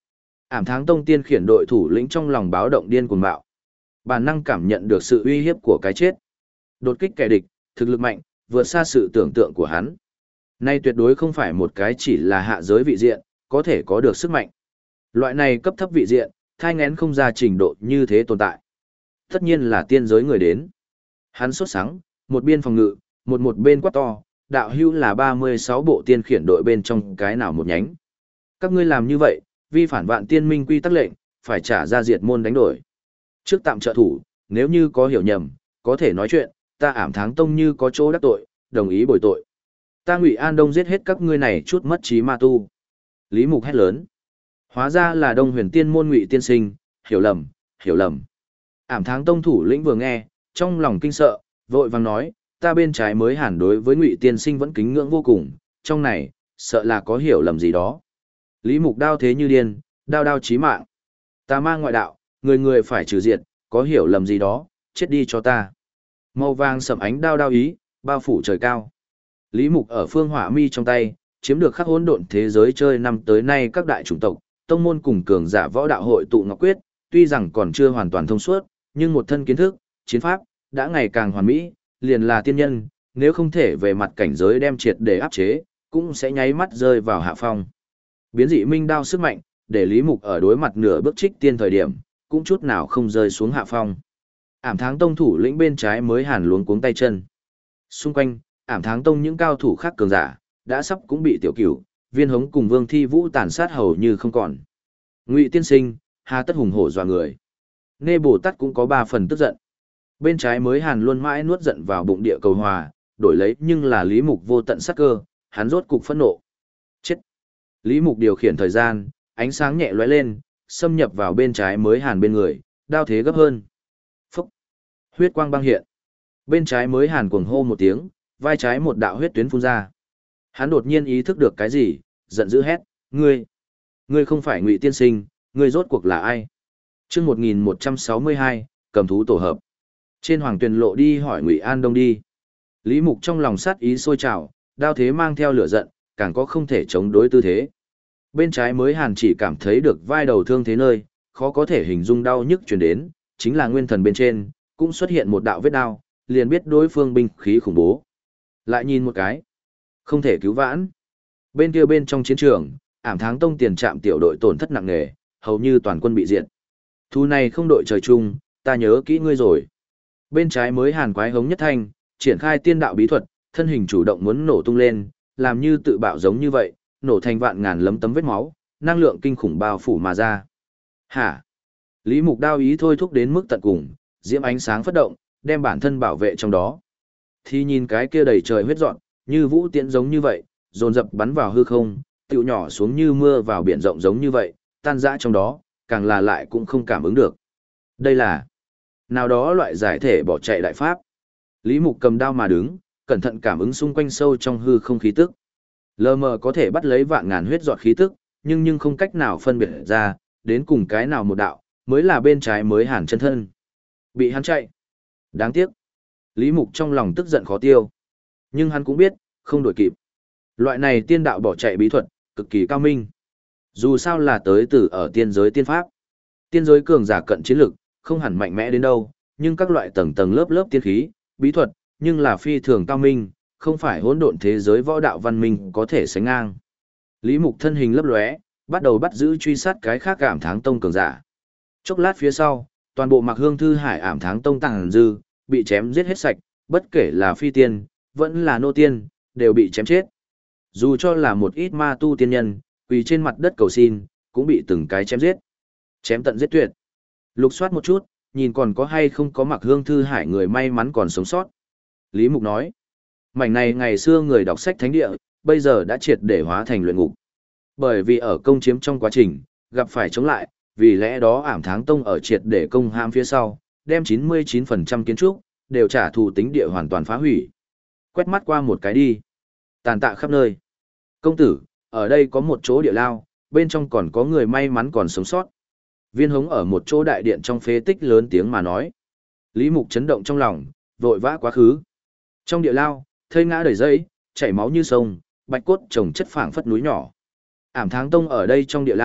Ảm Tháng Tông tiên khiển đội thủ lĩnh trong lòng báo động điên cuồng bạo. Bản năng cảm nhận được sự uy hiếp của cái chết. Đột kích kẻ địch, thực lực mạnh, vượt xa sự tưởng tượng của hắn. Nay tuyệt đối không phải một cái chỉ là hạ giới vị diện, có thể có được sức mạnh. Loại này cấp thấp vị diện, thai ngén không ra trình độ như thế tồn tại. Tất nhiên là tiên giới người đến. Hắn sốt sắng, một biên phòng ngự, một bên quát to, đạo hữu là 36 bộ tiên khiển đội bên trong cái nào một nhánh. Các ngươi làm như vậy, vi phản vạn tiên minh quy tắc lệnh, phải trả ra diệt môn đánh đổi. Trước tạm trợ thủ, nếu như có hiểu nhầm, có thể nói chuyện, ta Ảm Tháng Tông như có chỗ đắc tội, đồng ý bồi tội. Ta Ngụy An Đông giết hết các ngươi này chút mất trí ma tu. Lý Mục hét lớn. Hóa ra là Đông Huyền Tiên môn Ngụy tiên sinh, hiểu lầm, hiểu lầm. Ảm Tháng Tông thủ lĩnh vừa nghe, trong lòng kinh sợ, vội vàng nói, ta bên trái mới hẳn đối với Ngụy tiên sinh vẫn kính ngưỡng vô cùng, trong này, sợ là có hiểu lầm gì đó. Lý Mục đao thế như điên, đao đao chí mạng. Ta mang ngoại đạo, người người phải trừ diệt, có hiểu lầm gì đó, chết đi cho ta. Màu vàng sẫm ánh đao đao ý, bao phủ trời cao. Lý Mục ở phương hỏa mi trong tay, chiếm được khắc hỗn độn thế giới chơi năm tới nay các đại chủng tộc, tông môn cùng cường giả võ đạo hội tụ ngọc quyết, tuy rằng còn chưa hoàn toàn thông suốt, nhưng một thân kiến thức, chiến pháp, đã ngày càng hoàn mỹ, liền là tiên nhân, nếu không thể về mặt cảnh giới đem triệt để áp chế, cũng sẽ nháy mắt rơi vào hạ phong. Biến dị minh đao sức mạnh, để Lý Mục ở đối mặt nửa bước trích tiên thời điểm, cũng chút nào không rơi xuống hạ phong. Ảm Tháng Tông thủ lĩnh bên trái mới hàn luống cuống tay chân. Xung quanh, Ảm Tháng Tông những cao thủ khác cường giả, đã sắp cũng bị tiểu cửu, Viên Hống cùng Vương Thi Vũ tàn sát hầu như không còn. Ngụy tiên sinh, hà tất hùng hổ dọa người. Nê Bồ Tát cũng có 3 phần tức giận. Bên trái mới hàn luôn mãi nuốt giận vào bụng địa cầu hòa, đổi lấy nhưng là Lý Mục vô tận sát cơ, hắn rốt cục phẫn nộ. Chết! Lý Mục điều khiển thời gian, ánh sáng nhẹ lóe lên, xâm nhập vào bên trái mới hàn bên người, đao thế gấp hơn. Phúc! Huyết quang băng hiện. Bên trái mới hàn cuồng hô một tiếng, vai trái một đạo huyết tuyến phun ra. Hắn đột nhiên ý thức được cái gì, giận dữ hét, ngươi không phải Ngụy tiên sinh, ngươi rốt cuộc là ai? Chương 1162, cầm thú tổ hợp. Trên Hoàng Tuyền lộ đi hỏi Ngụy An Đông đi. Lý Mục trong lòng sát ý sôi trào, đao thế mang theo lửa giận, càng có không thể chống đối tư thế. Bên trái mới hàn chỉ cảm thấy được vai đầu thương thế nơi, khó có thể hình dung đau nhức truyền đến, chính là nguyên thần bên trên, cũng xuất hiện một đạo vết đao, liền biết đối phương binh khí khủng bố. Lại nhìn một cái, không thể cứu vãn. Bên kia bên trong chiến trường, Ảm Tháng Tông tiền trạm tiểu đội tổn thất nặng nề, hầu như toàn quân bị diệt. Thu này không đội trời chung, ta nhớ kỹ ngươi rồi. Bên trái mới hàn quái hống nhất thanh, triển khai tiên đạo bí thuật, thân hình chủ động muốn nổ tung lên, làm như tự bạo giống như vậy, nổ thành vạn ngàn lấm tấm vết máu, năng lượng kinh khủng bao phủ mà ra. Hả? Lý Mục đao ý thôi thúc đến mức tận cùng, diễm ánh sáng phất động, đem bản thân bảo vệ trong đó. Thì nhìn cái kia đầy trời huyết dọn, như vũ tiễn giống như vậy, dồn dập bắn vào hư không, tựu nhỏ xuống như mưa vào biển rộng giống như vậy, tan rã trong đó, càng là lại cũng không cảm ứng được. Đây là nào đó loại giải thể bỏ chạy đại pháp. Lý Mục cầm đao mà đứng, cẩn thận cảm ứng xung quanh sâu trong hư không khí tức. Lờ mờ có thể bắt lấy vạn ngàn huyết giọt khí tức, nhưng không cách nào phân biệt ra, đến cùng cái nào một đạo, mới là bên trái mới hàn chân thân. Bị hắn chạy. Đáng tiếc. Lý Mục trong lòng tức giận khó tiêu. Nhưng hắn cũng biết, không đuổi kịp. Loại này tiên đạo bỏ chạy bí thuật, cực kỳ cao minh. Dù sao là tới từ ở tiên giới tiên pháp. Tiên giới cường giả cận chiến lực, không hẳn mạnh mẽ đến đâu, nhưng các loại tầng tầng lớp lớp tiên khí, bí thuật, nhưng là phi thường cao minh, không phải hỗn độn thế giới võ đạo văn minh có thể sánh ngang. Lý Mục thân hình lấp lóe, bắt đầu bắt giữ truy sát cái khác Ảm Tháng Tông cường giả. Chốc lát phía sau, toàn bộ Mặc Hương Thư Hải Ảm Tháng Tông tàng dư, bị chém giết hết sạch, bất kể là phi tiên, vẫn là nô tiên, đều bị chém chết. Dù cho là một ít ma tu tiên nhân, quỳ trên mặt đất cầu xin, cũng bị từng cái chém giết. Chém tận giết tuyệt. Lục soát một chút, nhìn còn có hay không có Mặc Hương Thư Hải người may mắn còn sống sót. Lý Mục nói, mảnh này ngày xưa người đọc sách thánh địa, bây giờ đã triệt để hóa thành luyện ngục. Bởi vì ở công chiếm trong quá trình, gặp phải chống lại, vì lẽ đó Ảm Tháng Tông ở triệt để công hãm phía sau, đem 99% kiến trúc, đều trả thù tính địa hoàn toàn phá hủy. Quét mắt qua một cái đi. Tàn tạ khắp nơi. Công tử, ở đây có một chỗ địa lao, bên trong còn có người may mắn còn sống sót. Viên Hống ở một chỗ đại điện trong phế tích lớn tiếng mà nói. Lý Mục chấn động trong lòng, vội vã quá khứ. Trong địa lao, thây ngã đầy dây, chảy máu như sông, bạch cốt trồng chất phảng phất núi nhỏ. Ảm Tháng Tông ở đây trong địa lao,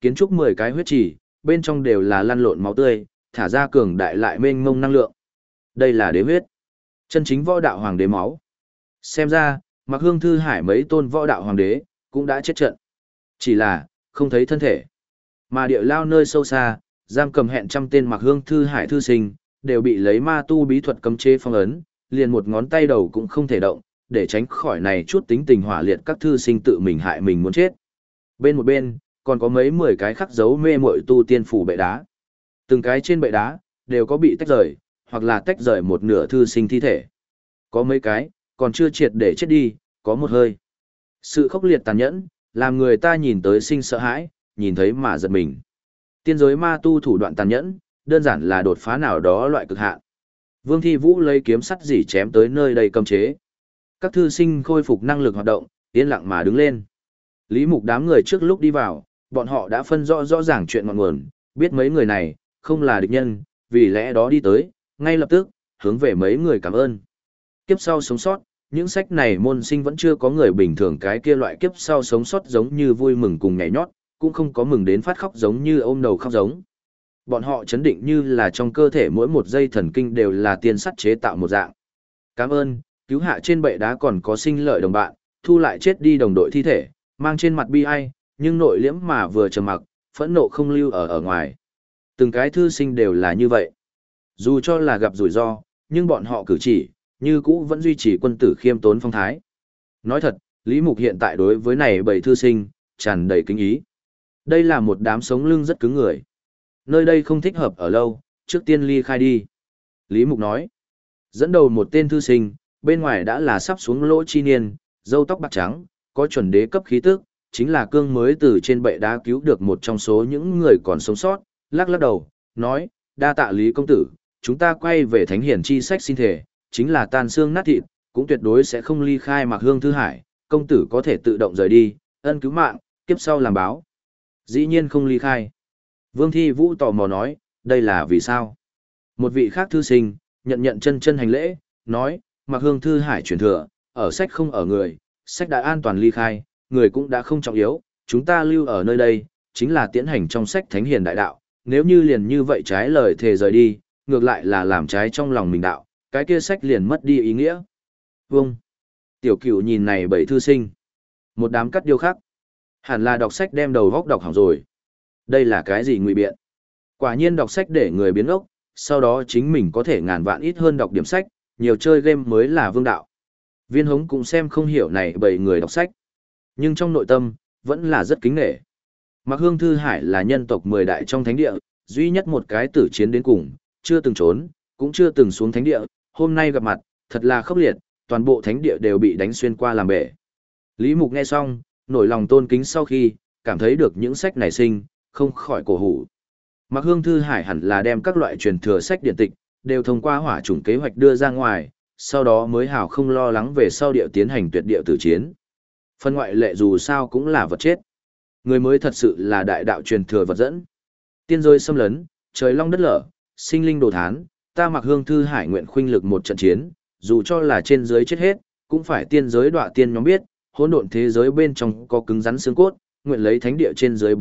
Kiến trúc 10 cái huyết trì, bên trong đều là lăn lộn máu tươi, thả ra cường đại lại mênh mông năng lượng. Đây là đế huyết. Chân chính võ đạo hoàng đế máu. Xem ra, Mạc Hương Thư Hải mấy tôn võ đạo hoàng đế, cũng đã chết trận. Chỉ là, không thấy thân thể. Mà địa lao nơi sâu xa, giam cầm hẹn trăm tên Mạc Hương Thư Hải thư sinh, đều bị lấy ma tu bí thuật cấm chế phong ấn, liền một ngón tay đầu cũng không thể động, để tránh khỏi này chút tính tình hỏa liệt các thư sinh tự mình hại mình muốn chết. Bên một bên, còn có mấy 10 cái khắc dấu mê muội tu tiên phủ bệ đá. Từng cái trên bệ đá, đều có bị tách rời, hoặc là tách rời một nửa thư sinh thi thể. Có mấy cái, còn chưa triệt để chết đi, có một hơi. Sự khốc liệt tàn nhẫn, làm người ta nhìn tới sinh sợ hãi, nhìn thấy mà giật mình. Tiên giới ma tu thủ đoạn tàn nhẫn, đơn giản là đột phá nào đó loại cực hạn. Vương Thi Vũ lấy kiếm sắt dỉ chém tới nơi đây cấm chế. Các thư sinh khôi phục năng lực hoạt động, yên lặng mà đứng lên. Lý Mục đám người trước lúc đi vào, bọn họ đã phân rõ ràng chuyện ngọn nguồn, biết mấy người này không là địch nhân, vì lẽ đó đi tới, ngay lập tức hướng về mấy người cảm ơn. Kiếp sau sống sót, những sách này môn sinh vẫn chưa có người bình thường cái kia loại kiếp sau sống sót giống như vui mừng cùng nhảy nhót, cũng không có mừng đến phát khóc giống như ôm đầu khóc giống. Bọn họ chấn định như là trong cơ thể mỗi một dây thần kinh đều là tiên sắt chế tạo một dạng. Cảm ơn, cứu hạ trên bệ đá còn có sinh lợi đồng bạn, thu lại chết đi đồng đội thi thể, mang trên mặt bi ai, nhưng nội liễm mà vừa trầm mặc, phẫn nộ không lưu ở ngoài. Từng cái thư sinh đều là như vậy. Dù cho là gặp rủi ro, nhưng bọn họ cử chỉ, như cũ vẫn duy trì quân tử khiêm tốn phong thái. Nói thật, Lý Mục hiện tại đối với này bảy thư sinh, tràn đầy kính ý. Đây là một đám sống lưng rất cứng người. Nơi đây không thích hợp ở lâu, trước tiên ly khai đi. Lý Mục nói. Dẫn đầu một tên thư sinh, bên ngoài đã là sắp xuống lỗ chi niên, râu tóc bạc trắng, có chuẩn đế cấp khí tức, chính là cương mới từ trên bệ đá cứu được một trong số những người còn sống sót, lắc lắc đầu, nói, đa tạ Lý công tử, chúng ta quay về Thánh Hiển chi sách xin thể, chính là tan xương nát thịt, cũng tuyệt đối sẽ không ly khai Mạc Hương Thư Hải, công tử có thể tự động rời đi, ân cứu mạng, kiếp sau làm báo. Dĩ nhiên không ly khai. Vương Thi Vũ tò mò nói, đây là vì sao? Một vị khác thư sinh, nhận chân hành lễ, nói, Mạc Hương Thư Hải truyền thừa, ở sách không ở người, sách đã an toàn ly khai, người cũng đã không trọng yếu, chúng ta lưu ở nơi đây, chính là tiến hành trong sách Thánh Hiền Đại Đạo, nếu như liền như vậy trái lời thề rời đi, ngược lại là làm trái trong lòng mình đạo, cái kia sách liền mất đi ý nghĩa. Vâng. Tiểu Cửu nhìn này bảy thư sinh, một đám cắt điêu khắc, hẳn là đọc sách đem đầu góc đọc hỏng rồi. Đây là cái gì ngụy biện? Quả nhiên đọc sách để người biến ốc, sau đó chính mình có thể ngàn vạn ít hơn đọc điểm sách, nhiều chơi game mới là vương đạo. Viên Hống cũng xem không hiểu này bảy người đọc sách, nhưng trong nội tâm, vẫn là rất kính nể. Mạc Hương Thư Hải là nhân tộc 10 đại trong thánh địa, duy nhất một cái tử chiến đến cùng, chưa từng trốn, cũng chưa từng xuống thánh địa, hôm nay gặp mặt, thật là khốc liệt, toàn bộ thánh địa đều bị đánh xuyên qua làm bể. Lý Mục nghe xong, nổi lòng tôn kính sau khi, cảm thấy được những sách này sinh, không khỏi cổ hủ. Mạc Hương Thư Hải hẳn là đem các loại truyền thừa sách điện tịch, đều thông qua hỏa chủng kế hoạch đưa ra ngoài, sau đó mới hào không lo lắng về sau địa tiến hành tuyệt địa tử chiến. Phân ngoại lệ dù sao cũng là vật chết. Người mới thật sự là đại đạo truyền thừa vật dẫn. Tiên giới xâm lấn, trời long đất lở, sinh linh đồ thán, ta Mạc Hương Thư Hải nguyện khuynh lực một trận chiến, dù cho là trên giới chết hết, cũng phải tiên giới đọa tiên nhóm biết, hỗn độn thế giới bên trong có cứng rắn xương cốt, nguyện lấy thánh địa trên dưới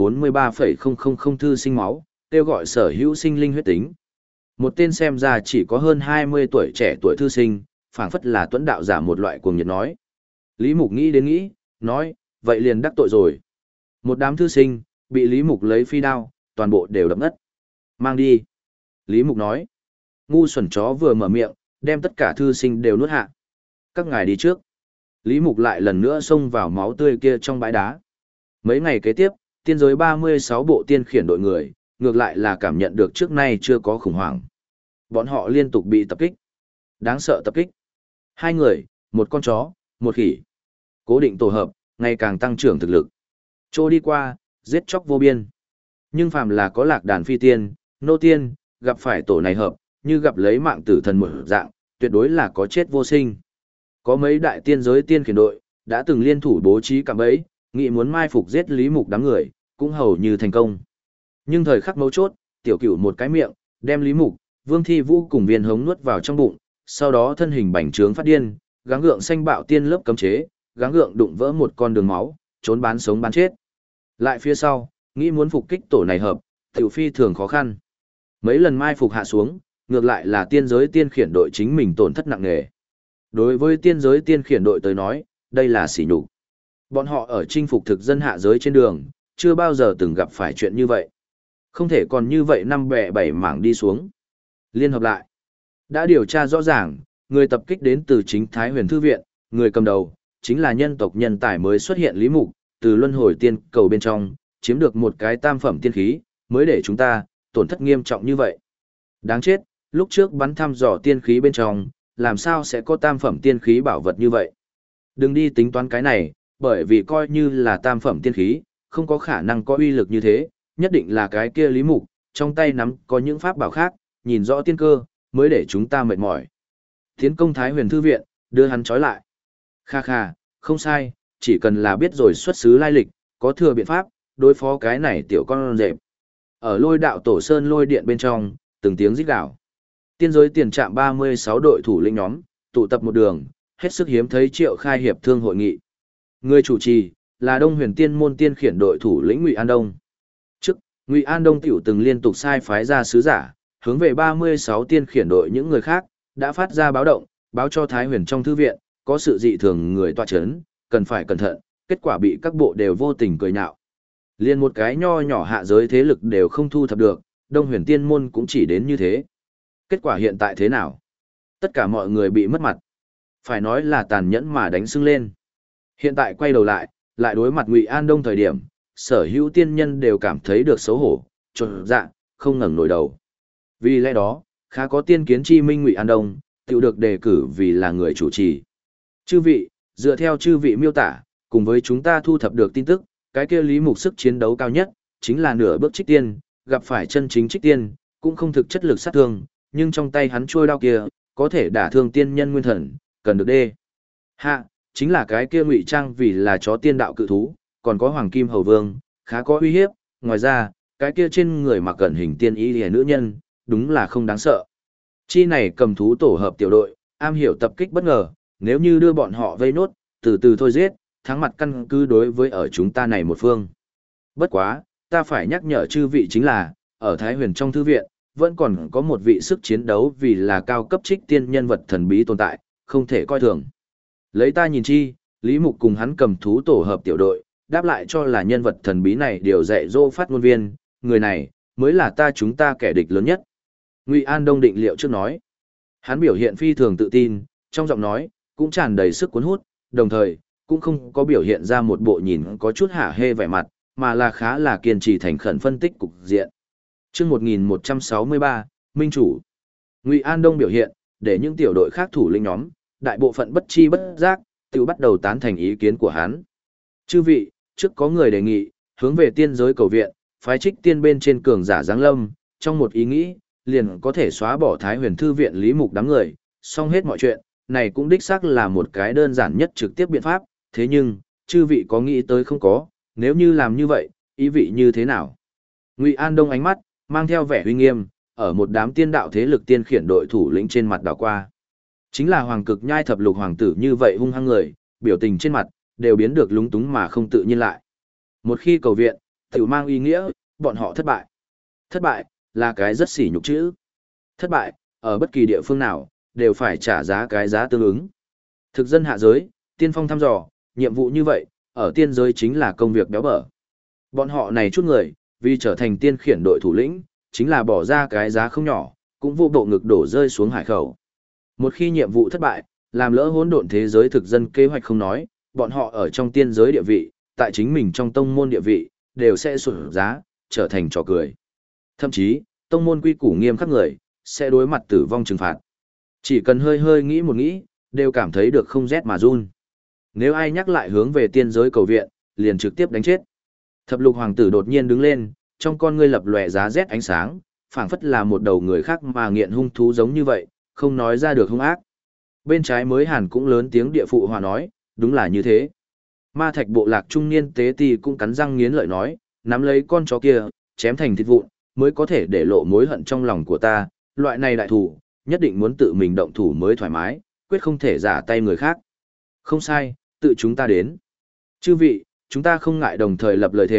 43,000 thư sinh máu, kêu gọi sở hữu sinh linh huyết tính. Một tên xem ra chỉ có hơn 20 tuổi trẻ tuổi thư sinh, phảng phất là tuấn đạo giả một loại cuồng nhiệt nói. Lý Mục nghĩ đến nghĩ, nói, vậy liền đắc tội rồi. Một đám thư sinh, bị Lý Mục lấy phi đao, toàn bộ đều đập ngất. Mang đi. Lý Mục nói. Ngu xuẩn chó vừa mở miệng, đem tất cả thư sinh đều nuốt hạ. Các ngài đi trước. Lý Mục lại lần nữa xông vào máu tươi kia trong bãi đá. Mấy ngày kế tiếp, tiên giới 36 bộ tiên khiển đội người, ngược lại là cảm nhận được trước nay chưa có khủng hoảng. Bọn họ liên tục bị tập kích. Đáng sợ tập kích. 2 người, một con chó, một khỉ. Cố định tổ hợp, ngày càng tăng trưởng thực lực. Trô đi qua, giết chóc vô biên. Nhưng phàm là có lạc đàn phi tiên, nô tiên, gặp phải tổ này hợp, như gặp lấy mạng tử thần một dạng, tuyệt đối là có chết vô sinh. Có mấy đại tiên giới tiên khiển đội, đã từng liên thủ bố trí cạm bẫy, nghị muốn mai phục giết Lý Mục đám người, cũng hầu như thành công. Nhưng thời khắc mấu chốt, Tiểu Cửu một cái miệng, đem Lý Mục, Vương Thi Vũ cùng Viên Hống nuốt vào trong bụng, sau đó thân hình bành trướng phát điên, gắng gượng xanh bạo tiên lớp cấm chế, gắng gượng đụng vỡ một con đường máu, trốn bán sống bán chết. Lại phía sau, Nghĩ muốn phục kích tổ này hợp, tiểu phi thường khó khăn. Mấy lần mai phục hạ xuống, ngược lại là tiên giới tiên khiển đội chính mình tổn thất nặng nề. Đối với tiên giới tiên khiển đội tới nói, đây là sỉ nhục. Bọn họ ở chinh phục thực dân hạ giới trên đường, chưa bao giờ từng gặp phải chuyện như vậy. Không thể còn như vậy năm bè bảy mảng đi xuống. Liên hợp lại. Đã điều tra rõ ràng, người tập kích đến từ chính Thái Huyền Thư Viện, người cầm đầu, chính là nhân tộc nhân tài mới xuất hiện Lý Mục, từ luân hồi tiên cầu bên trong, chiếm được một cái tam phẩm tiên khí, mới để chúng ta, tổn thất nghiêm trọng như vậy. Đáng chết, lúc trước bắn thăm dò tiên khí bên trong, làm sao sẽ có tam phẩm tiên khí bảo vật như vậy. Đừng đi tính toán cái này, bởi vì coi như là tam phẩm tiên khí, không có khả năng có uy lực như thế, nhất định là cái kia Lý Mục, trong tay nắm có những pháp bảo khác, nhìn rõ tiên cơ, mới để chúng ta mệt mỏi. Tiến công Thái Huyền Thư Viện, đưa hắn trói lại. Kha kha, không sai, chỉ cần là biết rồi xuất xứ lai lịch, có thừa biện pháp, đối phó cái này tiểu con rệp. Ở lôi đạo tổ sơn lôi điện bên trong, từng tiếng rít gào. Tiên giới tiền trạm 36 đội thủ lĩnh nhóm, tụ tập một đường, hết sức hiếm thấy triệu khai hiệp thương hội nghị. Người chủ trì là Đông Huyền Tiên môn tiên khiển đội thủ lĩnh Ngụy An Đông. Trước, Ngụy An Đông tiểu từng liên tục sai phái ra sứ giả, hướng về 36 tiên khiển đội những người khác, đã phát ra báo động, báo cho Thái Huyền trong thư viện, có sự dị thường người tọa chấn, cần phải cẩn thận, kết quả bị các bộ đều vô tình cười nhạo. Liên một cái nho nhỏ hạ giới thế lực đều không thu thập được, Đông Huyền Tiên môn cũng chỉ đến như thế. Kết quả hiện tại thế nào? Tất cả mọi người bị mất mặt. Phải nói là tàn nhẫn mà đánh sưng lên. Hiện tại quay đầu lại, lại đối mặt Ngụy An Đông thời điểm, sở hữu tiên nhân đều cảm thấy được xấu hổ, chột dạ, không ngẩng nổi đầu. Vì lẽ đó, khá có tiên kiến chi minh Ngụy An Đông, tự được đề cử vì là người chủ trì. Chư vị, dựa theo chư vị miêu tả, cùng với chúng ta thu thập được tin tức, cái kia Lý Mục sức chiến đấu cao nhất, chính là nửa bước trích tiên, gặp phải chân chính trích tiên, cũng không thực chất lực sát thương, nhưng trong tay hắn chuôi đao kia, có thể đả thương tiên nhân nguyên thần, cần được đê. Hạ, chính là cái kia ngụy trang vì là chó tiên đạo cự thú, còn có Hoàng Kim Hầu Vương, khá có uy hiếp, ngoài ra, cái kia trên người mặc cẩn hình tiên y hề nữ nhân, đúng là không đáng sợ. Chi này cầm thú tổ hợp tiểu đội, am hiểu tập kích bất ngờ, nếu như đưa bọn họ vây nốt, từ từ thôi giết, thắng mặt căn cứ đối với ở chúng ta này một phương. Bất quá, ta phải nhắc nhở chư vị chính là, ở Thái Huyền trong thư viện, vẫn còn có một vị sức chiến đấu vì là cao cấp trích tiên nhân vật thần bí tồn tại, không thể coi thường. Lấy ta nhìn chi, Lý Mục cùng hắn cầm thú tổ hợp tiểu đội, đáp lại cho là nhân vật thần bí này điều dạy dỗ phát ngôn viên, người này, mới là chúng ta kẻ địch lớn nhất. Ngụy An Đông định liệu trước nói. Hắn biểu hiện phi thường tự tin, trong giọng nói, cũng tràn đầy sức cuốn hút, đồng thời, cũng không có biểu hiện ra một bộ nhìn có chút hả hê vẻ mặt, mà là khá là kiên trì thành khẩn phân tích cục diện. Trước 1163, Minh Chủ. Ngụy An Đông biểu hiện, để những tiểu đội khác thủ lĩnh nhóm, đại bộ phận bất chi bất giác, tự bắt đầu tán thành ý kiến của hắn. Chư vị, trước có người đề nghị, hướng về tiên giới cầu viện, phái trích tiên bên trên cường giả giáng lâm, trong một ý nghĩ, liền có thể xóa bỏ Thái Huyền Thư viện Lý Mục đám người, xong hết mọi chuyện, này cũng đích xác là một cái đơn giản nhất trực tiếp biện pháp, thế nhưng, chư vị có nghĩ tới không có, nếu như làm như vậy, ý vị như thế nào? Ngụy An Đông ánh mắt, mang theo vẻ uy nghiêm, ở một đám tiên đạo thế lực tiên khiển đội thủ lĩnh trên mặt đảo qua. Chính là Hoàng Cực Nhai thập lục hoàng tử như vậy hung hăng người, biểu tình trên mặt, đều biến được lúng túng mà không tự nhiên lại. Một khi cầu viện, tiểu mang ý nghĩa, bọn họ thất bại. Thất bại, là cái rất sỉ nhục chữ. Thất bại, ở bất kỳ địa phương nào, đều phải trả giá cái giá tương ứng. Thực dân hạ giới, tiên phong thăm dò, nhiệm vụ như vậy, ở tiên giới chính là công việc béo bở. Bọn họ này chút người, vì trở thành tiên khiển đội thủ lĩnh, chính là bỏ ra cái giá không nhỏ, cũng vô bộ ngực đổ rơi xuống hải khẩu. Một khi nhiệm vụ thất bại, làm lỡ hỗn độn thế giới thực dân kế hoạch không nói, bọn họ ở trong tiên giới địa vị, tại chính mình trong tông môn địa vị, đều sẽ sụt giá, trở thành trò cười. Thậm chí, tông môn quy củ nghiêm khắc người, sẽ đối mặt tử vong trừng phạt. Chỉ cần hơi hơi nghĩ một nghĩ, đều cảm thấy được không rét mà run. Nếu ai nhắc lại hướng về tiên giới cầu viện, liền trực tiếp đánh chết. Thập lục hoàng tử đột nhiên đứng lên, trong con ngươi lập lòe giá rét ánh sáng, phảng phất là một đầu người khác mà nghiện hung thú giống như vậy, không nói ra được hung ác. Bên trái mới hàn cũng lớn tiếng địa phụ hòa nói, đúng là như thế. Ma thạch bộ lạc trung niên tế ti cũng cắn răng nghiến lợi nói, nắm lấy con chó kia, chém thành thịt vụn, mới có thể để lộ mối hận trong lòng của ta, loại này đại thủ, nhất định muốn tự mình động thủ mới thoải mái, quyết không thể giả tay người khác. Không sai, tự chúng ta đến. Chư vị, chúng ta không ngại đồng thời lập lời thề,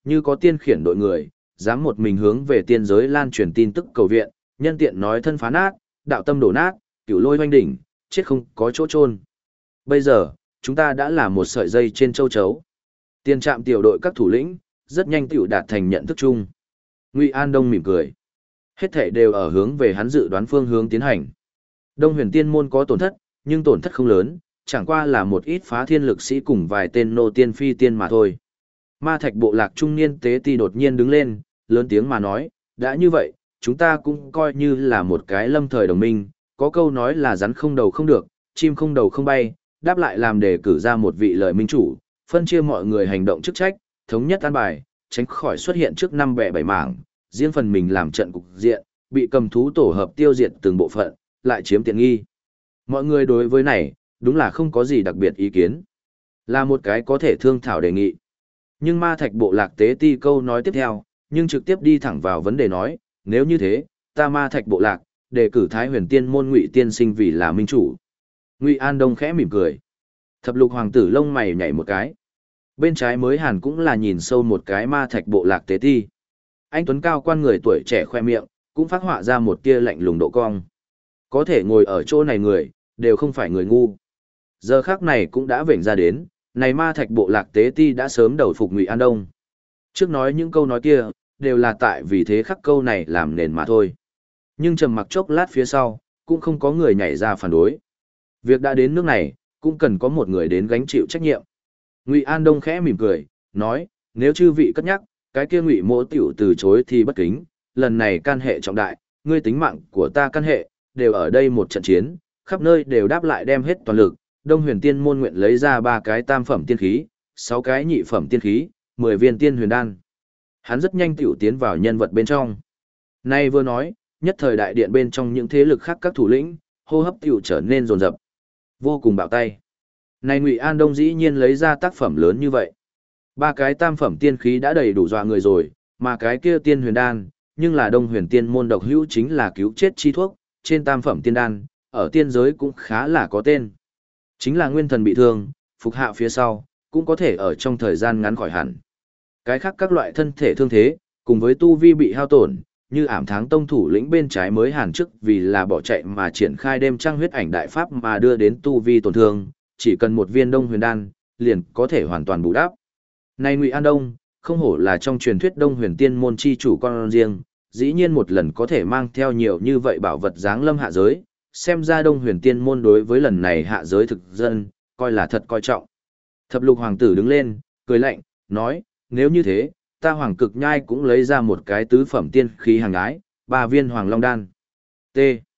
như có tiên khiển đội người, dám một mình hướng về tiên giới lan truyền tin tức cầu viện, nhân tiện nói thân phá nát, đạo tâm đổ nát, cửu lôi hoanh đỉnh, chết không có chỗ chôn. Bây giờ, chúng ta đã là một sợi dây trên châu chấu. Tiền trạm tiểu đội các thủ lĩnh, rất nhanh tiểu đạt thành nhận thức chung. Ngụy An Đông mỉm cười. Hết thảy đều ở hướng về hắn dự đoán phương hướng tiến hành. Đông Huyền Tiên môn có tổn thất, nhưng tổn thất không lớn, chẳng qua là một ít phá thiên lực sĩ cùng vài tên nô tiên phi tiên mà thôi. Ma Thạch bộ lạc trung niên tế ti đột nhiên đứng lên, lớn tiếng mà nói, đã như vậy, chúng ta cũng coi như là một cái lâm thời đồng minh, có câu nói là rắn không đầu không được, chim không đầu không bay, đáp lại làm đề cử ra một vị lợi minh chủ, phân chia mọi người hành động chức trách, thống nhất an bài, tránh khỏi xuất hiện trước năm bè bảy mảng, riêng phần mình làm trận cục diện, bị cầm thú tổ hợp tiêu diệt từng bộ phận, lại chiếm tiện nghi. Mọi người đối với này, đúng là không có gì đặc biệt ý kiến. Là một cái có thể thương thảo đề nghị. Nhưng Ma Thạch bộ lạc tế ti câu nói tiếp theo, nhưng trực tiếp đi thẳng vào vấn đề nói, nếu như thế, ta Ma Thạch bộ lạc, đề cử Thái Huyền Tiên môn Ngụy tiên sinh vì là minh chủ. Ngụy An Đông khẽ mỉm cười. Thập lục hoàng tử lông mày nhảy một cái. Bên trái mới hàn cũng là nhìn sâu một cái Ma Thạch bộ lạc tế ti. Anh tuấn cao quan người tuổi trẻ khoe miệng, cũng phát họa ra một tia lạnh lùng độ cong. Có thể ngồi ở chỗ này người, đều không phải người ngu. Giờ khắc này cũng đã vểnh ra đến, này Ma Thạch bộ lạc tế ti đã sớm đầu phục Ngụy An Đông. Trước nói những câu nói kia, đều là tại vì thế khắc câu này làm nền mà thôi. Nhưng trầm mặc chốc lát phía sau, cũng không có người nhảy ra phản đối. Việc đã đến nước này, cũng cần có một người đến gánh chịu trách nhiệm. Ngụy An Đông khẽ mỉm cười, nói, nếu chư vị cất nhắc, cái kia Ngụy Mỗ tiểu từ chối thì bất kính, lần này can hệ trọng đại, ngươi tính mạng của ta can hệ, đều ở đây một trận chiến, khắp nơi đều đáp lại đem hết toàn lực, Đông Huyền Tiên môn nguyện lấy ra 3 cái tam phẩm tiên khí, 6 cái nhị phẩm tiên khí, 10 viên tiên huyền đan. Hắn rất nhanh tiểu tiến vào nhân vật bên trong. Nay vừa nói, nhất thời đại điện bên trong những thế lực khác các thủ lĩnh, hô hấp tiểu trở nên rồn rập, vô cùng bạo tay. Này Ngụy An Đông dĩ nhiên lấy ra tác phẩm lớn như vậy. 3 cái tam phẩm tiên khí đã đầy đủ dọa người rồi, mà cái kia tiên huyền đan, nhưng là Đông Huyền Tiên môn độc hữu chính là cứu chết chi thuốc, trên tam phẩm tiên đan, ở tiên giới cũng khá là có tên. Chính là nguyên thần bị thương, phục hạ phía sau, cũng có thể ở trong thời gian ngắn khỏi hẳn. Cái khác các loại thân thể thương thế, cùng với tu vi bị hao tổn, như ảm tháng tông thủ lĩnh bên trái mới hàn trước vì là bỏ chạy mà triển khai đêm trăng huyết ảnh đại pháp mà đưa đến tu vi tổn thương, chỉ cần một viên Đông Huyền đan, liền có thể hoàn toàn bù đắp. Này Ngụy An Đông, không hổ là trong truyền thuyết Đông Huyền Tiên môn chi chủ con riêng, dĩ nhiên một lần có thể mang theo nhiều như vậy bảo vật giáng lâm hạ giới, xem ra Đông Huyền Tiên môn đối với lần này hạ giới thực dân, coi là thật coi trọng. Thập lục hoàng tử đứng lên, cười lạnh, nói, nếu như thế, ta Hoàng Cực Nhai cũng lấy ra một cái tứ phẩm tiên khí hàng ái, 3 viên Hoàng Long đan. T.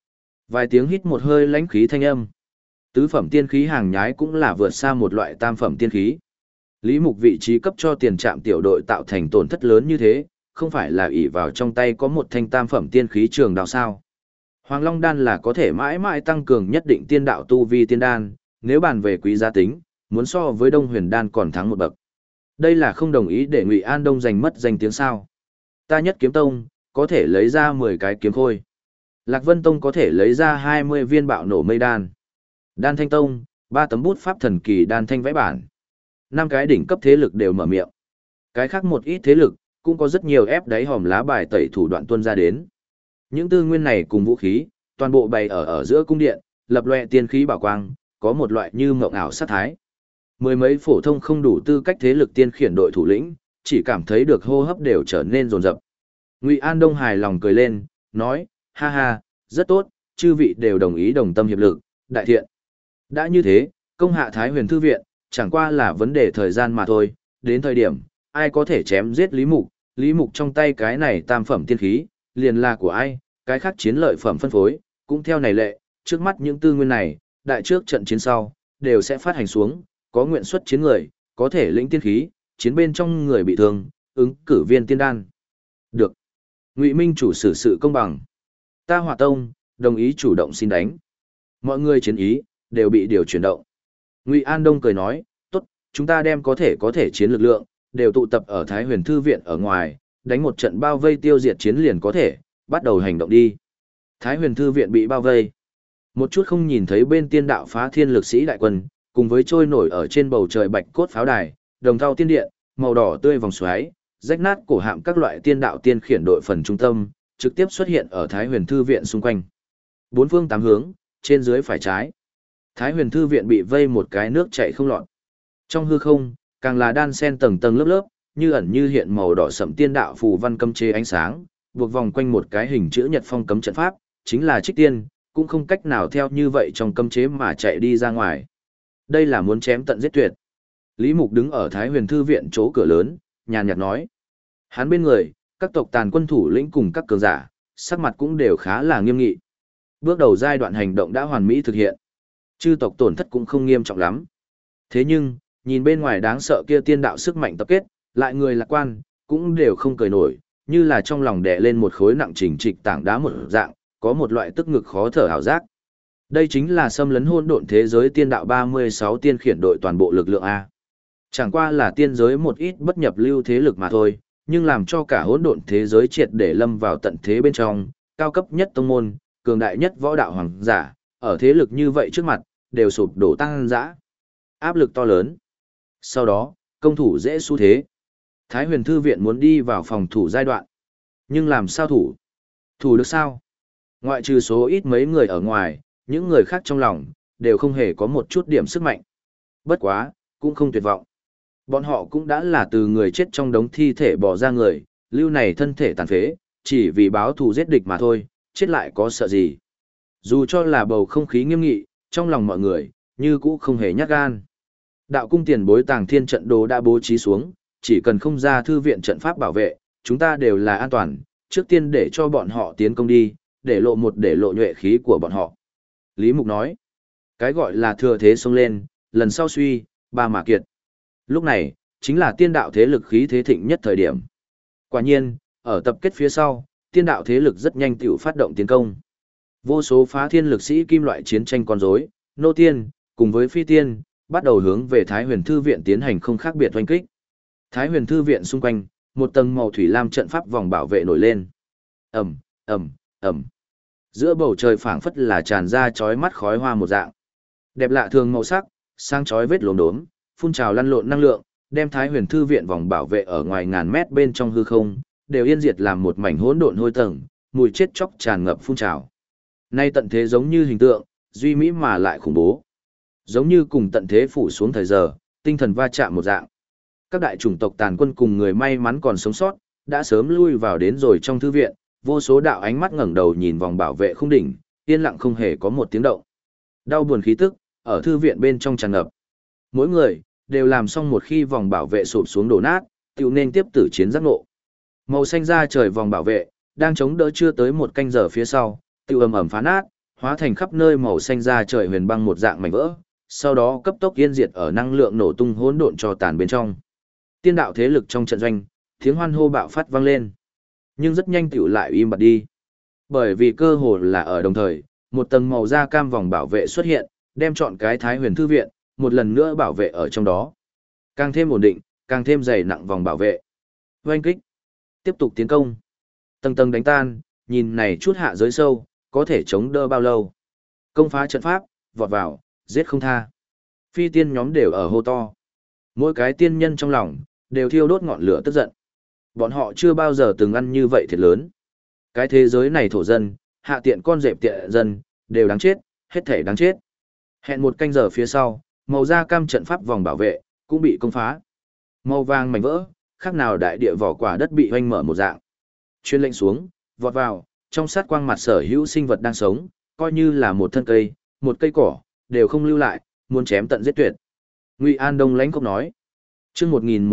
Vài tiếng hít một hơi lãnh khí thanh âm. Tứ phẩm tiên khí hàng nhái cũng là vượt xa một loại tam phẩm tiên khí. Lý Mục vị trí cấp cho tiền trạm tiểu đội tạo thành tổn thất lớn như thế, không phải là ỷ vào trong tay có một thanh tam phẩm tiên khí trường đạo sao. Hoàng Long đan là có thể mãi mãi tăng cường nhất định tiên đạo tu vi tiên đan, nếu bàn về quý giá tính, muốn so với Đông Huyền đan còn thắng một bậc. Đây là không đồng ý để Ngụy An Đông giành mất danh tiếng sao. Ta Nhất Kiếm Tông, có thể lấy ra 10 cái kiếm khôi. Lạc Vân Tông có thể lấy ra 20 viên bạo nổ mây đan. Đan Thanh Tông, 3 tấm bút pháp thần kỳ đan thanh vẽ bản. 5 cái đỉnh cấp thế lực đều mở miệng. Cái khác một ít thế lực, cũng có rất nhiều ép đáy hòm lá bài tẩy thủ đoạn tuân ra đến. Những tư nguyên này cùng vũ khí, toàn bộ bày ở giữa cung điện, lập loè tiên khí bảo quang, có một loại như mộng ảo sát thái. Mười mấy phổ thông không đủ tư cách thế lực tiên khiển đội thủ lĩnh, chỉ cảm thấy được hô hấp đều trở nên rồn rập. Ngụy An Đông hài lòng cười lên, nói, ha ha, rất tốt, chư vị đều đồng ý đồng tâm hiệp lực, đại thiện. Đã như thế, công hạ Thái Huyền Thư Viện, chẳng qua là vấn đề thời gian mà thôi, đến thời điểm, ai có thể chém giết Lý Mục trong tay cái này tam phẩm tiên khí, liền là của ai, cái khác chiến lợi phẩm phân phối, cũng theo này lệ, trước mắt những tư nguyên này, đại trước trận chiến sau, đều sẽ phát hành xuống, có nguyện xuất chiến người, có thể lĩnh tiên khí, chiến bên trong người bị thương, ứng cử viên tiên đan. Được. Ngụy Minh chủ xử sự công bằng. Ta Hỏa Tông, đồng ý chủ động xin đánh. Mọi người chiến ý, đều bị điều chuyển động. Ngụy An Đông cười nói, tốt, chúng ta đem có thể chiến lực lượng, đều tụ tập ở Thái Huyền Thư Viện ở ngoài, đánh một trận bao vây tiêu diệt chiến liền có thể, bắt đầu hành động đi. Thái Huyền Thư Viện bị bao vây. Một chút không nhìn thấy bên tiên đạo phá thiên lực sĩ đại quân, cùng với trôi nổi ở trên bầu trời bạch cốt pháo đài, đồng thau tiên điện, màu đỏ tươi vòng xoáy, rách nát cổ hạm các loại tiên đạo tiên khiển đội phần trung tâm, trực tiếp xuất hiện ở Thái Huyền Thư viện xung quanh. Bốn phương tám hướng, trên dưới phải trái. Thái Huyền Thư viện bị vây một cái nước chảy không lọt. Trong hư không, càng là đan sen tầng tầng lớp lớp, như ẩn như hiện màu đỏ sẫm tiên đạo phù văn cấm chế ánh sáng, buộc vòng quanh một cái hình chữ nhật phong cấm trận pháp, chính là Trích Tiên, cũng không cách nào theo như vậy trong cấm chế mà chạy đi ra ngoài. Đây là muốn chém tận giết tuyệt. Lý Mục đứng ở Thái Huyền Thư viện chỗ cửa lớn, nhàn nhạt nói. Hắn bên người, các tộc tàn quân thủ lĩnh cùng các cường giả, sắc mặt cũng đều khá là nghiêm nghị. Bước đầu giai đoạn hành động đã hoàn mỹ thực hiện. Chư tộc tổn thất cũng không nghiêm trọng lắm. Thế nhưng, nhìn bên ngoài đáng sợ kia tiên đạo sức mạnh tập kết, lại người lạc quan, cũng đều không cười nổi, như là trong lòng đè lên một khối nặng chỉnh trịch tảng đá một dạng, có một loại tức ngực khó thở ảo giác. Đây chính là xâm lấn hỗn độn thế giới tiên đạo 36 tiên khiển đội toàn bộ lực lượng A. Chẳng qua là tiên giới một ít bất nhập lưu thế lực mà thôi, nhưng làm cho cả hỗn độn thế giới triệt để lâm vào tận thế bên trong, cao cấp nhất tông môn, cường đại nhất võ đạo hoàng giả, ở thế lực như vậy trước mặt, đều sụp đổ tăng dã. Áp lực to lớn. Sau đó, công thủ dễ xu thế. Thái Huyền Thư viện muốn đi vào phòng thủ giai đoạn. Nhưng làm sao thủ? Thủ được sao? Ngoại trừ số ít mấy người ở ngoài, những người khác trong lòng, đều không hề có một chút điểm sức mạnh. Bất quá, cũng không tuyệt vọng. Bọn họ cũng đã là từ người chết trong đống thi thể bỏ ra người, lưu này thân thể tàn phế, chỉ vì báo thù giết địch mà thôi, chết lại có sợ gì. Dù cho là bầu không khí nghiêm nghị, trong lòng mọi người, như cũ không hề nhát gan. Đạo cung tiền bối Tàng Thiên trận đồ đã bố trí xuống, chỉ cần không ra thư viện trận pháp bảo vệ, chúng ta đều là an toàn, trước tiên để cho bọn họ tiến công đi, để lộ nhuệ khí của bọn họ. Lý Mục nói, cái gọi là thừa thế xông lên, lần sau suy, ba mà kiệt. Lúc này, chính là tiên đạo thế lực khí thế thịnh nhất thời điểm. Quả nhiên, ở tập kết phía sau, tiên đạo thế lực rất nhanh tiểu phát động tiến công. Vô số phá thiên lực sĩ kim loại chiến tranh con rối, nô tiên, cùng với phi tiên, bắt đầu hướng về Thái Huyền Thư viện tiến hành không khác biệt oanh kích. Thái Huyền Thư viện xung quanh, một tầng màu thủy lam trận pháp vòng bảo vệ nổi lên. Ầm, ầm, ầm. Giữa bầu trời phảng phất là tràn ra chói mắt khói hoa một dạng. Đẹp lạ thường màu sắc, sang chói vết lốm đốm, phun trào lăn lộn năng lượng, đem Thái Huyền Thư viện vòng bảo vệ ở ngoài ngàn mét bên trong hư không, đều yên diệt làm một mảnh hỗn độn hôi tầng, mùi chết chóc tràn ngập phun trào. Nay tận thế giống như hình tượng, duy mỹ mà lại khủng bố. Giống như cùng tận thế phủ xuống thời giờ, tinh thần va chạm một dạng. Các đại chủng tộc tàn quân cùng người may mắn còn sống sót, đã sớm lui vào đến rồi trong thư viện, vô số đạo ánh mắt ngẩng đầu nhìn vòng bảo vệ khung đỉnh, yên lặng không hề có một tiếng động. Đau buồn khí tức, ở thư viện bên trong tràn ngập. Mỗi người, đều làm xong một khi vòng bảo vệ sụp xuống đổ nát, tiểu nên tiếp tử chiến giác ngộ. Màu xanh da trời vòng bảo vệ, đang chống đỡ chưa tới một canh giờ phía sau, tiểu ầm ầm phá nát, hóa thành khắp nơi màu xanh da trời huyền băng một dạng mảnh vỡ, sau đó cấp tốc yên diệt ở năng lượng nổ tung hỗn độn cho tàn bên trong. Tiên đạo thế lực trong trận doanh, tiếng hoan hô bạo phát vang lên. Nhưng rất nhanh tiểu lại im bặt đi. Bởi vì cơ hồ là ở đồng thời, một tầng màu da cam vòng bảo vệ xuất hiện, đem chọn cái Thái Huyền Thư viện, một lần nữa bảo vệ ở trong đó. Càng thêm ổn định, càng thêm dày nặng vòng bảo vệ. Oanh kích. Tiếp tục tiến công. Tầng tầng đánh tan, nhìn này chút hạ giới sâu, có thể chống đỡ bao lâu. Công phá trận pháp, vọt vào, giết không tha. Phi tiên nhóm đều ở hô to. Mỗi cái tiên nhân trong lòng, đều thiêu đốt ngọn lửa tức giận. Bọn họ chưa bao giờ từng ăn như vậy thiệt lớn. Cái thế giới này thổ dân, hạ tiện con dẹp tiện dân, đều đáng chết, hết thể đáng chết. Hẹn một canh giờ phía sau, màu da cam trận pháp vòng bảo vệ, cũng bị công phá. Màu vàng mảnh vỡ, khác nào đại địa vỏ quả đất bị hoanh mở một dạng. Chuyên lệnh xuống, vọt vào, trong sát quang mặt sở hữu sinh vật đang sống, coi như là một thân cây, một cây cỏ, đều không lưu lại, muốn chém tận giết tuyệt. Ngụy An Đông lãnh cốc nói. Chương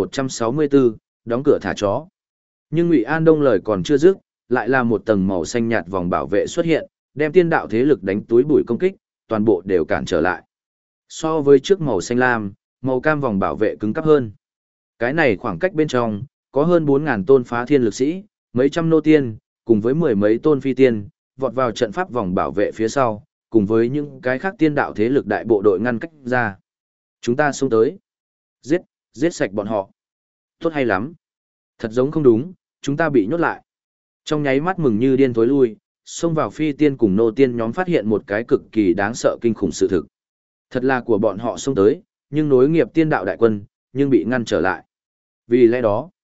1164, đóng cửa thả chó. Nhưng Ngụy An Đông lời còn chưa dứt, lại là một tầng màu xanh nhạt vòng bảo vệ xuất hiện, đem tiên đạo thế lực đánh túi bụi công kích, toàn bộ đều cản trở lại. So với trước màu xanh lam, màu cam vòng bảo vệ cứng cáp hơn. Cái này khoảng cách bên trong, có hơn 4.000 tôn phá thiên lực sĩ, mấy trăm nô tiên, cùng với mười mấy tôn phi tiên, vọt vào trận pháp vòng bảo vệ phía sau, cùng với những cái khác tiên đạo thế lực đại bộ đội ngăn cách ra. Chúng ta xông tới. Giết sạch bọn họ. Tốt hay lắm. Thật giống không đúng, chúng ta bị nhốt lại. Trong nháy mắt mừng như điên thối lui, xông vào phi tiên cùng nô tiên nhóm phát hiện một cái cực kỳ đáng sợ kinh khủng sự thực. Thật là của bọn họ xông tới, nhưng nối nghiệp tiên đạo đại quân, nhưng bị ngăn trở lại. Vì lẽ đó,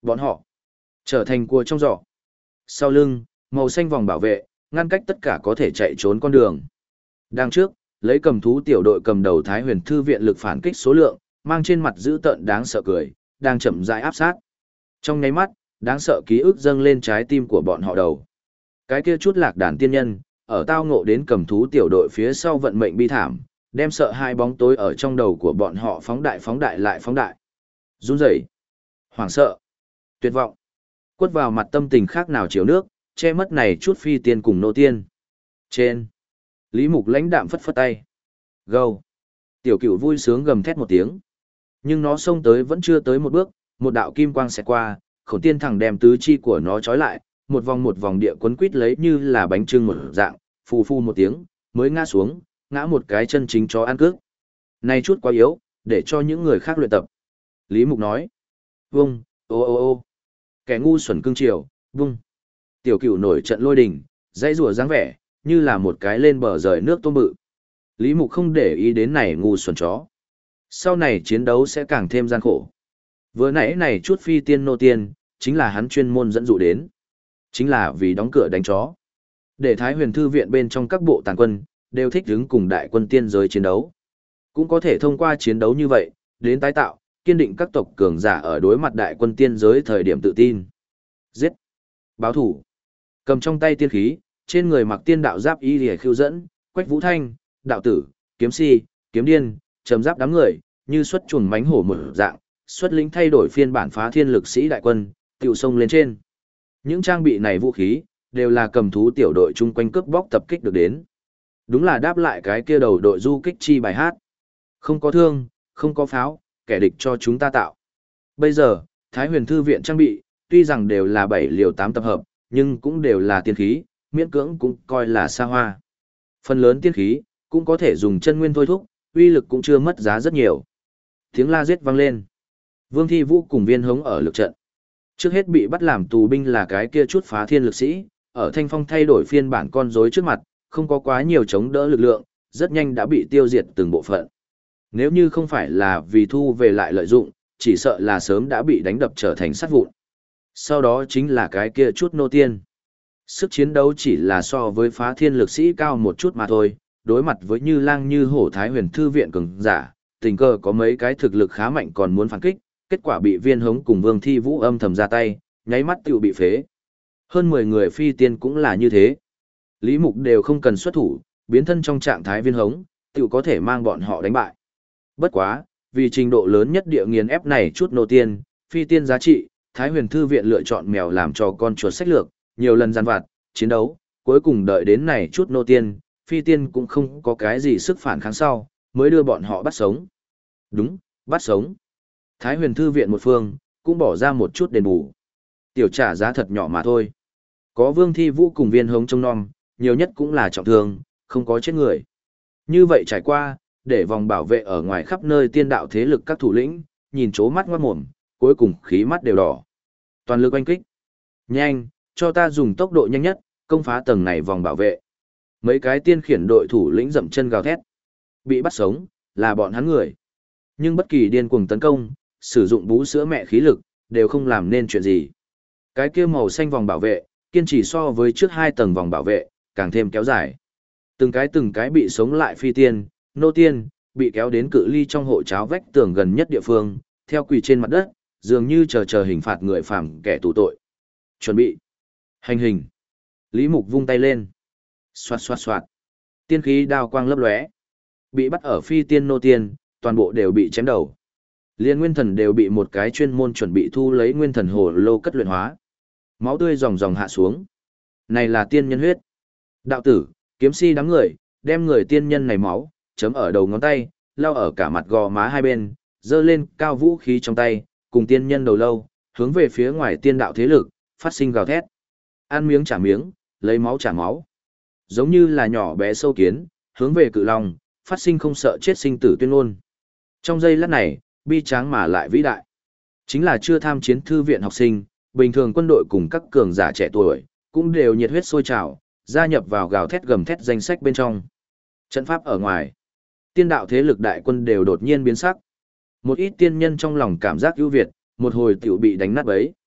Bọn họ trở thành cua trong giỏ. Sau lưng, màu xanh vòng bảo vệ, ngăn cách tất cả có thể chạy trốn con đường. Đằng trước, lấy cầm thú tiểu đội cầm đầu Thái Huyền Thư viện lực phản kích số lượng, mang trên mặt dữ tợn đáng sợ cười, đang chậm rãi áp sát. Trong nháy mắt, đáng sợ ký ức dâng lên trái tim của bọn họ đầu. Cái kia chút lạc đàn tiên nhân, ở tao ngộ đến cầm thú tiểu đội phía sau vận mệnh bi thảm, đem sợ hai bóng tối ở trong đầu của bọn họ phóng đại lại phóng đại. Run rẩy, hoảng sợ, tuyệt vọng, quất vào mặt tâm tình khác nào chiều nước, che mất này chút phi tiên cùng nô tiên. Trên, Lý Mục lãnh đạm phất phất tay. Gâu. Tiểu Cửu vui sướng gầm thét một tiếng. Nhưng nó xông tới vẫn chưa tới một bước, một đạo kim quang xẹt qua, Khổng Tiên thẳng đem tứ chi của nó trói lại, một vòng địa quấn quít lấy như là bánh trưng một dạng, phù phù một tiếng, mới ngã xuống, ngã một cái chân chính chó ăn cước. Này chút quá yếu, để cho những người khác luyện tập. Lý Mục nói. Vung, ô ô ô. Kẻ ngu xuẩn cương triều, vung. Tiểu Cửu nổi trận lôi đình, dãy rùa dáng vẻ, như là một cái lên bờ rời nước tôm bự. Lý Mục không để ý đến này ngu xuẩn chó. Sau này chiến đấu sẽ càng thêm gian khổ. Vừa nãy này chút phi tiên nô tiên, chính là hắn chuyên môn dẫn dụ đến. Chính là vì đóng cửa đánh chó. Để Thái Huyền Thư viện bên trong các bộ tàn quân, đều thích đứng cùng đại quân tiên giới chiến đấu. Cũng có thể thông qua chiến đấu như vậy, đến tái tạo, kiên định các tộc cường giả ở đối mặt đại quân tiên giới thời điểm tự tin. Giết! Báo thủ! Cầm trong tay tiên khí, trên người mặc tiên đạo giáp y lìa khiêu dẫn, Quách Vũ Thanh, đạo tử, kiếm si, kiếm điên, trầm giáp đám người, như xuất chuồng mánh hổ một dạng, xuất lĩnh thay đổi phiên bản phá thiên lực sĩ đại quân, tiểu sông lên trên. Những trang bị này vũ khí, đều là cầm thú tiểu đội chung quanh cướp bóc tập kích được đến. Đúng là đáp lại cái kia đầu đội du kích chi bài hát. Không có thương, không có pháo, kẻ địch cho chúng ta tạo. Bây giờ, Thái Huyền Thư viện trang bị, tuy rằng đều là 7 liều 8 tập hợp, nhưng cũng đều là tiên khí, miễn cưỡng cũng coi là xa hoa. Phần lớn tiên khí, cũng có thể dùng chân nguyên thôi thúc, uy lực cũng chưa mất giá rất nhiều. Tiếng la giết vang lên. Vương Thi Vũ cùng Viên Hống ở lực trận. Trước hết bị bắt làm tù binh là cái kia chút phá thiên lực sĩ, ở Thanh Phong thay đổi phiên bản con rối trước mặt, không có quá nhiều chống đỡ lực lượng, rất nhanh đã bị tiêu diệt từng bộ phận. Nếu như không phải là vì thu về lại lợi dụng, chỉ sợ là sớm đã bị đánh đập trở thành sát vụn. Sau đó chính là cái kia chút nô tiên. Sức chiến đấu chỉ là so với phá thiên lực sĩ cao một chút mà thôi, đối mặt với như lang như hổ Thái Huyền Thư viện cường giả, tình cờ có mấy cái thực lực khá mạnh còn muốn phản kích, kết quả bị Viên Hống cùng Vương Thi Vũ âm thầm ra tay, nháy mắt tiểu bị phế. Hơn 10 người phi tiên cũng là như thế. Lý Mục đều không cần xuất thủ, biến thân trong trạng thái Viên Hống, tiểu có thể mang bọn họ đánh bại. Bất quá, vì trình độ lớn nhất địa nghiền ép này chút nô tiên, phi tiên giá trị, Thái Huyền Thư viện lựa chọn mèo làm cho con chuột sách lược, nhiều lần gian vặt, chiến đấu, cuối cùng đợi đến này chút nô tiên, phi tiên cũng không có cái gì sức phản kháng sau, mới đưa bọn họ bắt sống. Đúng, bắt sống. Thái Huyền Thư viện một phương, cũng bỏ ra một chút đền bù. Tiểu trả giá thật nhỏ mà thôi. Có Vương Thi Vũ cùng Viên Hống trông nom, nhiều nhất cũng là trọng thương, không có chết người. Như vậy trải qua, để vòng bảo vệ ở ngoài khắp nơi tiên đạo thế lực các thủ lĩnh, nhìn chố mắt ngoát mồm, cuối cùng khí mắt đều đỏ. Toàn lực oanh kích. Nhanh, cho ta dùng tốc độ nhanh nhất, công phá tầng này vòng bảo vệ. Mấy cái tiên khiển đội thủ lĩnh dậm chân gào thét. Bị bắt sống, là bọn hắn người. Nhưng bất kỳ điên cuồng tấn công, sử dụng bú sữa mẹ khí lực, đều không làm nên chuyện gì. Cái kia màu xanh vòng bảo vệ, kiên trì so với trước 2 tầng vòng bảo vệ, càng thêm kéo dài. Từng cái bị sống lại phi tiên, nô tiên, bị kéo đến cự ly trong hộ cháo vách tường gần nhất địa phương, theo quỳ trên mặt đất, dường như chờ hình phạt người phàm kẻ tù tội. Chuẩn bị. Hành hình. Lý Mục vung tay lên. Xoạt xoạt xoạt. Tiên khí đao quang lấp lóe. Bị bắt ở phi tiên nô tiên, toàn bộ đều bị chém đầu. Liên nguyên thần đều bị một cái chuyên môn chuẩn bị thu lấy nguyên thần hồ lô cất luyện hóa. Máu tươi ròng hạ xuống. Này là tiên nhân huyết. Đạo tử, kiếm si đám người, đem người tiên nhân này máu, chấm ở đầu ngón tay, lao ở cả mặt gò má hai bên, dơ lên cao vũ khí trong tay, cùng tiên nhân đầu lâu, hướng về phía ngoài tiên đạo thế lực, phát sinh gào thét. Ăn miếng trả miếng, lấy máu trả máu. Giống như là nhỏ bé sâu kiến, hướng về cự long, phát sinh không sợ chết sinh tử tuyên ngôn. Trong giây lát này, bi tráng mà lại vĩ đại. Chính là chưa tham chiến thư viện học sinh, bình thường quân đội cùng các cường giả trẻ tuổi, cũng đều nhiệt huyết sôi trào, gia nhập vào gào thét gầm thét danh sách bên trong. Trận pháp ở ngoài, tiên đạo thế lực đại quân đều đột nhiên biến sắc. Một ít tiên nhân trong lòng cảm giác ưu việt, một hồi tiểu bị đánh nát bấy.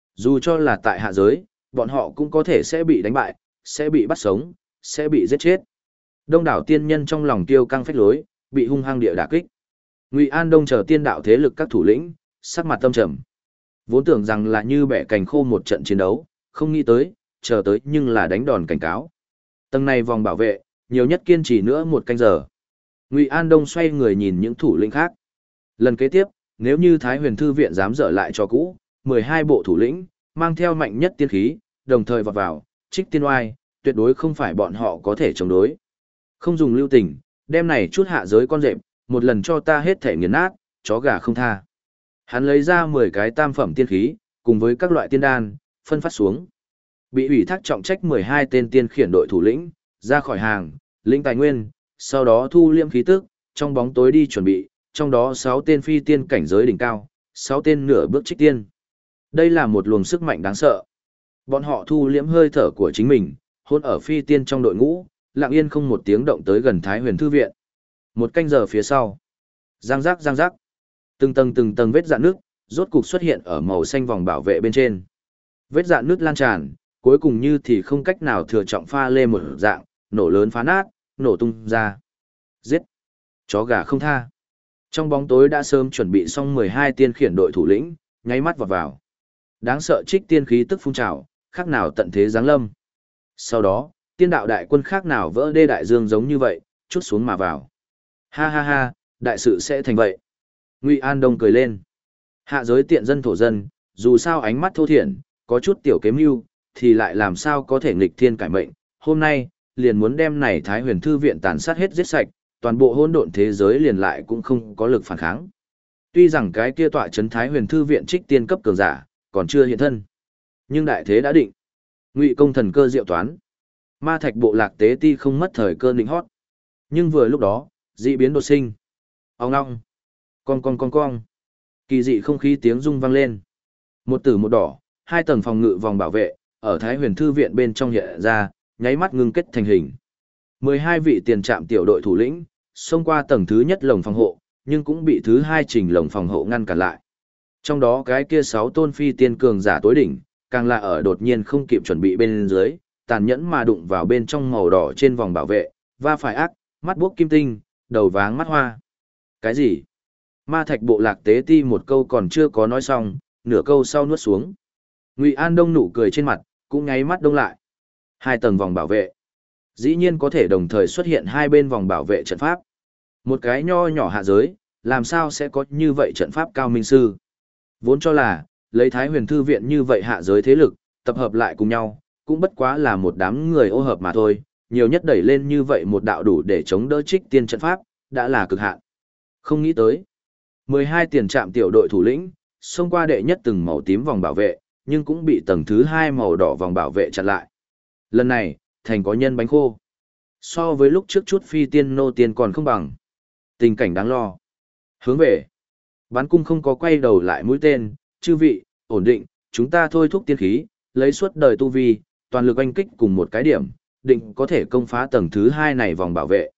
Dù cho là tại hạ giới, bọn họ cũng có thể sẽ bị đánh bại, sẽ bị bắt sống, sẽ bị giết chết. Đông đảo tiên nhân trong lòng tiêu căng phách lối, bị hung hăng địa đả kích. Ngụy An Đông chờ tiên đạo thế lực các thủ lĩnh, sắc mặt tâm trầm. Vốn tưởng rằng là như bẻ cành khô một trận chiến đấu, không nghĩ tới, chờ tới nhưng là đánh đòn cảnh cáo. Tầng này vòng bảo vệ, nhiều nhất kiên trì nữa một canh giờ. Ngụy An Đông xoay người nhìn những thủ lĩnh khác. Lần kế tiếp, nếu như Thái Huyền Thư viện dám dở lại cho cũ, 12 bộ thủ lĩnh, mang theo mạnh nhất tiên khí, đồng thời vọt vào, trích tiên oai, tuyệt đối không phải bọn họ có thể chống đối. Không dùng lưu tình, đem này chút hạ giới con rệp, một lần cho ta hết thể nghiền nát, chó gà không tha. Hắn lấy ra 10 cái tam phẩm tiên khí, cùng với các loại tiên đan, phân phát xuống. Bị ủy thác trọng trách 12 tên tiên khiển đội thủ lĩnh, ra khỏi hàng, lĩnh tài nguyên, sau đó thu liêm khí tức, trong bóng tối đi chuẩn bị, trong đó 6 tên phi tiên cảnh giới đỉnh cao, 6 tên nửa bước trích tiên. Đây là một luồng sức mạnh đáng sợ. Bọn họ thu liễm hơi thở của chính mình, hôn ở phi tiên trong đội ngũ, lặng yên không một tiếng động tới gần Thái Huyền Thư viện. Một canh giờ phía sau, giang giác, từng tầng vết rạn nước, rốt cục xuất hiện ở màu xanh vòng bảo vệ bên trên. Vết rạn nước lan tràn, cuối cùng như thì không cách nào thừa trọng pha lê một dạng, nổ lớn phá nát, nổ tung ra. Giết! Chó gà không tha. Trong bóng tối đã sớm chuẩn bị xong 12 tiên khiển đội thủ lĩnh, nháy mắt vọt vào. Đáng sợ trích tiên khí tức phun trào, khác nào tận thế giáng lâm. Sau đó, tiên đạo đại quân khác nào vỡ đê đại dương giống như vậy, chút xuống mà vào. Ha ha ha, đại sự sẽ thành vậy. Ngụy An Đông cười lên. Hạ giới tiện dân thổ dân, dù sao ánh mắt thô thiển, có chút tiểu kế mưu, thì lại làm sao có thể nghịch thiên cải mệnh. Hôm nay, liền muốn đem này Thái Huyền Thư viện tàn sát hết giết sạch, toàn bộ hỗn độn thế giới liền lại cũng không có lực phản kháng. Tuy rằng cái kia tọa trấn Thái Huyền Thư viện trích tiên cấp cường giả, còn chưa hiện thân. Nhưng đại thế đã định. Ngụy công thần cơ diệu toán. Ma thạch bộ lạc tế ti không mất thời cơ định hót. Nhưng vừa lúc đó, dị biến đột sinh. Ong ong. Con. Kỳ dị không khí tiếng rung vang lên. Một tử một đỏ, 2 tầng phòng ngự vòng bảo vệ, ở Thái Huyền Thư viện bên trong hiện ra, nháy mắt ngưng kết thành hình. 12 vị tiền trạm tiểu đội thủ lĩnh, xông qua tầng thứ nhất lồng phòng hộ, nhưng cũng bị thứ 2 trình lồng phòng hộ ngăn cản lại. Trong đó cái kia 6 tôn phi tiên cường giả tối đỉnh, càng là ở đột nhiên không kịp chuẩn bị bên dưới, tàn nhẫn mà đụng vào bên trong màu đỏ trên vòng bảo vệ, va phải ác, mắt buốc kim tinh, đầu váng mắt hoa. Cái gì? Ma thạch bộ lạc tế ti một câu còn chưa có nói xong, nửa câu sau nuốt xuống. Ngụy An Đông nụ cười trên mặt, cũng nháy mắt đông lại. 2 tầng vòng bảo vệ. Dĩ nhiên có thể đồng thời xuất hiện 2 bên vòng bảo vệ trận pháp. Một cái nho nhỏ hạ giới, làm sao sẽ có như vậy trận pháp cao minh sư? Vốn cho là, lấy Thái Huyền Thư viện như vậy hạ giới thế lực, tập hợp lại cùng nhau, cũng bất quá là một đám người ô hợp mà thôi, nhiều nhất đẩy lên như vậy một đạo đủ để chống đỡ trích tiên trận pháp, đã là cực hạn. Không nghĩ tới, 12 tiền trạm tiểu đội thủ lĩnh, xông qua đệ nhất từng màu tím vòng bảo vệ, nhưng cũng bị tầng thứ 2 màu đỏ vòng bảo vệ chặn lại. Lần này, thành có nhân bánh khô. So với lúc trước chút phi tiên nô tiên còn không bằng. Tình cảnh đáng lo. Hướng về. Bán cung không có quay đầu lại mũi tên, chư vị, ổn định, chúng ta thôi thúc tiên khí, lấy suốt đời tu vi, toàn lực oanh kích cùng một cái điểm, định có thể công phá tầng thứ 2 này vòng bảo vệ.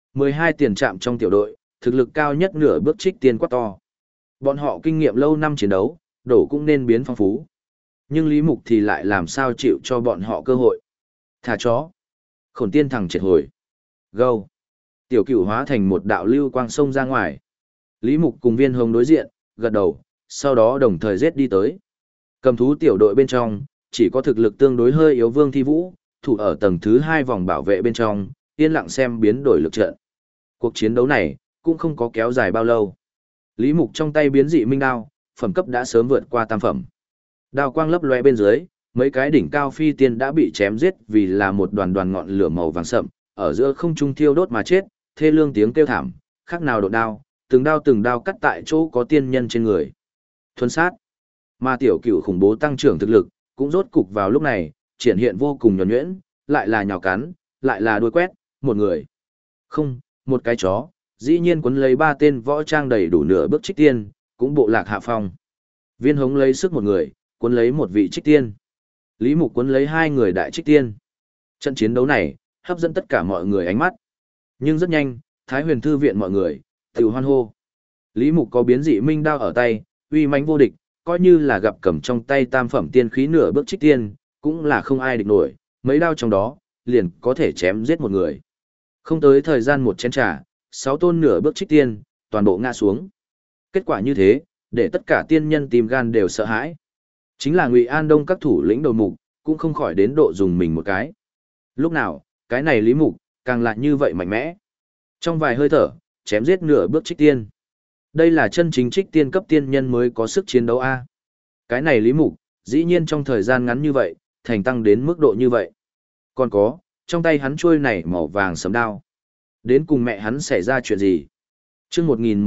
12 tiền trạm trong tiểu đội, thực lực cao nhất nửa bước trích tiên quát to. Bọn họ kinh nghiệm lâu năm chiến đấu, đổ cũng nên biến phong phú. Nhưng Lý Mục thì lại làm sao chịu cho bọn họ cơ hội. Thả chó. Khổn tiên thẳng triệt hồi. Gâu. Tiểu cửu hóa thành một đạo lưu quang sông ra ngoài. Lý Mục cùng Viên Hồng đối diện, gật đầu, sau đó đồng thời giết đi tới. Cầm thú tiểu đội bên trong, chỉ có thực lực tương đối hơi yếu Vương Thi Vũ, thủ ở tầng thứ 2 vòng bảo vệ bên trong, yên lặng xem biến đổi lực trận. Cuộc chiến đấu này, cũng không có kéo dài bao lâu. Lý Mục trong tay biến dị minh đao, phẩm cấp đã sớm vượt qua tam phẩm. Đao quang lấp lóe bên dưới, mấy cái đỉnh cao phi tiên đã bị chém giết vì là một đoàn đoàn ngọn lửa màu vàng sậm, ở giữa không trung thiêu đốt mà chết, thê lương tiếng kêu thảm, khác nào độ đao, từng đao cắt tại chỗ có tiên nhân trên người. Thuần sát. Mà tiểu cửu khủng bố tăng trưởng thực lực, cũng rốt cục vào lúc này, triển hiện vô cùng nhuần nhuyễn, lại là nhào cắn, lại là đuôi quét, một người. Không, một cái chó, dĩ nhiên quấn lấy 3 tên võ trang đầy đủ nửa bước trích tiên, cũng bộ lạc hạ phong. Viên Hống lấy sức một người, quấn lấy một vị trích tiên. Lý Mục quấn lấy 2 người đại trích tiên. Trận chiến đấu này, hấp dẫn tất cả mọi người ánh mắt. Nhưng rất nhanh, Thái Huyền Thư viện mọi người, tiểu hoan hô. Lý Mục có biến dị minh đao ở tay, uy mãnh vô địch, coi như là gặp cầm trong tay tam phẩm tiên khí nửa bước trích tiên, cũng là không ai địch nổi, mấy đao trong đó, liền có thể chém giết một người. Không tới thời gian một chén trà, 6 tôn nửa bước trích tiên, toàn bộ ngã xuống. Kết quả như thế, để tất cả tiên nhân tìm gan đều sợ hãi. Chính là Ngụy An Đông các thủ lĩnh đầu mục, cũng không khỏi đến độ dùng mình một cái. Lúc nào, cái này Lý Mục, càng lại như vậy mạnh mẽ. Trong vài hơi thở, chém giết nửa bước trích tiên. Đây là chân chính trích tiên cấp tiên nhân mới có sức chiến đấu A. Cái này Lý Mục, dĩ nhiên trong thời gian ngắn như vậy, thành tăng đến mức độ như vậy. Còn có, trong tay hắn chuôi này màu vàng sấm đao. Đến cùng mẹ hắn xảy ra chuyện gì? Trước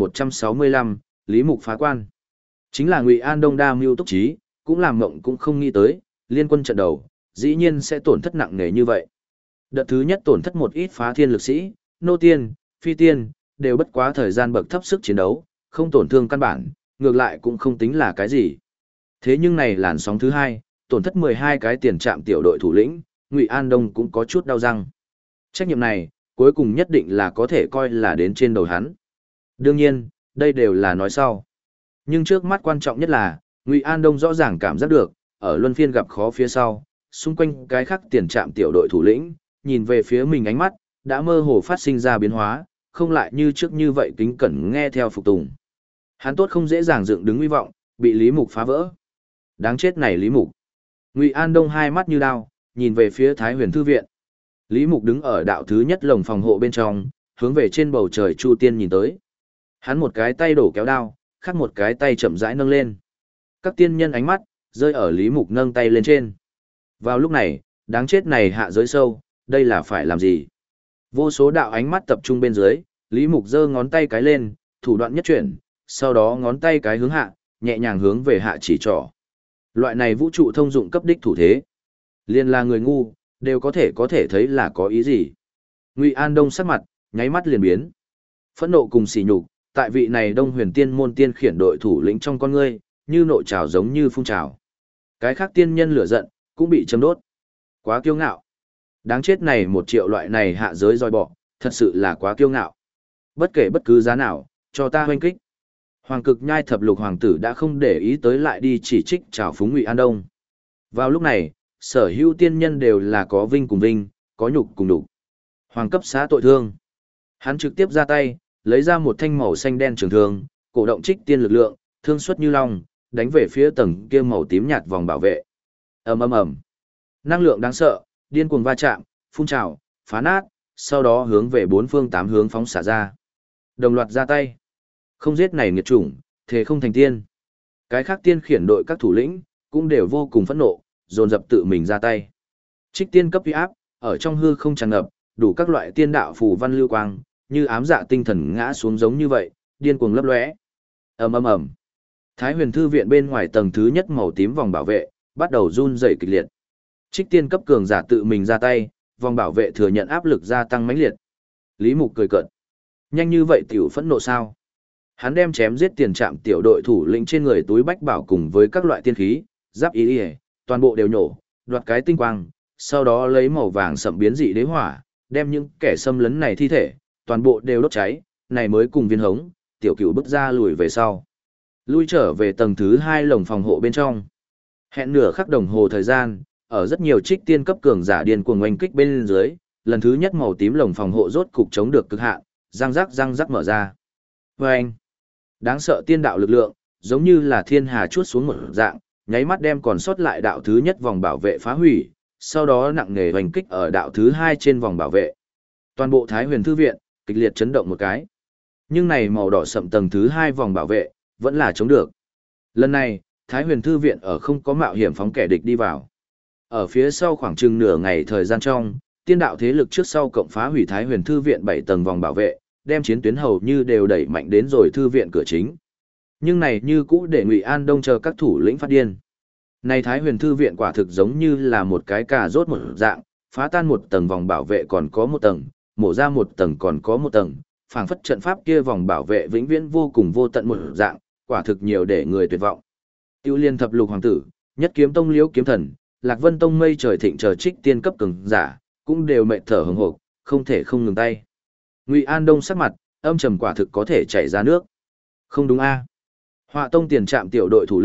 1165, Lý Mục phá quan. Chính là Ngụy An Đông đa mưu túc trí, cũng làm mộng cũng không nghĩ tới, liên quân trận đầu, dĩ nhiên sẽ tổn thất nặng nề như vậy. Đợt thứ nhất tổn thất một ít phá thiên lực sĩ, nô tiên, phi tiên, đều bất quá thời gian bậc thấp sức chiến đấu, không tổn thương căn bản, ngược lại cũng không tính là cái gì. Thế nhưng này làn sóng thứ hai, tổn thất 12 cái tiền trạm tiểu đội thủ lĩnh, Ngụy An Đông cũng có chút đau răng. Trách nhiệm này, cuối cùng nhất định là có thể coi là đến trên đầu hắn. Đương nhiên, đây đều là nói sau. Nhưng trước mắt quan trọng nhất là, Ngụy An Đông rõ ràng cảm giác được, ở luân phiên gặp khó phía sau, xung quanh cái khác tiền trạm tiểu đội thủ lĩnh, nhìn về phía mình ánh mắt, đã mơ hồ phát sinh ra biến hóa, không lại như trước như vậy kính cẩn nghe theo phục tùng. Hắn tốt không dễ dàng dựng đứng hy vọng, bị Lý Mục phá vỡ. Đáng chết này Lý Mục. Ngụy An Đông hai mắt như đao, nhìn về phía Thái Huyền Thư viện. Lý Mục đứng ở đạo thứ nhất lồng phòng hộ bên trong, hướng về trên bầu trời Chu Tiên nhìn tới. Hắn một cái tay đổ kéo đao, khác một cái tay chậm rãi nâng lên. Các tiên nhân ánh mắt rơi ở Lý Mục nâng tay lên trên. Vào lúc này, đáng chết này hạ giới sâu, đây là phải làm gì? Vô số đạo ánh mắt tập trung bên dưới, Lý Mục giơ ngón tay cái lên, thủ đoạn nhất chuyển, sau đó ngón tay cái hướng hạ, nhẹ nhàng hướng về hạ chỉ trỏ. Loại này vũ trụ thông dụng cấp đích thủ thế. Liên là người ngu, đều có thể thấy là có ý gì. Ngụy An Đông sắc mặt, nháy mắt liền biến. Phẫn nộ cùng sỉ nhục, tại vị này Đông Huyền Tiên môn tiên khiển đội thủ lĩnh trong con ngươi, như nội trào giống như phun trào. Cái khác tiên nhân lửa giận, cũng bị châm đốt. Quá kiêu ngạo. Đáng chết này 1 triệu loại này hạ giới roi bọ, thật sự là quá kiêu ngạo. Bất kể bất cứ giá nào, cho ta hoanh kích. Hoàng Cực Nhai thập lục hoàng tử đã không để ý tới lại đi chỉ trích trào phúng Ngụy An Đông. Vào lúc này, sở hữu tiên nhân đều là có vinh cùng vinh, có nhục cùng nhục. Hoàng cấp xá tội thương. Hắn trực tiếp ra tay, lấy ra một thanh màu xanh đen trường thương, cổ động trích tiên lực lượng, thương xuất như long, đánh về phía tầng kia màu tím nhạt vòng bảo vệ. Ầm ầm ầm. Năng lượng đáng sợ, điên cuồng va chạm, phun trào, phá nát, sau đó hướng về 4 phương 8 hướng phóng xả ra. Đồng loạt ra tay. Không giết này nghiệt chủng, thế không thành tiên. Cái khác tiên khiển đội các thủ lĩnh, cũng đều vô cùng phẫn nộ, dồn dập tự mình ra tay. Trích tiên cấp uy áp, ở trong hư không tràn ngập, đủ các loại tiên đạo phù văn lưu quang, như ám dạ tinh thần ngã xuống giống như vậy, điên cuồng lấp lóe. Ầm ầm ầm. Thái Huyền Thư viện bên ngoài tầng thứ nhất màu tím vòng bảo vệ, bắt đầu run rẩy kịch liệt. Trích tiên cấp cường giả tự mình ra tay, vòng bảo vệ thừa nhận áp lực gia tăng mãnh liệt. Lý Mục cười cợt. Nhanh như vậy tiểu phẫn nộ sao? Hắn đem chém giết tiền trạm tiểu đội thủ lĩnh trên người túi bách bảo cùng với các loại tiên khí, giáp ý, toàn bộ đều nhổ, đoạt cái tinh quang, sau đó lấy màu vàng sậm biến dị đế hỏa, đem những kẻ xâm lấn này thi thể, toàn bộ đều đốt cháy, này mới cùng viên hống, tiểu cửu bước ra lùi về sau. Lui trở về tầng thứ 2 lồng phòng hộ bên trong. Hẹn nửa khắc đồng hồ thời gian, ở rất nhiều trích tiên cấp cường giả điên cuồng oanh kích bên dưới, lần thứ nhất màu tím lồng phòng hộ rốt cục chống được cực hạn, răng rắc mở ra. Vâng! Đáng sợ tiên đạo lực lượng, giống như là thiên hà chuốt xuống một dạng, nháy mắt đem còn sót lại đạo thứ nhất vòng bảo vệ phá hủy, sau đó nặng nề hoành kích ở đạo thứ 2 trên vòng bảo vệ. Toàn bộ Thái Huyền Thư viện, kịch liệt chấn động một cái. Nhưng này màu đỏ sậm tầng thứ 2 vòng bảo vệ, vẫn là chống được. Lần này, Thái Huyền Thư viện ở không có mạo hiểm phóng kẻ địch đi vào. Ở phía sau khoảng chừng nửa ngày thời gian trong, tiên đạo thế lực trước sau cộng phá hủy Thái Huyền Thư viện 7 tầng vòng bảo vệ, đem chiến tuyến hầu như đều đẩy mạnh đến rồi thư viện cửa chính. Nhưng này như cũ để Ngụy An Đông chờ các thủ lĩnh phát điên. Này Thái Huyền Thư viện quả thực giống như là một cái cà rốt một dạng, phá tan một tầng vòng bảo vệ còn có một tầng, mổ ra một tầng còn có một tầng, phảng phất trận pháp kia vòng bảo vệ vĩnh viễn vô cùng vô tận một dạng, quả thực nhiều để người tuyệt vọng. Tiêu Liên thập lục hoàng tử, Nhất Kiếm Tông Liễu Kiếm Thần, Lạc Vân Tông Mây Trời Thịnh chờ trích tiên cấp cường giả, cũng đều mệt thở hổn hộc, không thể không ngừng tay. Ngụy An Đông sắc mặt, âm trầm quả thực có thể chảy ra nước. Không đúng a? Họa Tông tiền trạm tiểu đội thủ lĩnh,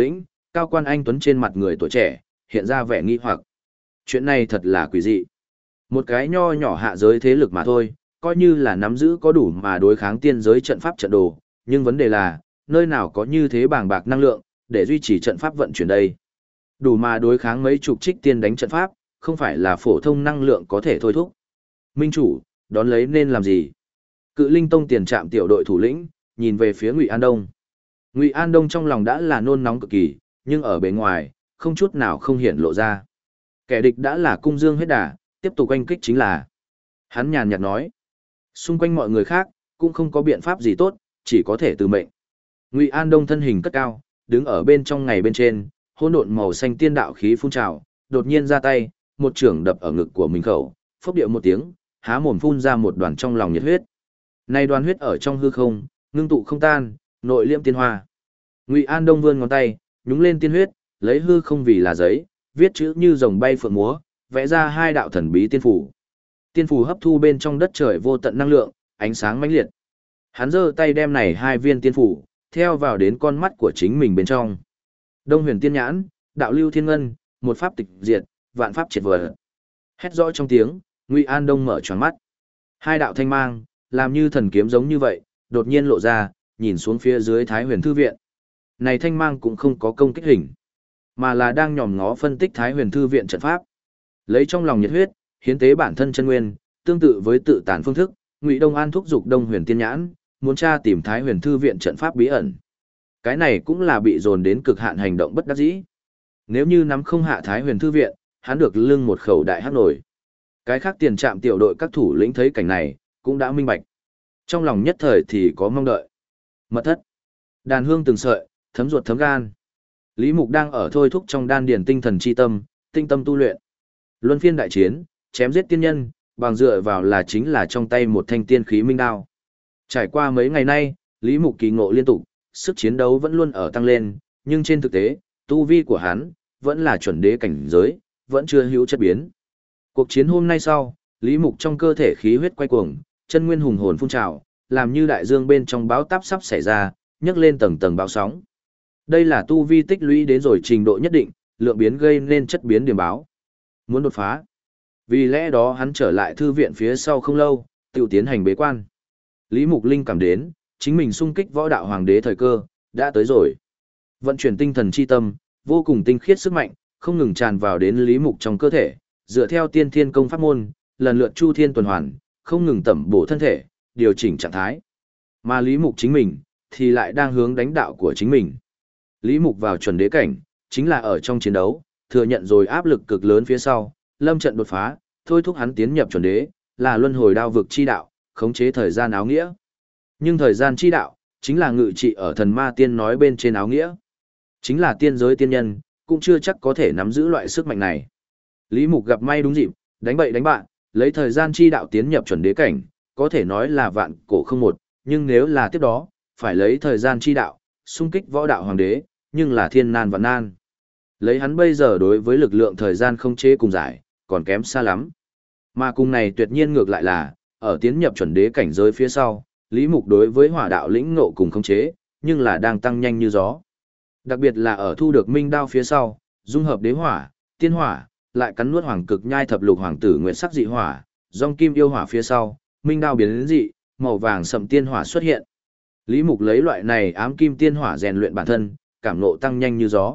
cao quan anh tuấn trên mặt người tuổi trẻ, hiện ra vẻ nghi hoặc. Chuyện này thật là quỷ dị. Một cái nho nhỏ hạ giới thế lực mà thôi, coi như là nắm giữ có đủ mà đối kháng tiên giới trận pháp trận đồ, nhưng vấn đề là, nơi nào có như thế bàng bạc năng lượng, để duy trì trận pháp vận chuyển đây. Đủ mà đối kháng mấy chục trích tiên đánh trận pháp, không phải là phổ thông năng lượng có thể thôi thúc. Minh chủ, đón lấy nên làm gì? Cự Linh Tông tiền trạm tiểu đội thủ lĩnh, nhìn về phía Ngụy An Đông. Ngụy An Đông trong lòng đã là nôn nóng cực kỳ, nhưng ở bề ngoài, không chút nào không hiện lộ ra. Kẻ địch đã là cung dương hết đà, tiếp tục oanh kích chính là. Hắn nhàn nhạt nói. Xung quanh mọi người khác, cũng không có biện pháp gì tốt, chỉ có thể từ mệnh. Ngụy An Đông thân hình cất cao, đứng ở bên trong ngày bên trên, hỗn độn màu xanh tiên đạo khí phun trào, đột nhiên ra tay, một chưởng đập ở ngực của mình khẩu, phốc điệu một tiếng, há mồm phun ra một đoàn trong lòng nhiệt huyết. Này đoàn huyết ở trong hư không, ngưng tụ không tan, nội liễm tiên hoa. Ngụy An Đông vươn ngón tay, nhúng lên tiên huyết, lấy hư không vì là giấy, viết chữ như rồng bay phượng múa, vẽ ra hai đạo thần bí tiên phủ. Tiên phủ hấp thu bên trong đất trời vô tận năng lượng, ánh sáng mãnh liệt. Hắn giơ tay đem này hai viên tiên phủ, theo vào đến con mắt của chính mình bên trong. Đông Huyền Tiên Nhãn, Đạo Lưu Thiên Ngân, một pháp tịch diệt, vạn pháp triệt vời. Hét rõ trong tiếng, Ngụy An Đông mở tròn mắt. Hai đạo thanh mang, làm như thần kiếm giống như vậy, đột nhiên lộ ra, nhìn xuống phía dưới Thái Huyền Thư Viện. Này thanh mang cũng không có công kích hình, mà là đang nhòm ngó phân tích Thái Huyền Thư Viện trận pháp. Lấy trong lòng nhiệt huyết, hiến tế bản thân chân nguyên, tương tự với tự tàn phương thức, Ngụy Đông An thúc giục Đông Huyền Tiên Nhãn, muốn tra tìm Thái Huyền Thư Viện trận pháp bí ẩn. Cái này cũng là bị dồn đến cực hạn hành động bất đắc dĩ. Nếu như nắm không hạ Thái Huyền Thư Viện, hắn được lưng một khẩu đại hắc nổi. Cái khác tiền trạm tiểu đội các thủ lĩnh thấy cảnh này, cũng đã minh bạch. Trong lòng nhất thời thì có mong đợi. Mật thất. Đàn hương từng sợi, thấm ruột thấm gan. Lý Mục đang ở thôi thúc trong đan điển tinh thần chi tâm, tinh tâm tu luyện. Luân phiên đại chiến, chém giết tiên nhân, bằng dựa vào là chính là trong tay một thanh tiên khí minh đao. Trải qua mấy ngày nay, Lý Mục kỳ ngộ liên tục, sức chiến đấu vẫn luôn ở tăng lên, nhưng trên thực tế, tu vi của hắn vẫn là chuẩn đế cảnh giới, vẫn chưa hữu chất biến. Cuộc chiến hôm nay sau, Lý Mục trong cơ thể khí huyết quay cuồng, chân nguyên hùng hồn phun trào, làm như đại dương bên trong bão táp sắp xảy ra, nhấc lên tầng tầng bão sóng. Đây là tu vi tích lũy đến rồi trình độ nhất định, lượng biến gây nên chất biến điểm báo. Muốn đột phá. Vì lẽ đó hắn trở lại thư viện phía sau không lâu, tự tiến hành bế quan. Lý Mục Linh cảm đến, chính mình xung kích võ đạo hoàng đế thời cơ, đã tới rồi. Vận chuyển tinh thần chi tâm, vô cùng tinh khiết sức mạnh, không ngừng tràn vào đến Lý Mục trong cơ thể, dựa theo tiên thiên công pháp môn, lần lượt chu thiên tuần hoàn, không ngừng tẩm bổ thân thể, điều chỉnh trạng thái. Mà Lý Mục chính mình, thì lại đang hướng đánh đạo của chính mình. Lý Mục vào chuẩn đế cảnh, chính là ở trong chiến đấu, thừa nhận rồi áp lực cực lớn phía sau, lâm trận đột phá, thôi thúc hắn tiến nhập chuẩn đế, là luân hồi đao vực chi đạo, khống chế thời gian áo nghĩa. Nhưng thời gian chi đạo, chính là ngự trị ở thần ma tiên nói bên trên áo nghĩa. Chính là tiên giới tiên nhân, cũng chưa chắc có thể nắm giữ loại sức mạnh này. Lý Mục gặp may đúng dịp, đánh bậy đánh bạn, lấy thời gian chi đạo tiến nhập chuẩn đế cảnh, có thể nói là vạn cổ không một, nhưng nếu là tiếp đó, phải lấy thời gian chi đạo, xung kích võ đạo hoàng đế, nhưng là thiên nan vạn nan. Lấy hắn bây giờ đối với lực lượng thời gian không chế cùng giải, còn kém xa lắm. Mà cùng này tuyệt nhiên ngược lại là, ở tiến nhập chuẩn đế cảnh giới phía sau, Lý Mục đối với hỏa đạo lĩnh ngộ cùng không chế, nhưng là đang tăng nhanh như gió. Đặc biệt là ở thu được minh đao phía sau, dung hợp đế hỏa, tiên hỏa, lại cắn nuốt hoàng cực nhai thập lục hoàng tử nguyệt sắc dị hỏa, dòng kim yêu hỏa phía sau, minh đao biến đến dị, màu vàng sậm tiên hỏa xuất hiện. Lý Mục lấy loại này ám kim tiên hỏa rèn luyện bản thân, cảm ngộ tăng nhanh như gió.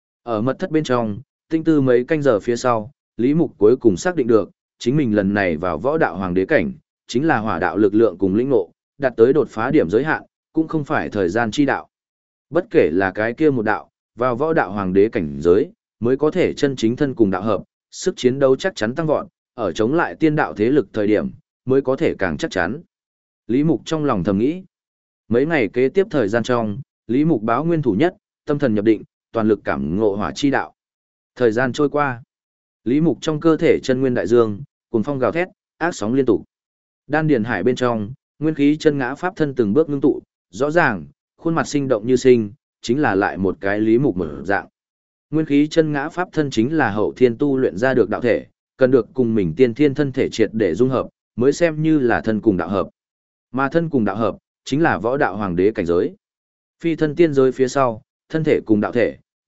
Ở mật thất bên trong, tinh tư mấy canh giờ phía sau, Lý Mục cuối cùng xác định được, chính mình lần này vào võ đạo hoàng đế cảnh, chính là hỏa đạo lực lượng cùng lĩnh ngộ, đạt tới đột phá điểm giới hạn, cũng không phải thời gian chi đạo. Bất kể là cái kia một đạo, vào võ đạo hoàng đế cảnh giới, mới có thể chân chính thân cùng đạo hợp, sức chiến đấu chắc chắn tăng vọt, ở chống lại tiên đạo thế lực thời điểm, mới có thể càng chắc chắn. Lý Mục trong lòng thầm nghĩ. Mấy ngày kế tiếp thời gian trong, Lý Mục báo nguyên thủ nhất, tâm thần nhập định, toàn lực cảm ngộ hỏa chi đạo. Thời gian trôi qua, Lý Mục trong cơ thể chân nguyên đại dương, cuồng phong gào thét, ác sóng liên tục. Đan điền hải bên trong, nguyên khí chân ngã pháp thân từng bước ngưng tụ, rõ ràng, khuôn mặt sinh động như sinh, chính là lại một cái Lý Mục mở dạng. Nguyên khí chân ngã pháp thân chính là hậu thiên tu luyện ra được đạo thể, cần được cùng mình tiên thiên thân thể triệt để dung hợp, mới xem như là thân cùng đạo hợp. Mà thân cùng đạo hợp, chính là võ đạo hoàng đế cảnh giới. Phi thân tiên giới phía sau, thân thể cùng đạo thể,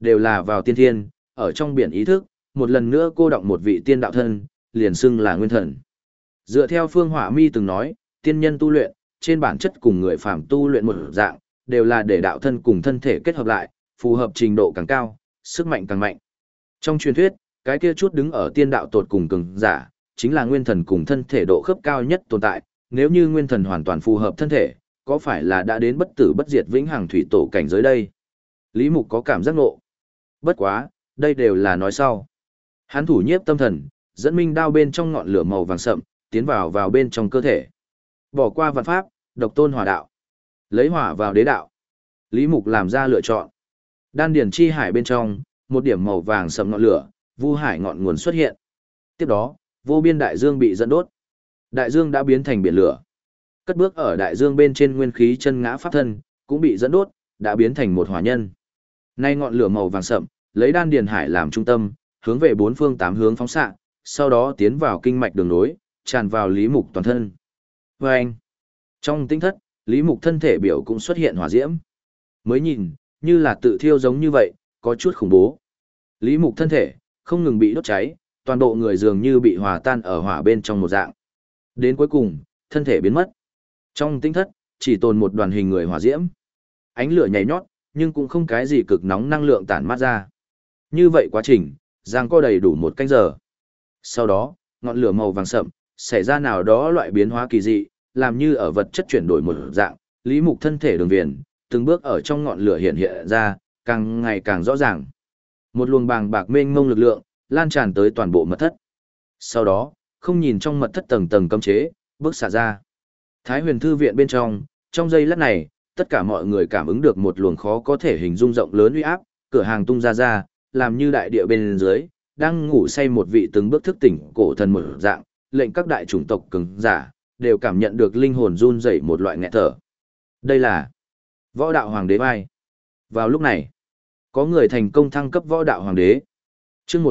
đều là vào tiên thiên, ở trong biển ý thức, một lần nữa cô động một vị tiên đạo thân, liền xưng là nguyên thần. Dựa theo Phương Hỏa Mi từng nói, tiên nhân tu luyện, trên bản chất cùng người phàm tu luyện một dạng, đều là để đạo thân cùng thân thể kết hợp lại, phù hợp trình độ càng cao, sức mạnh càng mạnh. Trong truyền thuyết, cái kia chút đứng ở tiên đạo tột cùng cường giả, chính là nguyên thần cùng thân thể độ khớp cao nhất tồn tại, nếu như nguyên thần hoàn toàn phù hợp thân thể, có phải là đã đến bất tử bất diệt vĩnh hằng thủy tổ cảnh giới đây? Lý Mục có cảm giác ngộ. Bất quá, đây đều là nói sau. Hắn thủ nhiếp tâm thần, dẫn minh đao bên trong ngọn lửa màu vàng sậm, tiến vào bên trong cơ thể. Bỏ qua vạn pháp, độc tôn hỏa đạo. Lấy hỏa vào đế đạo. Lý Mục làm ra lựa chọn. Đan điển chi hải bên trong, một điểm màu vàng sậm ngọn lửa, vu hải ngọn nguồn xuất hiện. Tiếp đó, vô biên đại dương bị dẫn đốt. Đại dương đã biến thành biển lửa. Cất bước ở đại dương bên trên nguyên khí chân ngã pháp thân, cũng bị dẫn đốt, đã biến thành một hỏa nhân. Nay ngọn lửa màu vàng sậm, lấy đan điền hải làm trung tâm, hướng về bốn phương tám hướng phóng xạ, sau đó tiến vào kinh mạch đường nối, tràn vào Lý Mục toàn thân. Và anh, trong tinh thất, Lý Mục thân thể biểu cũng xuất hiện hỏa diễm. Mới nhìn, như là tự thiêu giống như vậy, có chút khủng bố. Lý Mục thân thể, không ngừng bị đốt cháy, toàn bộ người dường như bị hòa tan ở hỏa bên trong một dạng. Đến cuối cùng, thân thể biến mất. Trong tinh thất, chỉ tồn một đoàn hình người hỏa diễm. Ánh lửa nhảy nhót, nhưng cũng không cái gì cực nóng năng lượng tản mát ra. Như vậy quá trình, giang co đầy đủ một canh giờ. Sau đó, ngọn lửa màu vàng sậm, xảy ra nào đó loại biến hóa kỳ dị, làm như ở vật chất chuyển đổi một dạng, Lý Mục thân thể đường viền, từng bước ở trong ngọn lửa hiện hiện ra, càng ngày càng rõ ràng. Một luồng bàng bạc mênh mông lực lượng, lan tràn tới toàn bộ mật thất. Sau đó, không nhìn trong mật thất tầng tầng cấm chế, bước xả ra. Thái Huyền Thư viện bên trong giây lát này, tất cả mọi người cảm ứng được một luồng khó có thể hình dung rộng lớn uy áp, cửa hàng tung ra, làm như đại địa bên dưới, đang ngủ say một vị từng bước thức tỉnh cổ thần một dạng, lệnh các đại chủng tộc cường giả đều cảm nhận được linh hồn run rẩy một loại nghẹt thở. Đây là Võ Đạo Hoàng đế vai. Vào lúc này, có người thành công thăng cấp Võ Đạo Hoàng đế. Chương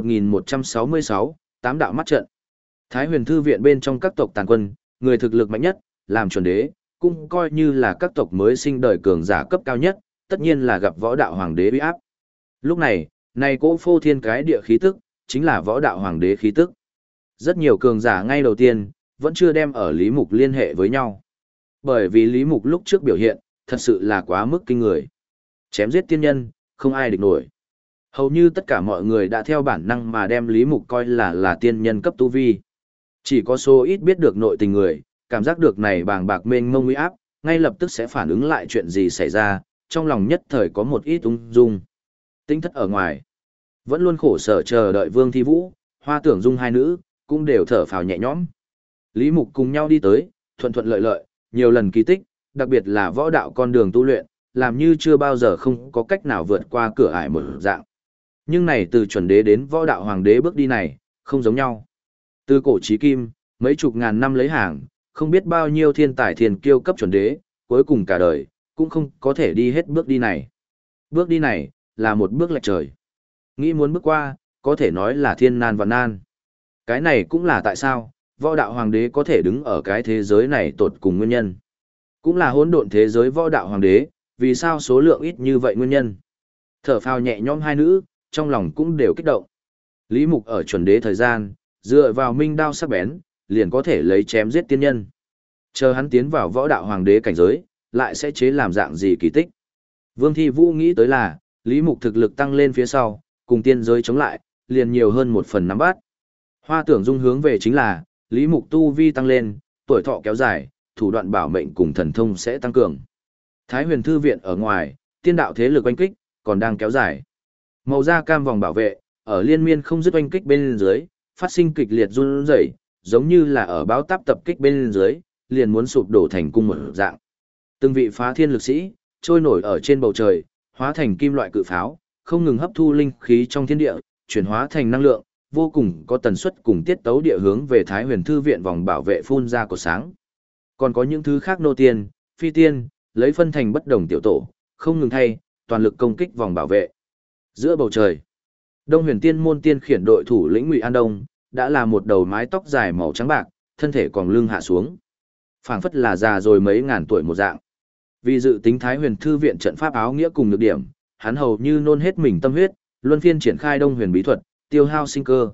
1166, Tám đạo mắt trận. Thái Huyền Thư viện bên trong các tộc tàn quân, người thực lực mạnh nhất, làm chuẩn đế, cũng coi như là các tộc mới sinh đời cường giả cấp cao nhất, tất nhiên là gặp Võ Đạo Hoàng đế uy áp. Lúc này, cỗ phô thiên cái địa khí tức, chính là Võ Đạo Hoàng đế khí tức. Rất nhiều cường giả ngay đầu tiên, vẫn chưa đem ở Lý Mục liên hệ với nhau. Bởi vì Lý Mục lúc trước biểu hiện, thật sự là quá mức kinh người. Chém giết tiên nhân, không ai địch nổi. Hầu như tất cả mọi người đã theo bản năng mà đem Lý Mục coi là tiên nhân cấp tu vi. Chỉ có số ít biết được nội tình người, cảm giác được này bàng bạc mênh mông uy áp, ngay lập tức sẽ phản ứng lại chuyện gì xảy ra, trong lòng nhất thời có một ít ung dung. Tinh thất ở ngoài, vẫn luôn khổ sở chờ đợi Vương Thi Vũ, Hoa Tưởng Dung hai nữ, cũng đều thở phào nhẹ nhõm. Lý Mục cùng nhau đi tới, thuận thuận lợi lợi, nhiều lần kỳ tích, đặc biệt là võ đạo con đường tu luyện, làm như chưa bao giờ không có cách nào vượt qua cửa ải một dạng. Nhưng này từ chuẩn đế đến võ đạo hoàng đế bước đi này, không giống nhau. Từ cổ chí kim, mấy chục ngàn năm lấy hàng, không biết bao nhiêu thiên tài thiên kiêu cấp chuẩn đế, cuối cùng cả đời, cũng không có thể đi hết bước đi này. Bước đi này, là một bước lệch trời. Nghĩ muốn bước qua, có thể nói là thiên nan và nan. Cái này cũng là tại sao, võ đạo hoàng đế có thể đứng ở cái thế giới này tột cùng nguyên nhân. Cũng là hỗn độn thế giới võ đạo hoàng đế, vì sao số lượng ít như vậy nguyên nhân. Thở phào nhẹ nhõm hai nữ, trong lòng cũng đều kích động. Lý Mục ở chuẩn đế thời gian, dựa vào minh đao sắc bén, liền có thể lấy chém giết tiên nhân. Chờ hắn tiến vào võ đạo hoàng đế cảnh giới, lại sẽ chế làm dạng gì kỳ tích. Vương Thi Vũ nghĩ tới là, Lý Mục thực lực tăng lên phía sau, cùng tiên giới chống lại, liền nhiều hơn một phần nắm bắt. Hoa Tưởng Dung hướng về chính là, Lý Mục tu vi tăng lên, tuổi thọ kéo dài, thủ đoạn bảo mệnh cùng thần thông sẽ tăng cường. Thái Huyền Thư viện ở ngoài, tiên đạo thế lực oanh kích, còn đang kéo dài. Màu da cam vòng bảo vệ, ở liên miên không dứt oanh kích bên dưới, phát sinh kịch liệt run rẩy, giống như là ở báo táp tập kích bên dưới, liền muốn sụp đổ thành cung một dạng. Từng vị phá thiên lực sĩ, trôi nổi ở trên bầu trời, hóa thành kim loại cự pháo, không ngừng hấp thu linh khí trong thiên địa, chuyển hóa thành năng lượng, vô cùng có tần suất cùng tiết tấu địa hướng về Thái Huyền Thư viện vòng bảo vệ phun ra cột sáng. Còn có những thứ khác nô tiên, phi tiên, lấy phân thành bất đồng tiểu tổ, không ngừng thay, toàn lực công kích vòng bảo vệ. Giữa bầu trời, Đông Huyền Tiên môn tiên khiển đội thủ lĩnh Ngụy An Đông, đã là một đầu mái tóc dài màu trắng bạc, thân thể còn lưng hạ xuống. Phảng phất là già rồi mấy ngàn tuổi một dạng. Vì dự tính Thái Huyền Thư viện trận pháp áo nghĩa cùng nhược điểm, hắn hầu như nôn hết mình tâm huyết, luân phiên triển khai Đông Huyền bí thuật, tiêu hao sinh cơ.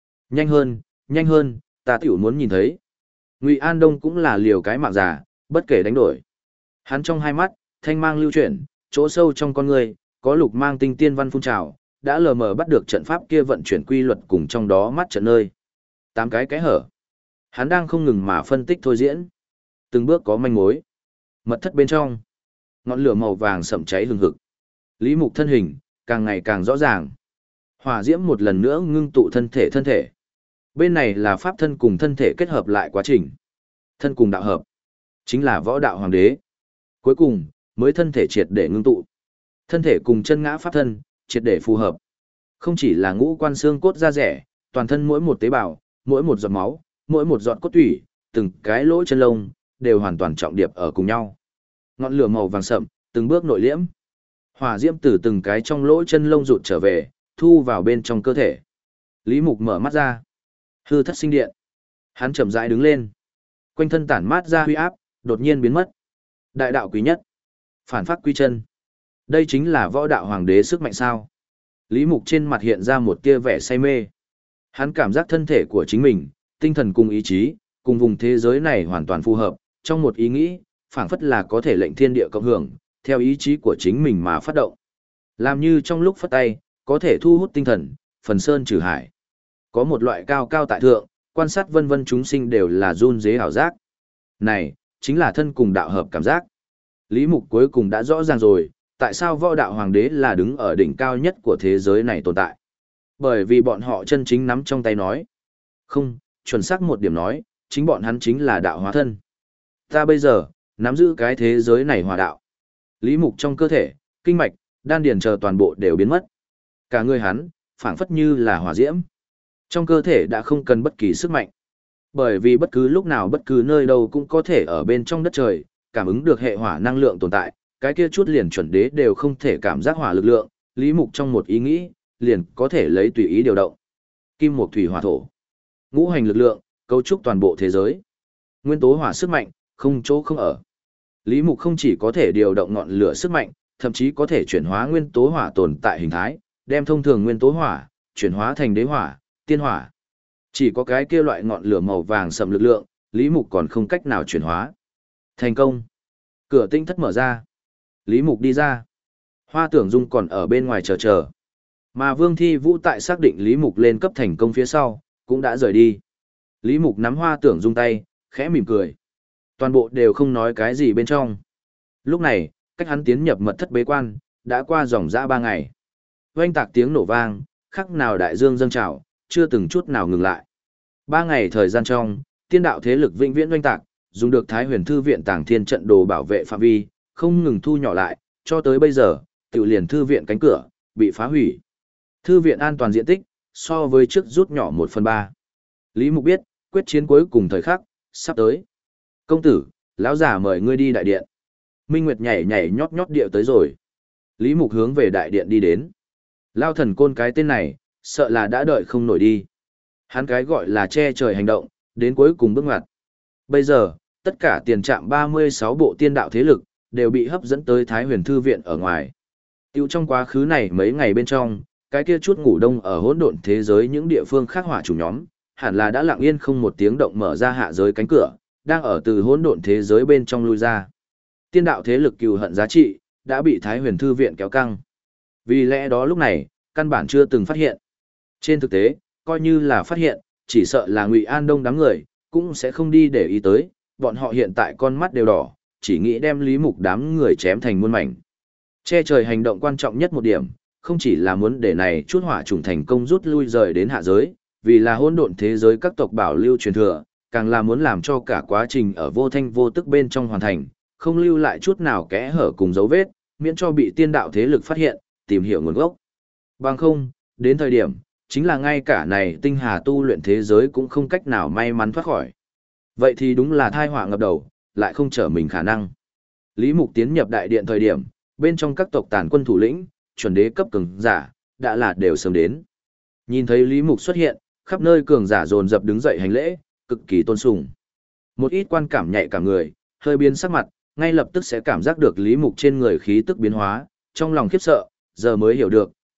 Nhanh hơn, ta tiểu muốn nhìn thấy. Ngụy An Đông cũng là liều cái mạng già, bất kể đánh đổi. Hắn trong hai mắt, thanh mang lưu chuyển, chỗ sâu trong con người, có lục mang tinh tiên văn phun trào, đã lờ mờ bắt được trận pháp kia vận chuyển quy luật cùng trong đó mắt trận nơi. 8 cái kẽ hở. Hắn đang không ngừng mà phân tích thôi diễn. Từng bước có manh mối. Mật thất bên trong, ngọn lửa màu vàng sậm cháy hừng hực. Lý Mục thân hình càng ngày càng rõ ràng. Hỏa diễm một lần nữa ngưng tụ thân thể. Bên này là pháp thân cùng thân thể kết hợp lại quá trình. Thân cùng đạo hợp, chính là võ đạo hoàng đế. Cuối cùng, mới thân thể triệt để ngưng tụ. Thân thể cùng chân ngã pháp thân, triệt để phù hợp. Không chỉ là ngũ quan xương cốt da rẻ, toàn thân mỗi một tế bào, mỗi một giọt máu, mỗi một giọt cốt tủy, từng cái lỗ chân lông, đều hoàn toàn trọng điệp ở cùng nhau. Ngọn lửa màu vàng sậm, từng bước nội liễm. Hỏa diễm từ từng cái trong lỗ chân lông rụt trở về, thu vào bên trong cơ thể. Lý Mục mở mắt ra. Hư thất sinh điện. Hắn chậm rãi đứng lên. Quanh thân tản mát ra huy áp, đột nhiên biến mất. Đại đạo quý nhất. Phản phát quy chân. Đây chính là võ đạo hoàng đế sức mạnh sao. Lý Mục trên mặt hiện ra một tia vẻ say mê. Hắn cảm giác thân thể của chính mình, tinh thần cùng ý chí, cùng vùng thế giới này hoàn toàn phù hợp, trong một ý nghĩ, phảng phất là có thể lệnh thiên địa cộng hưởng, theo ý chí của chính mình mà phát động. Làm như trong lúc phất tay, có thể thu hút tinh thần, phần sơn trừ hải. Có một loại cao cao tại thượng, quan sát vân vân chúng sinh đều là run rế ảo giác. Này, chính là thân cùng đạo hợp cảm giác. Lý Mục cuối cùng đã rõ ràng rồi, tại sao võ đạo hoàng đế là đứng ở đỉnh cao nhất của thế giới này tồn tại. Bởi vì bọn họ chân chính nắm trong tay nói. Không, chuẩn xác một điểm nói, chính bọn hắn chính là đạo hóa thân. Ta bây giờ, nắm giữ cái thế giới này hòa đạo. Lý Mục trong cơ thể, kinh mạch, đan điền chờ toàn bộ đều biến mất. Cả người hắn, phảng phất như là hỏa diễm. Trong cơ thể đã không cần bất kỳ sức mạnh. Bởi vì bất cứ lúc nào bất cứ nơi đâu cũng có thể ở bên trong đất trời, cảm ứng được hệ hỏa năng lượng tồn tại, cái kia chút liền chuẩn đế đều không thể cảm giác hỏa lực lượng, Lý Mục trong một ý nghĩ, liền có thể lấy tùy ý điều động. Kim mộc thủy hỏa thổ, ngũ hành lực lượng, cấu trúc toàn bộ thế giới. Nguyên tố hỏa sức mạnh, không chỗ không ở. Lý Mục không chỉ có thể điều động ngọn lửa sức mạnh, thậm chí có thể chuyển hóa nguyên tố hỏa tồn tại hình thái, đem thông thường nguyên tố hỏa chuyển hóa thành đế hỏa, tiên hỏa. Chỉ có cái kia loại ngọn lửa màu vàng sẫm lực lượng, Lý Mục còn không cách nào chuyển hóa. Thành công. Cửa tinh thất mở ra. Lý Mục đi ra. Hoa Tưởng Dung còn ở bên ngoài chờ. Mà Vương Thi Vũ tại xác định Lý Mục lên cấp thành công phía sau, cũng đã rời đi. Lý Mục nắm Hoa Tưởng Dung tay, khẽ mỉm cười. Toàn bộ đều không nói cái gì bên trong. Lúc này, cách hắn tiến nhập mật thất bế quan, đã qua dòng dã 3 ngày. Oanh tạc tiếng nổ vang, khắc nào đại dương dâng trào, chưa từng chút nào ngừng lại. 3 ngày thời gian trong, tiên đạo thế lực vĩnh viễn oanh tạc, dùng được Thái Huyền Thư viện Tàng Thiên trận đồ bảo vệ phạm vi, không ngừng thu nhỏ lại, cho tới bây giờ, tiểu liền thư viện cánh cửa bị phá hủy. Thư viện an toàn diện tích so với trước rút nhỏ 1/3. Lý Mục biết, quyết chiến cuối cùng thời khắc sắp tới. Công tử, lão giả mời ngươi đi đại điện. Minh Nguyệt nhảy nhảy nhót nhót điệu tới rồi. Lý Mục hướng về đại điện đi đến. Lao thần côn cái tên này, sợ là đã đợi không nổi đi. Hắn cái gọi là che trời hành động, đến cuối cùng bước ngoặt. Bây giờ, tất cả tiền trạm 36 bộ tiên đạo thế lực, đều bị hấp dẫn tới Thái Huyền Thư viện ở ngoài. Tiêu trong quá khứ này mấy ngày bên trong, cái kia chút ngủ đông ở hỗn độn thế giới những địa phương khác hỏa chủ nhóm, hẳn là đã lặng yên không một tiếng động mở ra hạ giới cánh cửa, đang ở từ hỗn độn thế giới bên trong lui ra. Tiên đạo thế lực cừu hận giá trị, đã bị Thái Huyền Thư viện kéo căng. Vì lẽ đó lúc này, căn bản chưa từng phát hiện. Trên thực tế, coi như là phát hiện, chỉ sợ là Ngụy An Đông đám người, cũng sẽ không đi để ý tới, bọn họ hiện tại con mắt đều đỏ, chỉ nghĩ đem Lý Mục đám người chém thành muôn mảnh. Che trời hành động quan trọng nhất một điểm, không chỉ là muốn để này chút hỏa chủng thành công rút lui rời đến hạ giới, vì là hỗn độn thế giới các tộc bảo lưu truyền thừa, càng là muốn làm cho cả quá trình ở vô thanh vô tức bên trong hoàn thành, không lưu lại chút nào kẽ hở cùng dấu vết, miễn cho bị tiên đạo thế lực phát hiện, tìm hiểu nguồn gốc. Bằng không, đến thời điểm, chính là ngay cả này tinh hà tu luyện thế giới cũng không cách nào may mắn thoát khỏi. Vậy thì đúng là thai họa ngập đầu, lại không trở mình khả năng. Lý Mục tiến nhập đại điện thời điểm, bên trong các tộc tàn quân thủ lĩnh, chuẩn đế cấp cường giả, đã là đều sớm đến. Nhìn thấy Lý Mục xuất hiện, khắp nơi cường giả dồn dập đứng dậy hành lễ, cực kỳ tôn sùng. Một ít quan cảm nhạy cả người, hơi biến sắc mặt, ngay lập tức sẽ cảm giác được Lý Mục trên người khí tức biến hóa, trong lòng khiếp sợ, giờ mới hiểu được,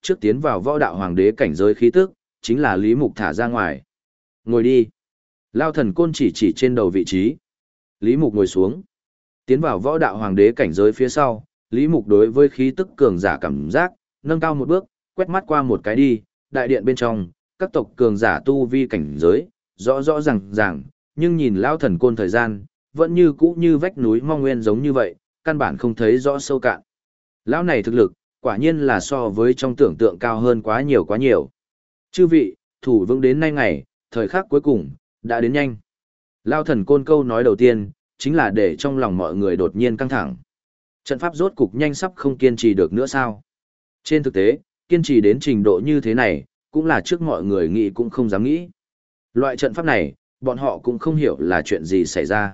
trước tiến vào võ đạo hoàng đế cảnh giới khí tức, chính là Lý Mục thả ra ngoài. Ngồi đi. Lao thần côn chỉ trên đầu vị trí. Lý Mục ngồi xuống. Tiến vào võ đạo hoàng đế cảnh giới phía sau, Lý Mục đối với khí tức cường giả cảm giác, nâng cao một bước, quét mắt qua một cái đi, đại điện bên trong, các tộc cường giả tu vi cảnh giới, rõ rõ ràng, nhưng nhìn Lao thần côn thời gian, vẫn như cũ như vách núi mong nguyên giống như vậy, căn bản không thấy rõ sâu cạn. Lão này thực lực, quả nhiên là so với trong tưởng tượng cao hơn quá nhiều quá nhiều. Chư vị, thủ vững đến nay ngày, thời khắc cuối cùng, đã đến nhanh. Lao thần côn câu nói đầu tiên, chính là để trong lòng mọi người đột nhiên căng thẳng. Trận pháp rốt cục nhanh sắp không kiên trì được nữa sao? Trên thực tế, kiên trì đến trình độ như thế này, cũng là trước mọi người nghĩ cũng không dám nghĩ. Loại trận pháp này, bọn họ cũng không hiểu là chuyện gì xảy ra.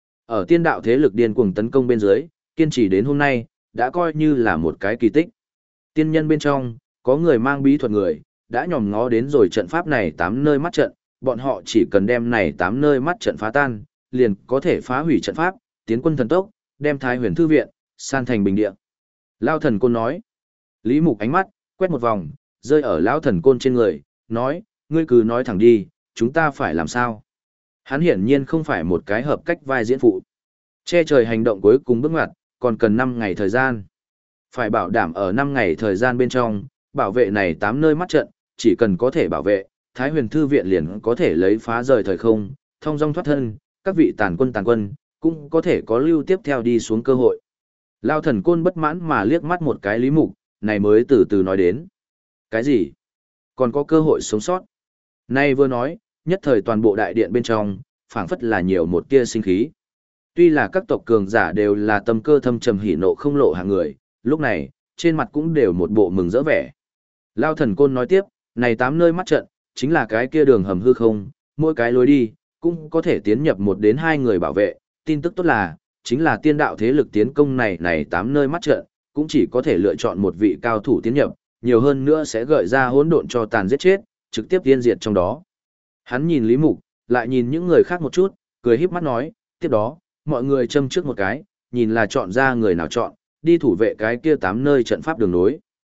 Ở tiên đạo thế lực điên cuồng tấn công bên dưới, kiên trì đến hôm nay, đã coi như là một cái kỳ tích. Tiên nhân bên trong, có người mang bí thuật người, đã nhòm ngó đến rồi trận pháp này 8 nơi mắt trận, bọn họ chỉ cần đem này 8 nơi mắt trận phá tan, liền có thể phá hủy trận pháp, tiến quân thần tốc, đem Thái Huyền Thư viện san thành bình địa. Lao thần côn nói. Lý Mục ánh mắt quét một vòng, rơi ở lão thần côn trên người, nói, ngươi cứ nói thẳng đi, chúng ta phải làm sao? Hắn hiển nhiên không phải một cái hợp cách vai diễn phụ. Che trời hành động cuối cùng bước ngoặt, còn cần 5 ngày thời gian. Phải bảo đảm ở 5 ngày thời gian bên trong, bảo vệ này 8 nơi mắt trận, chỉ cần có thể bảo vệ, Thái Huyền Thư viện liền có thể lấy phá rời thời không, thông dong thoát thân, các vị tàn quân, cũng có thể có lưu tiếp theo đi xuống cơ hội. Lao thần côn bất mãn mà liếc mắt một cái Lý Mục, này mới từ từ nói đến. Cái gì? Còn có cơ hội sống sót? Nay vừa nói, nhất thời toàn bộ đại điện bên trong, phảng phất là nhiều một tia sinh khí. Tuy là các tộc cường giả đều là tâm cơ thâm trầm hỉ nộ không lộ hàng người, lúc này, trên mặt cũng đều một bộ mừng rỡ vẻ. Lao thần côn nói tiếp, này 8 nơi mắt trận, chính là cái kia đường hầm hư không, mỗi cái lối đi, cũng có thể tiến nhập 1 đến 2 người bảo vệ, tin tức tốt là, chính là tiên đạo thế lực tiến công này 8 nơi mắt trận, cũng chỉ có thể lựa chọn một vị cao thủ tiến nhập, nhiều hơn nữa sẽ gợi ra hỗn độn cho tàn giết chết, trực tiếp tiên diệt trong đó. Hắn nhìn Lý Mục, lại nhìn những người khác một chút, cười híp mắt nói, tiếp đó, mọi người châm trước một cái, nhìn là chọn ra người nào chọn, đi thủ vệ cái kia 8 nơi trận pháp đường nối.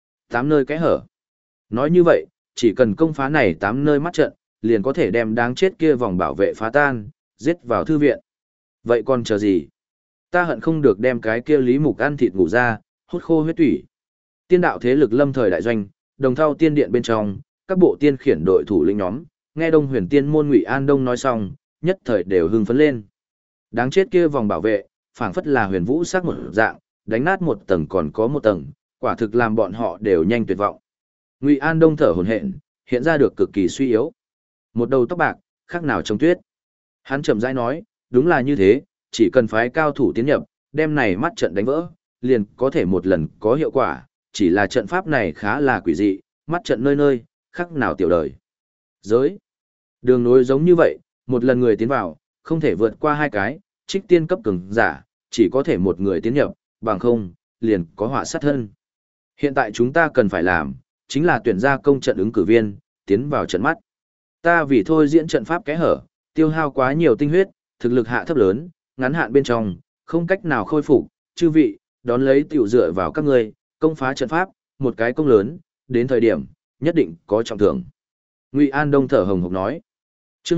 8 nơi cái hở. Nói như vậy, chỉ cần công phá này 8 nơi mắt trận, liền có thể đem đáng chết kia vòng bảo vệ phá tan, giết vào thư viện. Vậy còn chờ gì? Ta hận không được đem cái kia Lý Mục ăn thịt ngủ ra, hút khô huyết tủy. Tiên đạo thế lực lâm thời đại doanh, đồng thao tiên điện bên trong, các bộ tiên khiển đội thủ lĩnh nhóm, nghe Đông Huyền Tiên môn Ngụy An Đông nói xong, nhất thời đều hưng phấn lên. Đáng chết kia vòng bảo vệ, phảng phất là huyền vũ sắc một dạng, đánh nát một tầng còn có một tầng, quả thực làm bọn họ đều nhanh tuyệt vọng. Ngụy An Đông thở hổn hển, hiện ra được cực kỳ suy yếu. Một đầu tóc bạc, khác nào trong tuyết. Hắn chậm rãi nói, đúng là như thế, chỉ cần phái cao thủ tiến nhập, đem này mắt trận đánh vỡ, liền có thể một lần có hiệu quả, chỉ là trận pháp này khá là quỷ dị, mắt trận nơi nơi, khác nào tiểu đời. Giới. Đường nối giống như vậy, một lần người tiến vào, không thể vượt qua 2 cái, trích tiên cấp cường giả, chỉ có thể một người tiến nhập, bằng không, liền có họa sát thân. Hiện tại chúng ta cần phải làm, chính là tuyển ra công trận ứng cử viên, tiến vào trận mắt. Ta vì thôi diễn trận pháp kẽ hở, tiêu hao quá nhiều tinh huyết, thực lực hạ thấp lớn, ngắn hạn bên trong, không cách nào khôi phục, chư vị, đón lấy tiểu dựa vào các ngươi, công phá trận pháp, một cái công lớn, đến thời điểm, nhất định có trọng thưởng. Ngụy An Đông thở hồng hộc nói. Chương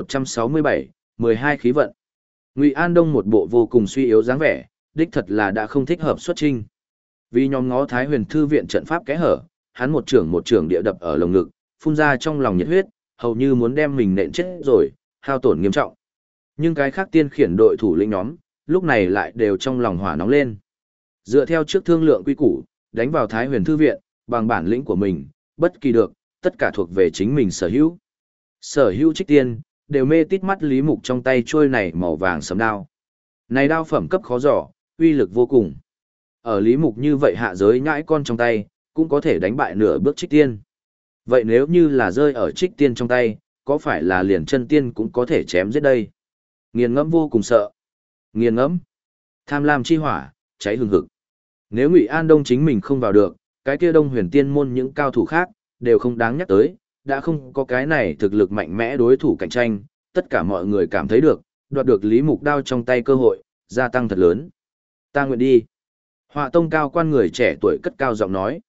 1167, 12 khí vận. Ngụy An Đông một bộ vô cùng suy yếu dáng vẻ, đích thật là đã không thích hợp xuất trinh. Vì nhóm ngó Thái Huyền Thư viện trận pháp kẽ hở, hắn một trưởng địa đập ở lồng ngực, phun ra trong lòng nhiệt huyết, hầu như muốn đem mình nện chết rồi, hao tổn nghiêm trọng. Nhưng cái khác tiên khiển đội thủ lĩnh nhóm, lúc này lại đều trong lòng hỏa nóng lên. Dựa theo trước thương lượng quy củ, đánh vào Thái Huyền Thư viện, bằng bản lĩnh của mình, bất kỳ được, tất cả thuộc về chính mình sở hữu. Sở hữu trích tiên, đều mê tít mắt Lý Mục trong tay trôi này màu vàng sấm đao. Này đao phẩm cấp khó giỏ, uy lực vô cùng. Ở Lý Mục như vậy hạ giới nhãi con trong tay, cũng có thể đánh bại nửa bước trích tiên. Vậy nếu như là rơi ở trích tiên trong tay, có phải là liền chân tiên cũng có thể chém giết đây? Nghiền ngẫm vô cùng sợ. Nghiền ngẫm. Tham lam chi hỏa, cháy hừng hực. Nếu Ngụy An Đông chính mình không vào được, cái kia Đông Huyền Tiên môn những cao thủ khác, đều không đáng nhắc tới, đã không có cái này thực lực mạnh mẽ đối thủ cạnh tranh, tất cả mọi người cảm thấy được, đoạt được Lý Mục đao trong tay cơ hội, gia tăng thật lớn. Ta nguyện đi. Họa tông cao quan người trẻ tuổi cất cao giọng nói.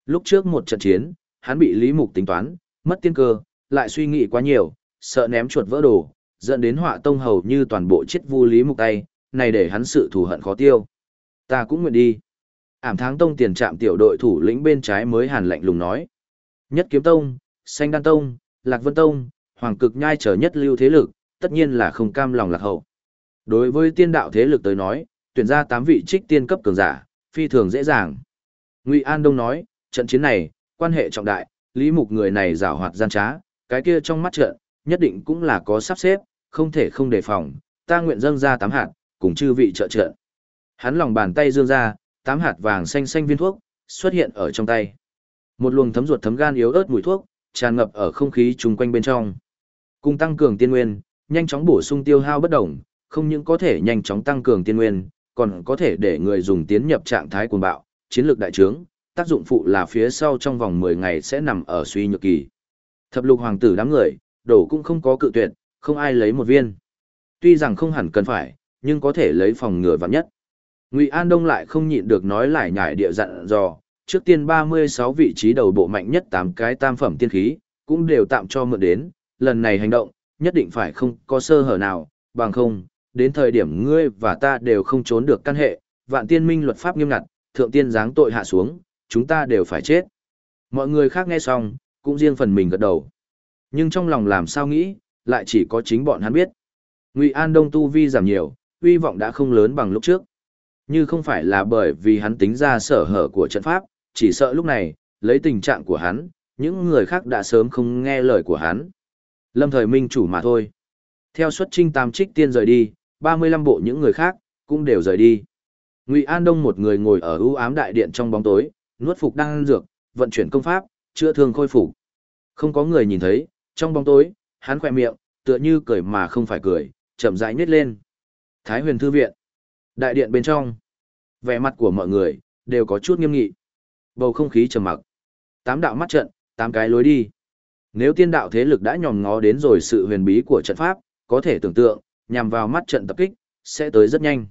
Lúc trước một trận chiến, hắn bị Lý Mục tính toán, mất tiên cơ, lại suy nghĩ quá nhiều, sợ ném chuột vỡ đồ, dẫn đến Họa Tông hầu như toàn bộ chết vu Lý Mục tay, này để hắn sự thù hận khó tiêu. Ta cũng nguyện đi. Ảm Tháng Tông tiền trạm tiểu đội thủ lĩnh bên trái mới hàn lạnh lùng nói. Nhất Kiếm Tông, Xanh Đan Tông, Lạc Vân Tông, Hoàng Cực Nhai trở nhất lưu thế lực, tất nhiên là không cam lòng lạc hậu. Đối với tiên đạo thế lực tới nói, tuyển ra 8 vị trích tiên cấp cường giả, phi thường dễ dàng. Ngụy An Đông nói, trận chiến này, quan hệ trọng đại, Lý Mục người này giảo hoạt gian trá, cái kia trong mắt trận, nhất định cũng là có sắp xếp, không thể không đề phòng, ta nguyện dâng ra 8 hạt, cùng chư vị trợ trận. Hắn lòng bàn tay dương ra, 8 hạt vàng xanh xanh viên thuốc, xuất hiện ở trong tay. Một luồng thấm ruột thấm gan yếu ớt mùi thuốc, tràn ngập ở không khí chung quanh bên trong. Cùng tăng cường tiên nguyên, nhanh chóng bổ sung tiêu hao bất động, không những có thể nhanh chóng tăng cường tiên nguyên, còn có thể để người dùng tiến nhập trạng thái cuồng bạo, chiến lược đại trướng, tác dụng phụ là phía sau trong vòng 10 ngày sẽ nằm ở suy nhược kỳ. Thập lục hoàng tử đám người, đổ cũng không có cự tuyệt, không ai lấy một viên. Tuy rằng không hẳn cần phải, nhưng có thể lấy phòng ngừa vạn nhất. Ngụy An Đông lại không nhịn được nói lại nhải địa dặn dò, trước tiên 36 vị trí đầu bộ mạnh nhất 8 cái tam phẩm tiên khí, cũng đều tạm cho mượn đến, lần này hành động, nhất định phải không có sơ hở nào, bằng không, đến thời điểm ngươi và ta đều không trốn được căn hệ, vạn tiên minh luật pháp nghiêm ngặt, thượng tiên giáng tội hạ xuống, chúng ta đều phải chết. Mọi người khác nghe xong, cũng riêng phần mình gật đầu. Nhưng trong lòng làm sao nghĩ, lại chỉ có chính bọn hắn biết. Ngụy An Đông tu vi giảm nhiều, uy vọng đã không lớn bằng lúc trước. Như không phải là bởi vì hắn tính ra sở hở của trận pháp, chỉ sợ lúc này, lấy tình trạng của hắn, những người khác đã sớm không nghe lời của hắn. Lâm thời minh chủ mà thôi. Theo xuất trinh tam trích tiên rời đi, 35 bộ những người khác, cũng đều rời đi. Ngụy An Đông một người ngồi ở ưu ám đại điện trong bóng tối, nuốt phục đan dược, vận chuyển công pháp, chữa thương khôi phục. Không có người nhìn thấy, trong bóng tối, hắn khỏe miệng, tựa như cười mà không phải cười, chậm rãi nhếch lên. Thái Huyền thư viện. Đại điện bên trong, vẻ mặt của mọi người đều có chút nghiêm nghị. Bầu không khí trầm mặc. 8 đạo mắt trận, 8 cái lối đi. Nếu tiên đạo thế lực đã nhòm ngó đến rồi sự huyền bí của trận pháp, có thể tưởng tượng, nhằm vào mắt trận tập kích, sẽ tới rất nhanh.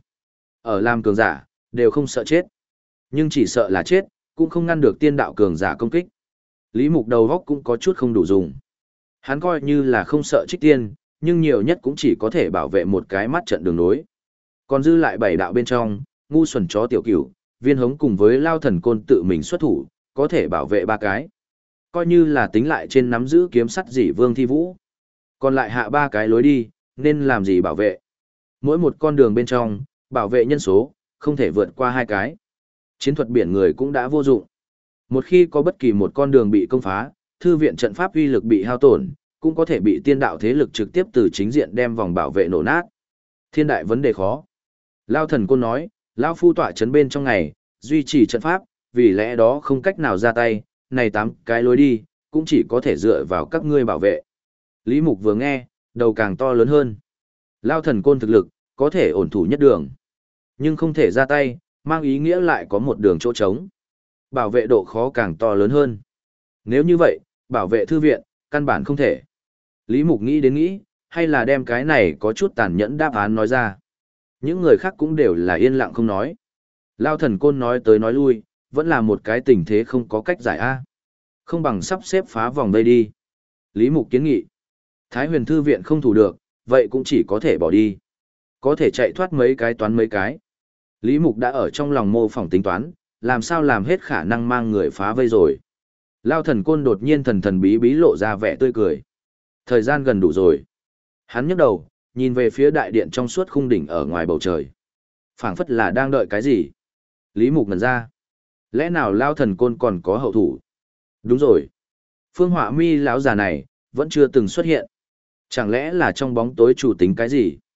Ở làm cường giả, đều không sợ chết. Nhưng chỉ sợ là chết, cũng không ngăn được tiên đạo cường giả công kích. Lý Mục đầu góc cũng có chút không đủ dùng. Hắn coi như là không sợ trích tiên, nhưng nhiều nhất cũng chỉ có thể bảo vệ một cái mắt trận đường nối. Còn dư lại 7 đạo bên trong, ngu xuẩn chó tiểu cửu, viên hống cùng với lao thần côn tự mình xuất thủ, có thể bảo vệ 3 cái. Coi như là tính lại trên nắm giữ kiếm sắt dỉ Vương Thi Vũ. Còn lại hạ 3 cái lối đi, nên làm gì bảo vệ. Mỗi một con đường bên trong, bảo vệ nhân số, không thể vượt qua 2 cái. Chiến thuật biển người cũng đã vô dụng. Một khi có bất kỳ một con đường bị công phá, thư viện trận pháp uy lực bị hao tổn, cũng có thể bị tiên đạo thế lực trực tiếp từ chính diện đem vòng bảo vệ nổ nát. Thiên đại vấn đề khó. Lao thần côn nói, Lao phu tọa chấn bên trong ngày, duy trì trận pháp, vì lẽ đó không cách nào ra tay, này 8 cái lối đi, cũng chỉ có thể dựa vào các ngươi bảo vệ. Lý Mục vừa nghe, đầu càng to lớn hơn. Lao thần côn thực lực, có thể ổn thủ nhất đường. Nhưng không thể ra tay, mang ý nghĩa lại có một đường chỗ trống. Bảo vệ độ khó càng to lớn hơn. Nếu như vậy, bảo vệ thư viện, căn bản không thể. Lý Mục nghĩ đến nghĩ, hay là đem cái này có chút tàn nhẫn đáp án nói ra. Những người khác cũng đều là yên lặng không nói. Lao thần côn nói tới nói lui, vẫn là một cái tình thế không có cách giải A. Không bằng sắp xếp phá vòng đây đi. Lý Mục kiến nghị. Thái Huyền thư viện không thủ được, vậy cũng chỉ có thể bỏ đi. Có thể chạy thoát mấy cái toán mấy cái. Lý Mục đã ở trong lòng mô phỏng tính toán, làm sao làm hết khả năng mang người phá vây rồi. Lao thần côn đột nhiên thần thần bí bí lộ ra vẻ tươi cười. Thời gian gần đủ rồi. Hắn nhấc đầu, nhìn về phía đại điện trong suốt khung đỉnh ở ngoài bầu trời. Phảng phất là đang đợi cái gì. Lý Mục ngẩn ra. Lẽ nào Lao thần côn còn có hậu thủ? Đúng rồi. Phương Họa Mi lão già này, vẫn chưa từng xuất hiện. Chẳng lẽ là trong bóng tối chủ tính cái gì?